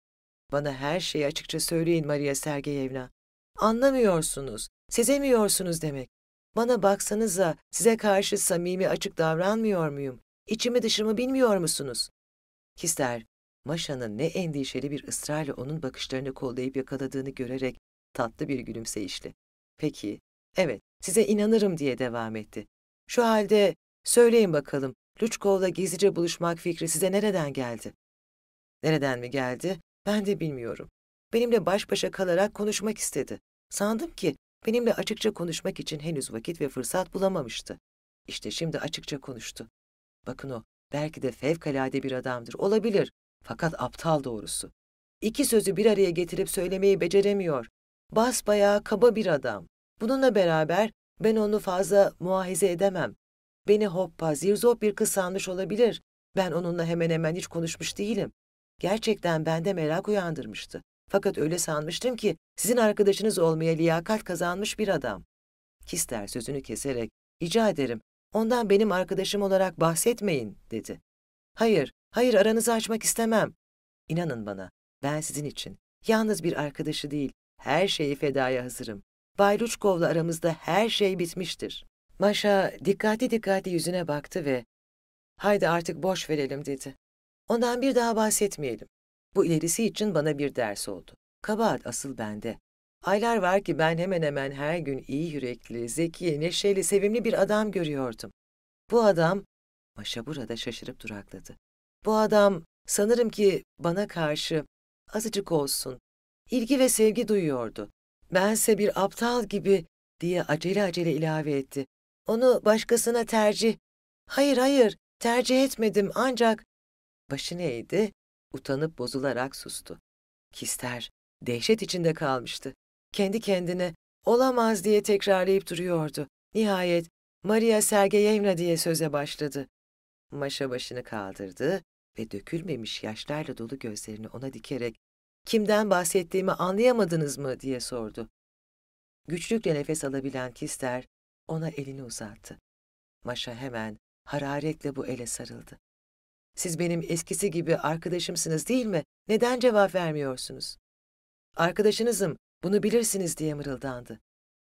Bana her şeyi açıkça söyleyin Maria Sergeyevna. Anlamıyorsunuz, sezemiyorsunuz demek. Bana baksanıza, size karşı samimi açık davranmıyor muyum? İçimi dışımı bilmiyor musunuz? Kister, Maşa'nın ne endişeli bir ısrarla onun bakışlarını kollayıp yakaladığını görerek tatlı bir gülümseyişle. Peki, evet, size inanırım diye devam etti. Şu halde söyleyin bakalım, Lüçkov'la gizlice buluşmak fikri size nereden geldi? Nereden mi geldi? Ben de bilmiyorum. Benimle baş başa kalarak konuşmak istedi. Sandım ki benimle açıkça konuşmak için henüz vakit ve fırsat bulamamıştı. İşte şimdi açıkça konuştu. Bakın o, belki de fevkalade bir adamdır, olabilir. Fakat aptal doğrusu. İki sözü bir araya getirip söylemeyi beceremiyor. Basbayağı kaba bir adam. Bununla beraber ben onu fazla muahize edemem. Beni hoppa, zirzop bir kız sanmış olabilir. Ben onunla hemen hemen hiç konuşmuş değilim. Gerçekten bende merak uyandırmıştı. Fakat öyle sanmıştım ki sizin arkadaşınız olmaya liyakat kazanmış bir adam. Kister sözünü keserek, rica ederim, ondan benim arkadaşım olarak bahsetmeyin, dedi. Hayır, hayır aranızı açmak istemem. İnanın bana, ben sizin için, yalnız bir arkadaşı değil, her şeyi fedaya hazırım. Bay Lüçkov'la aramızda her şey bitmiştir. Maşa dikkatli dikkatli yüzüne baktı ve, haydi artık boş verelim, dedi. Ondan bir daha bahsetmeyelim. Bu ilerisi için bana bir ders oldu. Kabahat asıl bende. Aylar var ki ben hemen hemen her gün iyi yürekli, zeki, neşeli, sevimli bir adam görüyordum. Bu adam, Maşa burada şaşırıp durakladı. Bu adam sanırım ki bana karşı azıcık olsun ilgi ve sevgi duyuyordu. Bense bir aptal gibi diye acele acele ilave etti. Onu başkasına tercih... Hayır hayır tercih etmedim ancak... Başını eğdi, utanıp bozularak sustu. Kister dehşet içinde kalmıştı. Kendi kendine olamaz diye tekrarlayıp duruyordu. Nihayet Maria Sergeyevna diye söze başladı. Maşa başını kaldırdı ve dökülmemiş yaşlarla dolu gözlerini ona dikerek kimden bahsettiğimi anlayamadınız mı diye sordu. Güçlükle nefes alabilen Kister ona elini uzattı. Maşa hemen hararetle bu ele sarıldı. Siz benim eskisi gibi arkadaşımsınız değil mi? Neden cevap vermiyorsunuz? Arkadaşınızım, bunu bilirsiniz diye mırıldandı.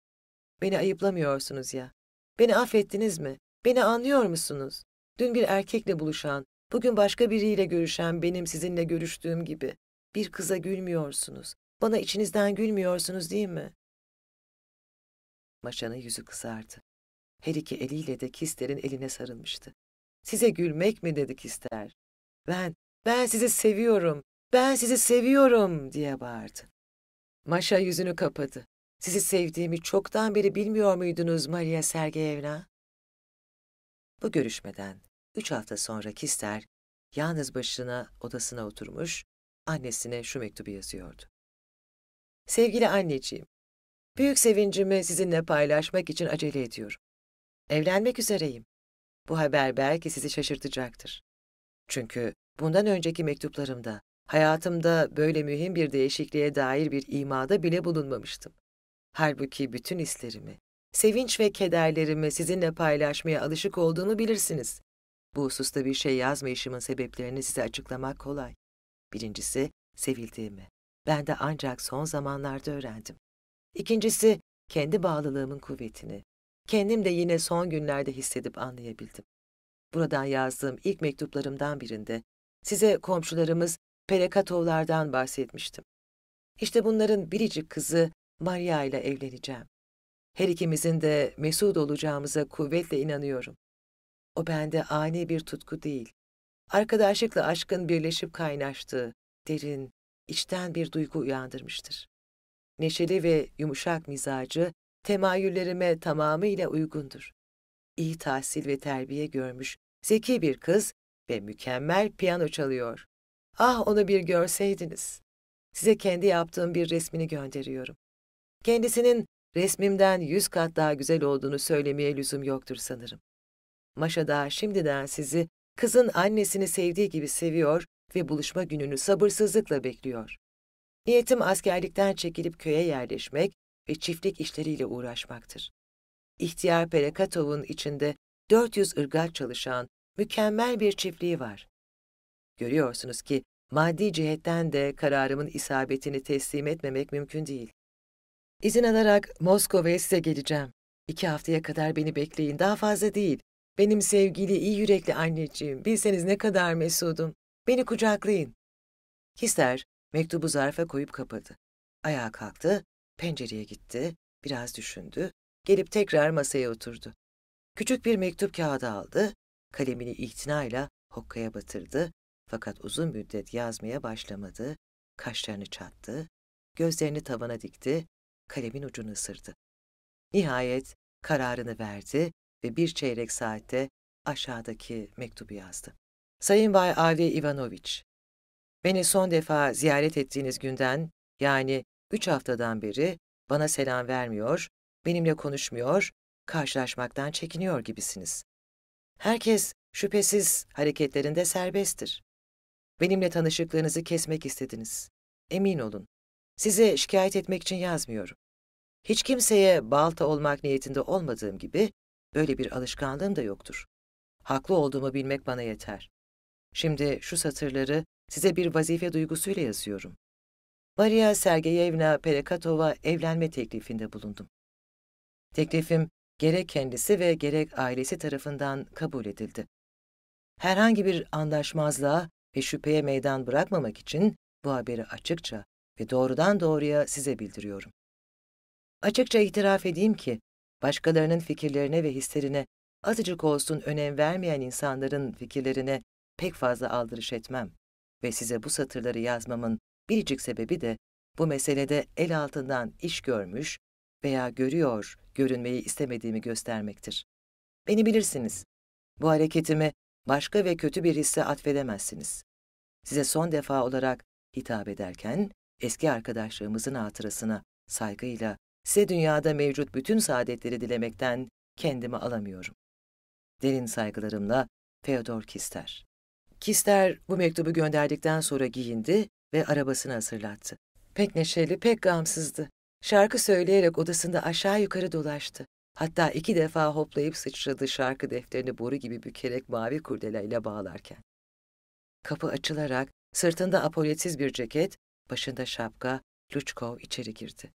Beni ayıplamıyorsunuz ya. Beni affettiniz mi? Beni anlıyor musunuz? Dün bir erkekle buluşan, bugün başka biriyle görüşen benim sizinle görüştüğüm gibi. Bir kıza gülmüyorsunuz. Bana içinizden gülmüyorsunuz değil mi? Maşa'nın yüzü kızardı. Her iki eliyle de Kister'in eline sarılmıştı. Size gülmek mi dedi Kister. Ben, ben sizi seviyorum, ben sizi seviyorum diye bağırdı. Maşa yüzünü kapadı. Sizi sevdiğimi çoktan beri bilmiyor muydunuz Maria Sergeyevna? Bu görüşmeden üç hafta sonra Kister yalnız başına odasına oturmuş, annesine şu mektubu yazıyordu. Sevgili anneciğim, büyük sevincimi sizinle paylaşmak için acele ediyorum. Evlenmek üzereyim. Bu haber belki sizi şaşırtacaktır. Çünkü bundan önceki mektuplarımda, hayatımda böyle mühim bir değişikliğe dair bir imada bile bulunmamıştım. Halbuki bütün hislerimi, sevinç ve kederlerimi sizinle paylaşmaya alışık olduğumu bilirsiniz. Bu hususta bir şey yazmayışımın sebeplerini size açıklamak kolay. Birincisi, sevildiğimi. Ben de ancak son zamanlarda öğrendim. İkincisi, kendi bağlılığımın kuvvetini. Kendim de yine son günlerde hissedip anlayabildim. Buradan yazdığım ilk mektuplarımdan birinde Size komşularımız Perekatovlardan bahsetmiştim. İşte bunların biricik kızı Maria ile evleneceğim. Her ikimizin de mesut olacağımıza kuvvetle inanıyorum. O bende ani bir tutku değil, arkadaşlıkla aşkın birleşip kaynaştığı, derin, içten bir duygu uyandırmıştır. Neşeli ve yumuşak mizacı temayüllerime tamamıyla uygundur. İyi tahsil ve terbiye görmüş, zeki bir kız ve mükemmel piyano çalıyor. Ah, onu bir görseydiniz. Size kendi yaptığım bir resmini gönderiyorum. Kendisinin resmimden yüz kat daha güzel olduğunu söylemeye lüzum yoktur sanırım. Maşa da şimdiden sizi kızın annesini sevdiği gibi seviyor ve buluşma gününü sabırsızlıkla bekliyor. Niyetim askerlikten çekilip köye yerleşmek ve çiftlik işleriyle uğraşmaktır. İhtiyar Perekatov'un içinde dört yüz ırgat çalışan mükemmel bir çiftliği var. Görüyorsunuz ki maddi cihetten de kararımın isabetini teslim etmemek mümkün değil. İzin alarak Moskova'ya size geleceğim. İki haftaya kadar beni bekleyin, daha fazla değil. Benim sevgili, iyi yürekli anneciğim, bilseniz ne kadar mesudum. Beni kucaklayın. Kister mektubu zarfa koyup kapadı. Ayağa kalktı, pencereye gitti, biraz düşündü, gelip tekrar masaya oturdu. Küçük bir mektup kağıdı aldı, kalemini itinayla hokkaya batırdı, fakat uzun müddet yazmaya başlamadı, kaşlarını çattı, gözlerini tavana dikti, kalemin ucunu ısırdı. Nihayet kararını verdi ve bir çeyrek saatte aşağıdaki mektubu yazdı. Sayın Bay Ali Ivanoviç, beni son defa ziyaret ettiğiniz günden, yani üç haftadan beri bana selam vermiyor, benimle konuşmuyor, karşılaşmaktan çekiniyor gibisiniz. Herkes şüphesiz hareketlerinde serbesttir. Benimle tanışıklığınızı kesmek istediniz. Emin olun, size şikayet etmek için yazmıyorum. Hiç kimseye balta olmak niyetinde olmadığım gibi, böyle bir alışkanlığım da yoktur. Haklı olduğumu bilmek bana yeter. Şimdi şu satırları size bir vazife duygusuyla yazıyorum. Maria Sergeyevna Perekatova evlenme teklifinde bulundum. Teklifim gerek kendisi ve gerek ailesi tarafından kabul edildi. Herhangi bir anlaşmazlığa ve şüpheye meydan bırakmamak için bu haberi açıkça ve doğrudan doğruya size bildiriyorum. Açıkça itiraf edeyim ki, başkalarının fikirlerine ve hislerine azıcık olsun önem vermeyen insanların fikirlerine pek fazla aldırış etmem ve size bu satırları yazmamın biricik sebebi de bu meselede el altından iş görmüş veya görüyor, görünmeyi istemediğimi göstermektir. Beni bilirsiniz. Bu hareketimi başka ve kötü bir hisse atfedemezsiniz. Size son defa olarak hitap ederken, eski arkadaşlığımızın hatırasına saygıyla size dünyada mevcut bütün saadetleri dilemekten kendimi alamıyorum. Derin saygılarımla Fyodor Kister. Kister bu mektubu gönderdikten sonra giyindi ve arabasını hazırlattı. Pek neşeli, pek gamsızdı. Şarkı söyleyerek odasında aşağı yukarı dolaştı. Hatta iki defa hoplayıp sıçradı şarkı defterini boru gibi bükerek mavi kurdeleyle bağlarken. Kapı açılarak sırtında apoletsiz bir ceket, başında şapka, Luçkov içeri girdi.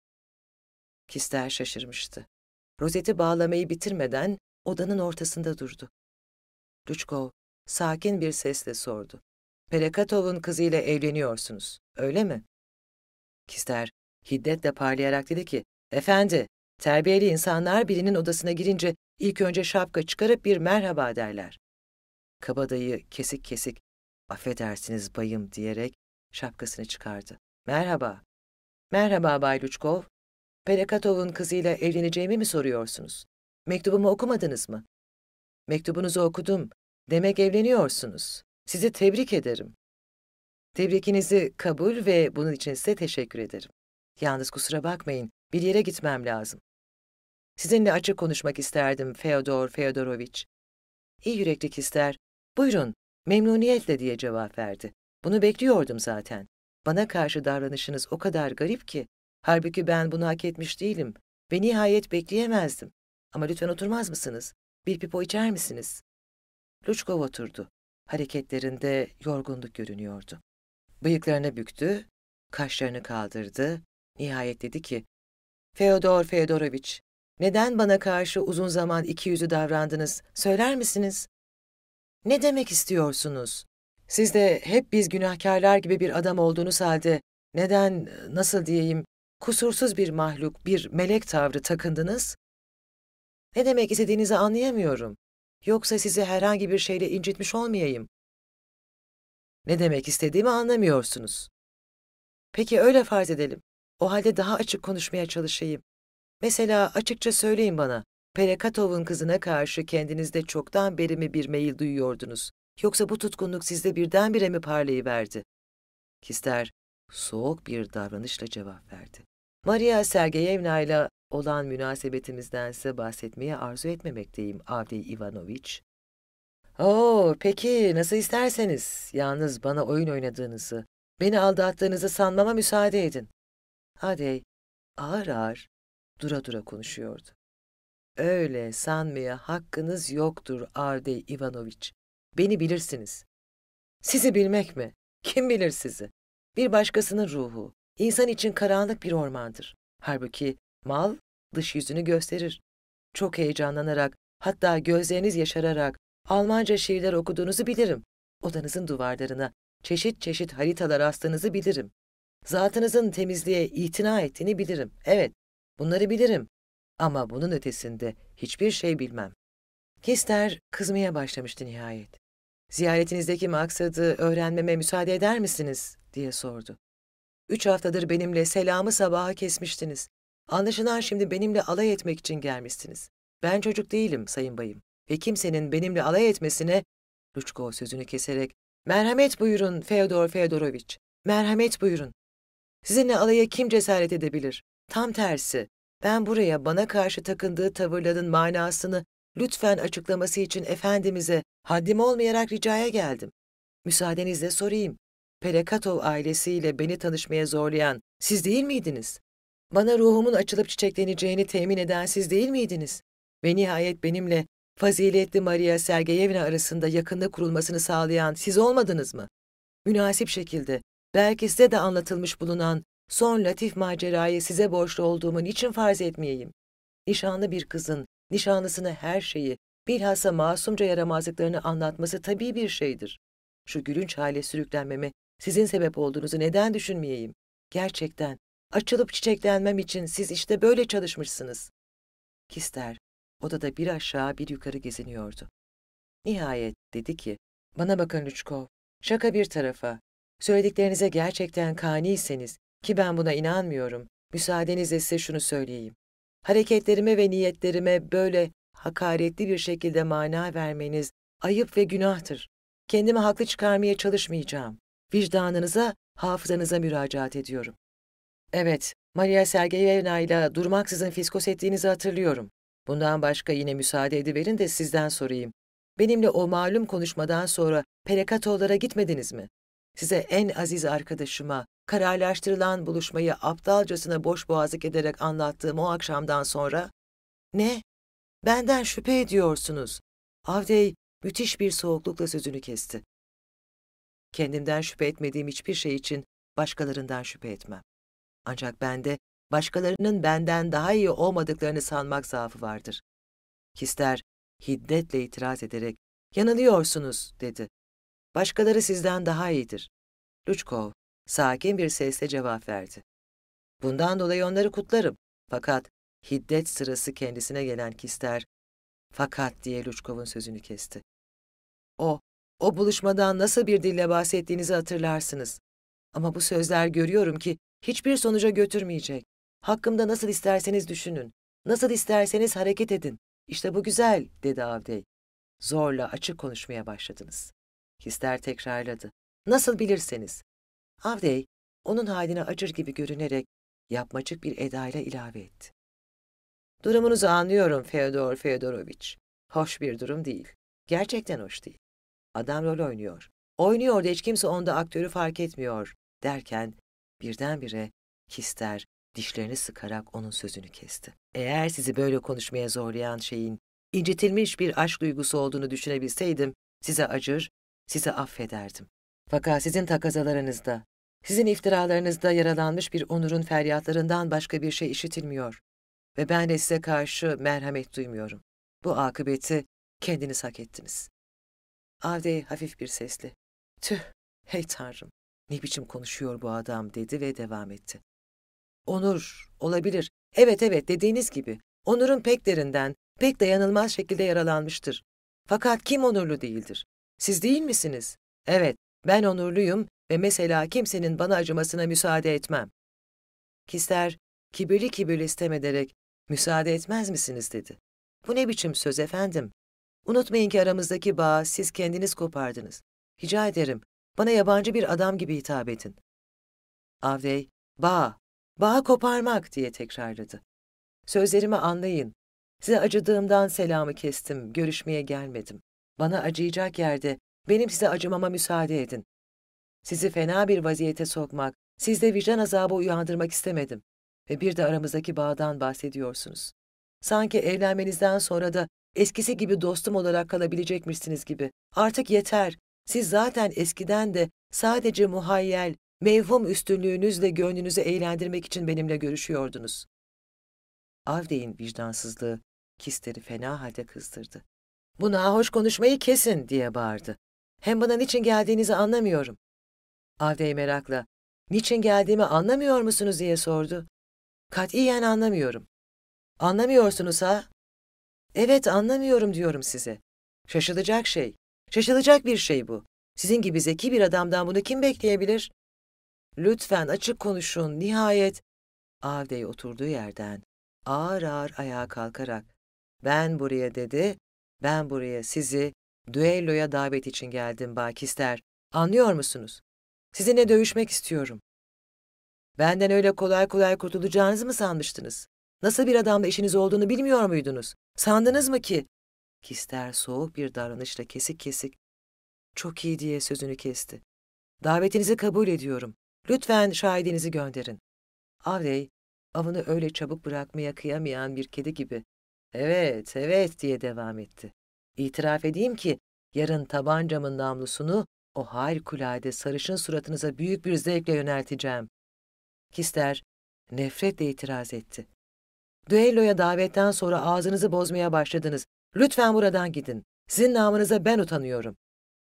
Kister şaşırmıştı. Rozeti bağlamayı bitirmeden odanın ortasında durdu. Luçkov sakin bir sesle sordu. Perekatov'un kızıyla evleniyorsunuz, öyle mi? Kister hiddetle parlayarak dedi ki, efendi, terbiyeli insanlar birinin odasına girince ilk önce şapka çıkarıp bir merhaba derler. Kabadayı kesik kesik, affedersiniz bayım diyerek şapkasını çıkardı. Merhaba. Merhaba Bay Luçkov. Perekatov'un kızıyla evleneceğimi mi soruyorsunuz? Mektubumu okumadınız mı? Mektubunuzu okudum. Demek evleniyorsunuz. Sizi tebrik ederim. Tebrikinizi kabul ve bunun için size teşekkür ederim. Yalnız kusura bakmayın, bir yere gitmem lazım. Sizinle açık konuşmak isterdim Fyodor Fyodoroviç. İyi yürekli Kister, buyurun, memnuniyetle diye cevap verdi. Bunu bekliyordum zaten. Bana karşı davranışınız o kadar garip ki, halbuki ben bunu hak etmiş değilim ve nihayet bekleyemezdim. Ama lütfen oturmaz mısınız? Bir pipo içer misiniz? Luçkov oturdu. Hareketlerinde yorgunluk görünüyordu. Bıyıklarını büktü, kaşlarını kaldırdı. Nihayet dedi ki, Fyodor Fyodoroviç, neden bana karşı uzun zaman ikiyüzlü davrandınız, söyler misiniz? Ne demek istiyorsunuz? Siz de hep biz günahkarlar gibi bir adam olduğunuz halde neden, nasıl diyeyim, kusursuz bir mahluk, bir melek tavrı takındınız? Ne demek istediğinizi anlayamıyorum. Yoksa sizi herhangi bir şeyle incitmiş olmayayım. Ne demek istediğimi anlamıyorsunuz. Peki öyle farz edelim. O halde daha açık konuşmaya çalışayım. Mesela açıkça söyleyin bana, Perekatov'un kızına karşı kendinizde çoktan beri mi bir meyil duyuyordunuz? Yoksa bu tutkunluk sizde birdenbire mi parlayıverdi? Kister soğuk bir davranışla cevap verdi. Maria Sergeyevna ile olan münasebetimizdense bahsetmeye arzu etmemekteyim, Avdiy Ivanoviç. Oo, peki nasıl isterseniz. Yalnız bana oyun oynadığınızı, beni aldattığınızı sanmama müsaade edin. Adey ağır ağır, dura dura konuşuyordu. Öyle sanmaya hakkınız yoktur Avdiy Ivanoviç. Beni bilirsiniz. Sizi bilmek mi? Kim bilir sizi? Bir başkasının ruhu, insan için karanlık bir ormandır. Halbuki mal dış yüzünü gösterir. Çok heyecanlanarak, hatta gözleriniz yaşararak Almanca şiirler okuduğunuzu bilirim. Odanızın duvarlarına çeşit çeşit haritalar astığınızı bilirim. Zatınızın temizliğe itina ettiğini bilirim. Evet, bunları bilirim. Ama bunun ötesinde hiçbir şey bilmem. Kister kızmaya başlamıştı nihayet. Ziyaretinizdeki maksadı öğrenmeme müsaade eder misiniz? Diye sordu. Üç haftadır benimle selamı sabaha kesmiştiniz. Anlaşılan şimdi benimle alay etmek için gelmişsiniz. Ben çocuk değilim sayın bayım ve kimsenin benimle alay etmesine, Luçkov sözünü keserek, merhamet buyurun Feodor Feodoroviç, merhamet buyurun. Sizinle alaya kim cesaret edebilir? Tam tersi, ben buraya bana karşı takındığı tavırların manasını lütfen açıklaması için Efendimiz'e haddim olmayarak ricaya geldim. Müsaadenizle sorayım. Perekatov ailesiyle beni tanışmaya zorlayan siz değil miydiniz? Bana ruhumun açılıp çiçekleneceğini temin eden siz değil miydiniz? Ve nihayet benimle faziletli Maria Sergeyevna arasında yakınlık kurulmasını sağlayan siz olmadınız mı? Münasip şekilde, belki size de anlatılmış bulunan son latif macerayı size borçlu olduğumu niçin farz etmeyeyim? Nişanlı bir kızın, nişanlısına her şeyi, bilhassa masumca yaramazlıklarını anlatması tabii bir şeydir. Şu gülünç hale sürüklenmeme sizin sebep olduğunuzu neden düşünmeyeyim? Gerçekten, açılıp çiçeklenmem için siz işte böyle çalışmışsınız. Kister, odada bir aşağı bir yukarı geziniyordu. Nihayet dedi ki, bana bakın Luçkov, şaka bir tarafa, söylediklerinize gerçekten kaniyseniz, ki ben buna inanmıyorum, müsaadenizle size şunu söyleyeyim. Hareketlerime ve niyetlerime böyle hakaretli bir şekilde mana vermeniz ayıp ve günahtır. Kendimi haklı çıkarmaya çalışmayacağım. Vicdanınıza, hafızanıza müracaat ediyorum. Evet, Maria Sergeyevna ile durmaksızın fiskos ettiğinizi hatırlıyorum. Bundan başka yine müsaade ediverin de sizden sorayım. Benimle o malum konuşmadan sonra Perekatovlara gitmediniz mi? Size en aziz arkadaşıma, kararlaştırılan buluşmayı aptalcasına boş boğazlık ederek anlattığım o akşamdan sonra, ne? Benden şüphe ediyorsunuz. Avdey müthiş bir soğuklukla sözünü kesti. Kendimden şüphe etmediğim hiçbir şey için başkalarından şüphe etmem. Ancak bende başkalarının benden daha iyi olmadıklarını sanmak zaafı vardır. Kister hiddetle itiraz ederek, yanılıyorsunuz dedi. Başkaları sizden daha iyidir. Luçkov sakin bir sesle cevap verdi. Bundan dolayı onları kutlarım. Fakat hiddet sırası kendisine gelen Kister, fakat diye Luçkov'un sözünü kesti. O, o buluşmadan nasıl bir dille bahsettiğinizi hatırlarsınız. Ama bu sözler görüyorum ki hiçbir sonuca götürmeyecek. Hakkımda nasıl isterseniz düşünün, nasıl isterseniz hareket edin. İşte bu güzel, dedi Avdey. Zorla açık konuşmaya başladınız. Kister tekrarladı. Nasıl bilirseniz. Avdey, onun haline acır gibi görünerek yapmacık bir edayla ilave etti. Durumunuzu anlıyorum Feodor Feodoroviç. Hoş bir durum değil. Gerçekten hoş değil. Adam rol oynuyor. Oynuyor da hiç kimse onda aktörü fark etmiyor derken birdenbire Kister dişlerini sıkarak onun sözünü kesti. Eğer sizi böyle konuşmaya zorlayan şeyin incitilmiş bir aşk duygusu olduğunu düşünebilseydim size acır, sizi affederdim. Fakat sizin takazalarınızda, sizin iftiralarınızda yaralanmış bir onurun feryatlarından başka bir şey işitilmiyor. Ve ben de size karşı merhamet duymuyorum. Bu akıbeti kendiniz hak ettiniz. Avdey hafif bir sesle, Tüh, hey Tanrım, ne biçim konuşuyor bu adam dedi ve devam etti. Onur, olabilir. Evet evet dediğiniz gibi. Onur'un pek derinden, pek dayanılmaz şekilde yaralanmıştır. Fakat kim onurlu değildir? Siz değil misiniz? Evet, ben onurluyum ve mesela kimsenin bana acımasına müsaade etmem. Kister, kibirli kibirli sitem ederek, müsaade etmez misiniz dedi. Bu ne biçim söz efendim? Unutmayın ki aramızdaki bağı siz kendiniz kopardınız. Rica ederim, bana yabancı bir adam gibi hitap edin. Avdey, bağ, bağı koparmak diye tekrarladı. Sözlerimi anlayın. Size acıdığımdan selamı kestim, görüşmeye gelmedim. Bana acıyacak yerde benim size acımama müsaade edin. Sizi fena bir vaziyete sokmak, sizde vicdan azabı uyandırmak istemedim. Ve bir de aramızdaki bağdan bahsediyorsunuz. Sanki evlenmenizden sonra da eskisi gibi dostum olarak kalabilecekmişsiniz gibi. Artık yeter. Siz zaten eskiden de sadece muhayyel, mevhum üstünlüğünüzle gönlünüzü eğlendirmek için benimle görüşüyordunuz. Avdey'in vicdansızlığı Kister'i fena halde kızdırdı. Bu nahoş konuşmayı kesin diye bağırdı. Hem bana niçin geldiğinizi anlamıyorum. Avdey merakla, niçin geldiğimi anlamıyor musunuz diye sordu. Katiyen anlamıyorum. Anlamıyorsunuz ha? Evet anlamıyorum diyorum size. Şaşılacak şey. Şaşılacak bir şey bu. Sizin gibi zeki bir adamdan bunu kim bekleyebilir? Lütfen açık konuşun, nihayet. Avdey oturduğu yerden ağır ağır ayağa kalkarak, ben buraya dedi, ben buraya sizi düelloya davet için geldim Bay Kister. Anlıyor musunuz? Sizinle dövüşmek istiyorum. Benden öyle kolay kolay kurtulacağınızı mı sanmıştınız? Nasıl bir adamla işiniz olduğunu bilmiyor muydunuz? Sandınız mı ki? Kister soğuk bir davranışla kesik kesik, çok iyi diye sözünü kesti. Davetinizi kabul ediyorum. Lütfen şahidinizi gönderin. Avdey, avını öyle çabuk bırakmaya kıyamayan bir kedi gibi, evet, evet diye devam etti. İtiraf edeyim ki, yarın tabancamın namlusunu o harikulade sarışın suratınıza büyük bir zevkle yönelteceğim. Kister, nefretle itiraz etti. Düelloya davetten sonra ağzınızı bozmaya başladınız. Lütfen buradan gidin. Sizin namınıza ben utanıyorum.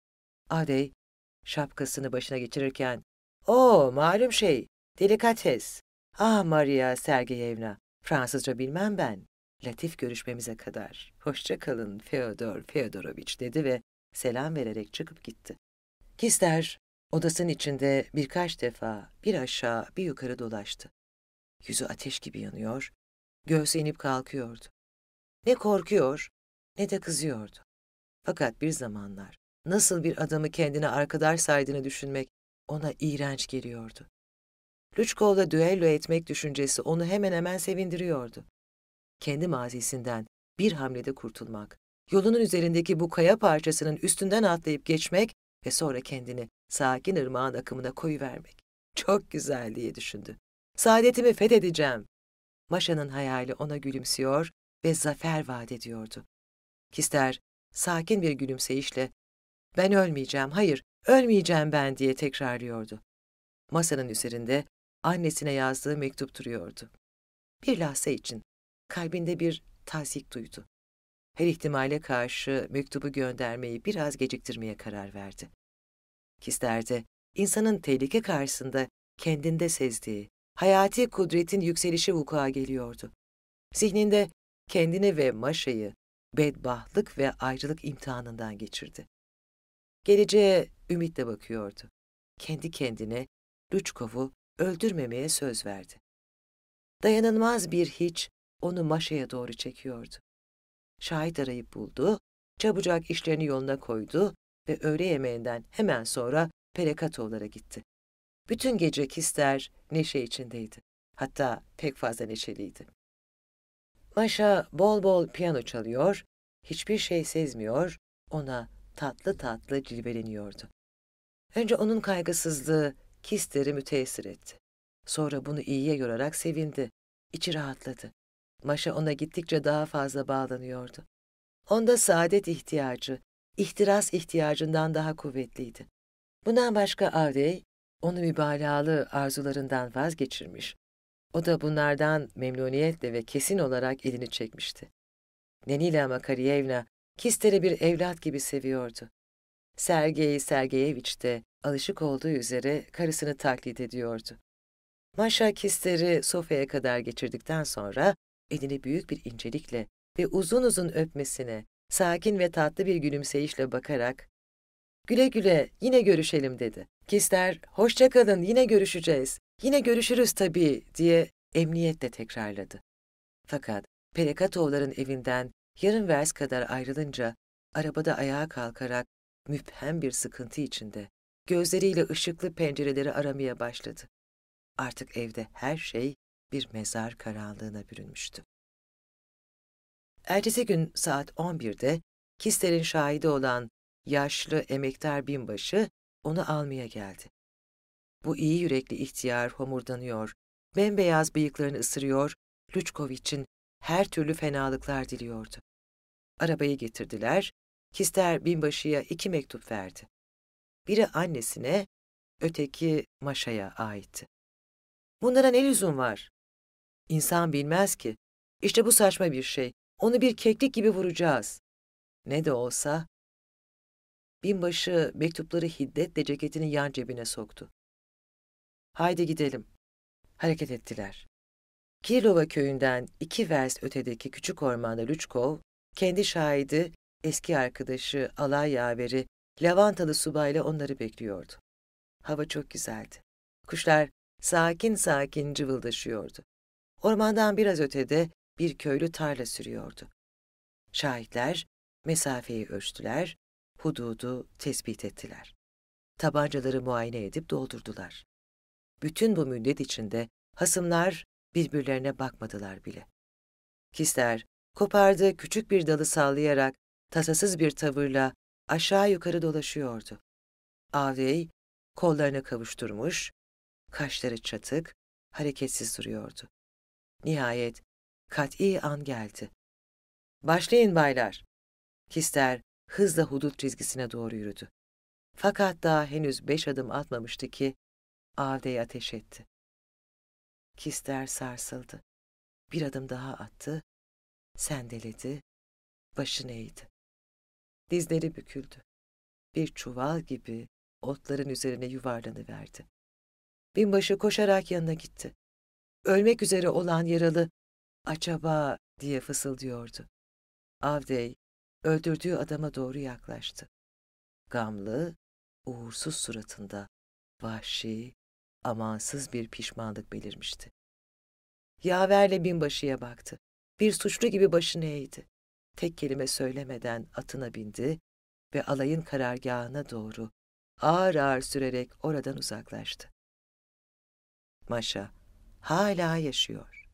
Avdey, şapkasını başına geçirirken, ''Oo, malum şey, delikates. Ah Maria Sergeyevna, Fransızca bilmem ben. Latif görüşmemize kadar. Hoşça kalın Feodor Feodoroviç'' dedi ve selam vererek çıkıp gitti. Kister, odasının içinde birkaç defa bir aşağı bir yukarı dolaştı. Yüzü ateş gibi yanıyor, göğsü inip kalkıyordu. Ne korkuyor ne de kızıyordu. Fakat bir zamanlar nasıl bir adamı kendine arkadaş saydığını düşünmek ona iğrenç geliyordu. Lüçkov'la düello etmek düşüncesi onu hemen hemen sevindiriyordu. Kendi mazisinden bir hamlede kurtulmak, yolunun üzerindeki bu kaya parçasının üstünden atlayıp geçmek ve sonra kendini sakin ırmağın akımına koyuvermek. Çok güzel diye düşündü. Saadetimi fethedeceğim. Maşa'nın hayali ona gülümsüyor ve zafer vaat ediyordu. Kister sakin bir gülümseyişle, ben ölmeyeceğim, hayır, ölmeyeceğim ben diye tekrarlıyordu. Masanın üzerinde annesine yazdığı mektup duruyordu. Bir lahza için kalbinde bir tazyik duydu. Her ihtimale karşı mektubu göndermeyi biraz geciktirmeye karar verdi. Kister'de insanın tehlike karşısında kendinde sezdiği hayati kudretin yükselişi vuku'a geliyordu. Zihninde kendini ve Maşa'yı bedbahtlık ve ayrılık imtihanından geçirdi. Geleceğe ümitle bakıyordu. Kendi kendine Lüçkov'u öldürmemeye söz verdi. Dayanılmaz bir hiç onu Maşa'ya doğru çekiyordu. Şahit arayıp buldu, çabucak işlerini yoluna koydu ve öğle yemeğinden hemen sonra Perekatovlara gitti. Bütün gece Kister neşe içindeydi. Hatta pek fazla neşeliydi. Maşa bol bol piyano çalıyor, hiçbir şey sezmiyor, ona tatlı tatlı cilveleniyordu. Önce onun kaygısızlığı Kister'i müteessir etti. Sonra bunu iyiye yorarak sevindi, içi rahatladı. Maşa ona gittikçe daha fazla bağlanıyordu. Onda saadet ihtiyacı, ihtiras ihtiyacından daha kuvvetliydi. Bundan başka Avdey, onu mübalağalı arzularından vazgeçirmiş. O da bunlardan memnuniyetle ve kesin olarak elini çekmişti. Nenila Makaryevna, Kister'i bir evlat gibi seviyordu. Sergey Sergeyeviç de alışık olduğu üzere karısını taklit ediyordu. Maşa Kister'i sofraya kadar geçirdikten sonra elini büyük bir incelikle ve uzun uzun öpmesine, sakin ve tatlı bir gülümseyişle bakarak "Güle güle, yine görüşelim." dedi. Kister, "Hoşça kalın, yine görüşeceğiz, yine görüşürüz tabii." diye emniyetle tekrarladı. Fakat Perekatovların evinden yarım vers kadar ayrılınca arabada ayağa kalkarak müphem bir sıkıntı içinde gözleriyle ışıklı pencereleri aramaya başladı. Artık evde her şey bir mezar karanlığına bürünmüştü. Ertesi gün saat on birde Kister'in şahidi olan yaşlı emektar binbaşı onu almaya geldi. Bu iyi yürekli ihtiyar homurdanıyor, bembeyaz bıyıklarını ısırıyor, Luçkoviç'in her türlü fenalıklar diliyordu. Arabayı getirdiler, Kister binbaşıya iki mektup verdi. Biri annesine, öteki Maşa'ya aitti. "Bunlara ne lüzum var? İnsan bilmez ki. İşte bu saçma bir şey. Onu bir keklik gibi vuracağız. Ne de olsa..." Binbaşı mektupları hiddetle ceketinin yan cebine soktu. "Haydi gidelim." Hareket ettiler. Kirilova köyünden iki vers ötedeki küçük ormanda Luçkov, kendi şahidi, eski arkadaşı, alay yaveri, lavantalı subayla onları bekliyordu. Hava çok güzeldi. Kuşlar sakin sakin cıvıldaşıyordu. Ormandan biraz ötede bir köylü tarla sürüyordu. Şahitler mesafeyi ölçtüler, hududu tespit ettiler. Tabancaları muayene edip doldurdular. Bütün bu müddet içinde hasımlar birbirlerine bakmadılar bile. Kister, kopardığı küçük bir dalı sallayarak tasasız bir tavırla aşağı yukarı dolaşıyordu. Avdey kollarını kavuşturmuş, kaşları çatık, hareketsiz duruyordu. Nihayet kat'i an geldi. "Başlayın baylar." Kister hızla hudut çizgisine doğru yürüdü. Fakat daha henüz beş adım atmamıştı ki Avdey ateş etti. Kister sarsıldı. Bir adım daha attı, sendeledi, başını eğdi. Dizleri büküldü. Bir çuval gibi otların üzerine yuvarlanıverdi. Binbaşı koşarak yanına gitti. Ölmek üzere olan yaralı, "Acaba?" diye fısıldıyordu. Avdey, öldürdüğü adama doğru yaklaştı. Gamlı, uğursuz suratında vahşi, amansız bir pişmanlık belirmişti. Yaverle binbaşıya baktı. Bir suçlu gibi başını eğdi. Tek kelime söylemeden atına bindi ve alayın karargahına doğru ağır ağır sürerek oradan uzaklaştı. Maşa hala yaşıyor.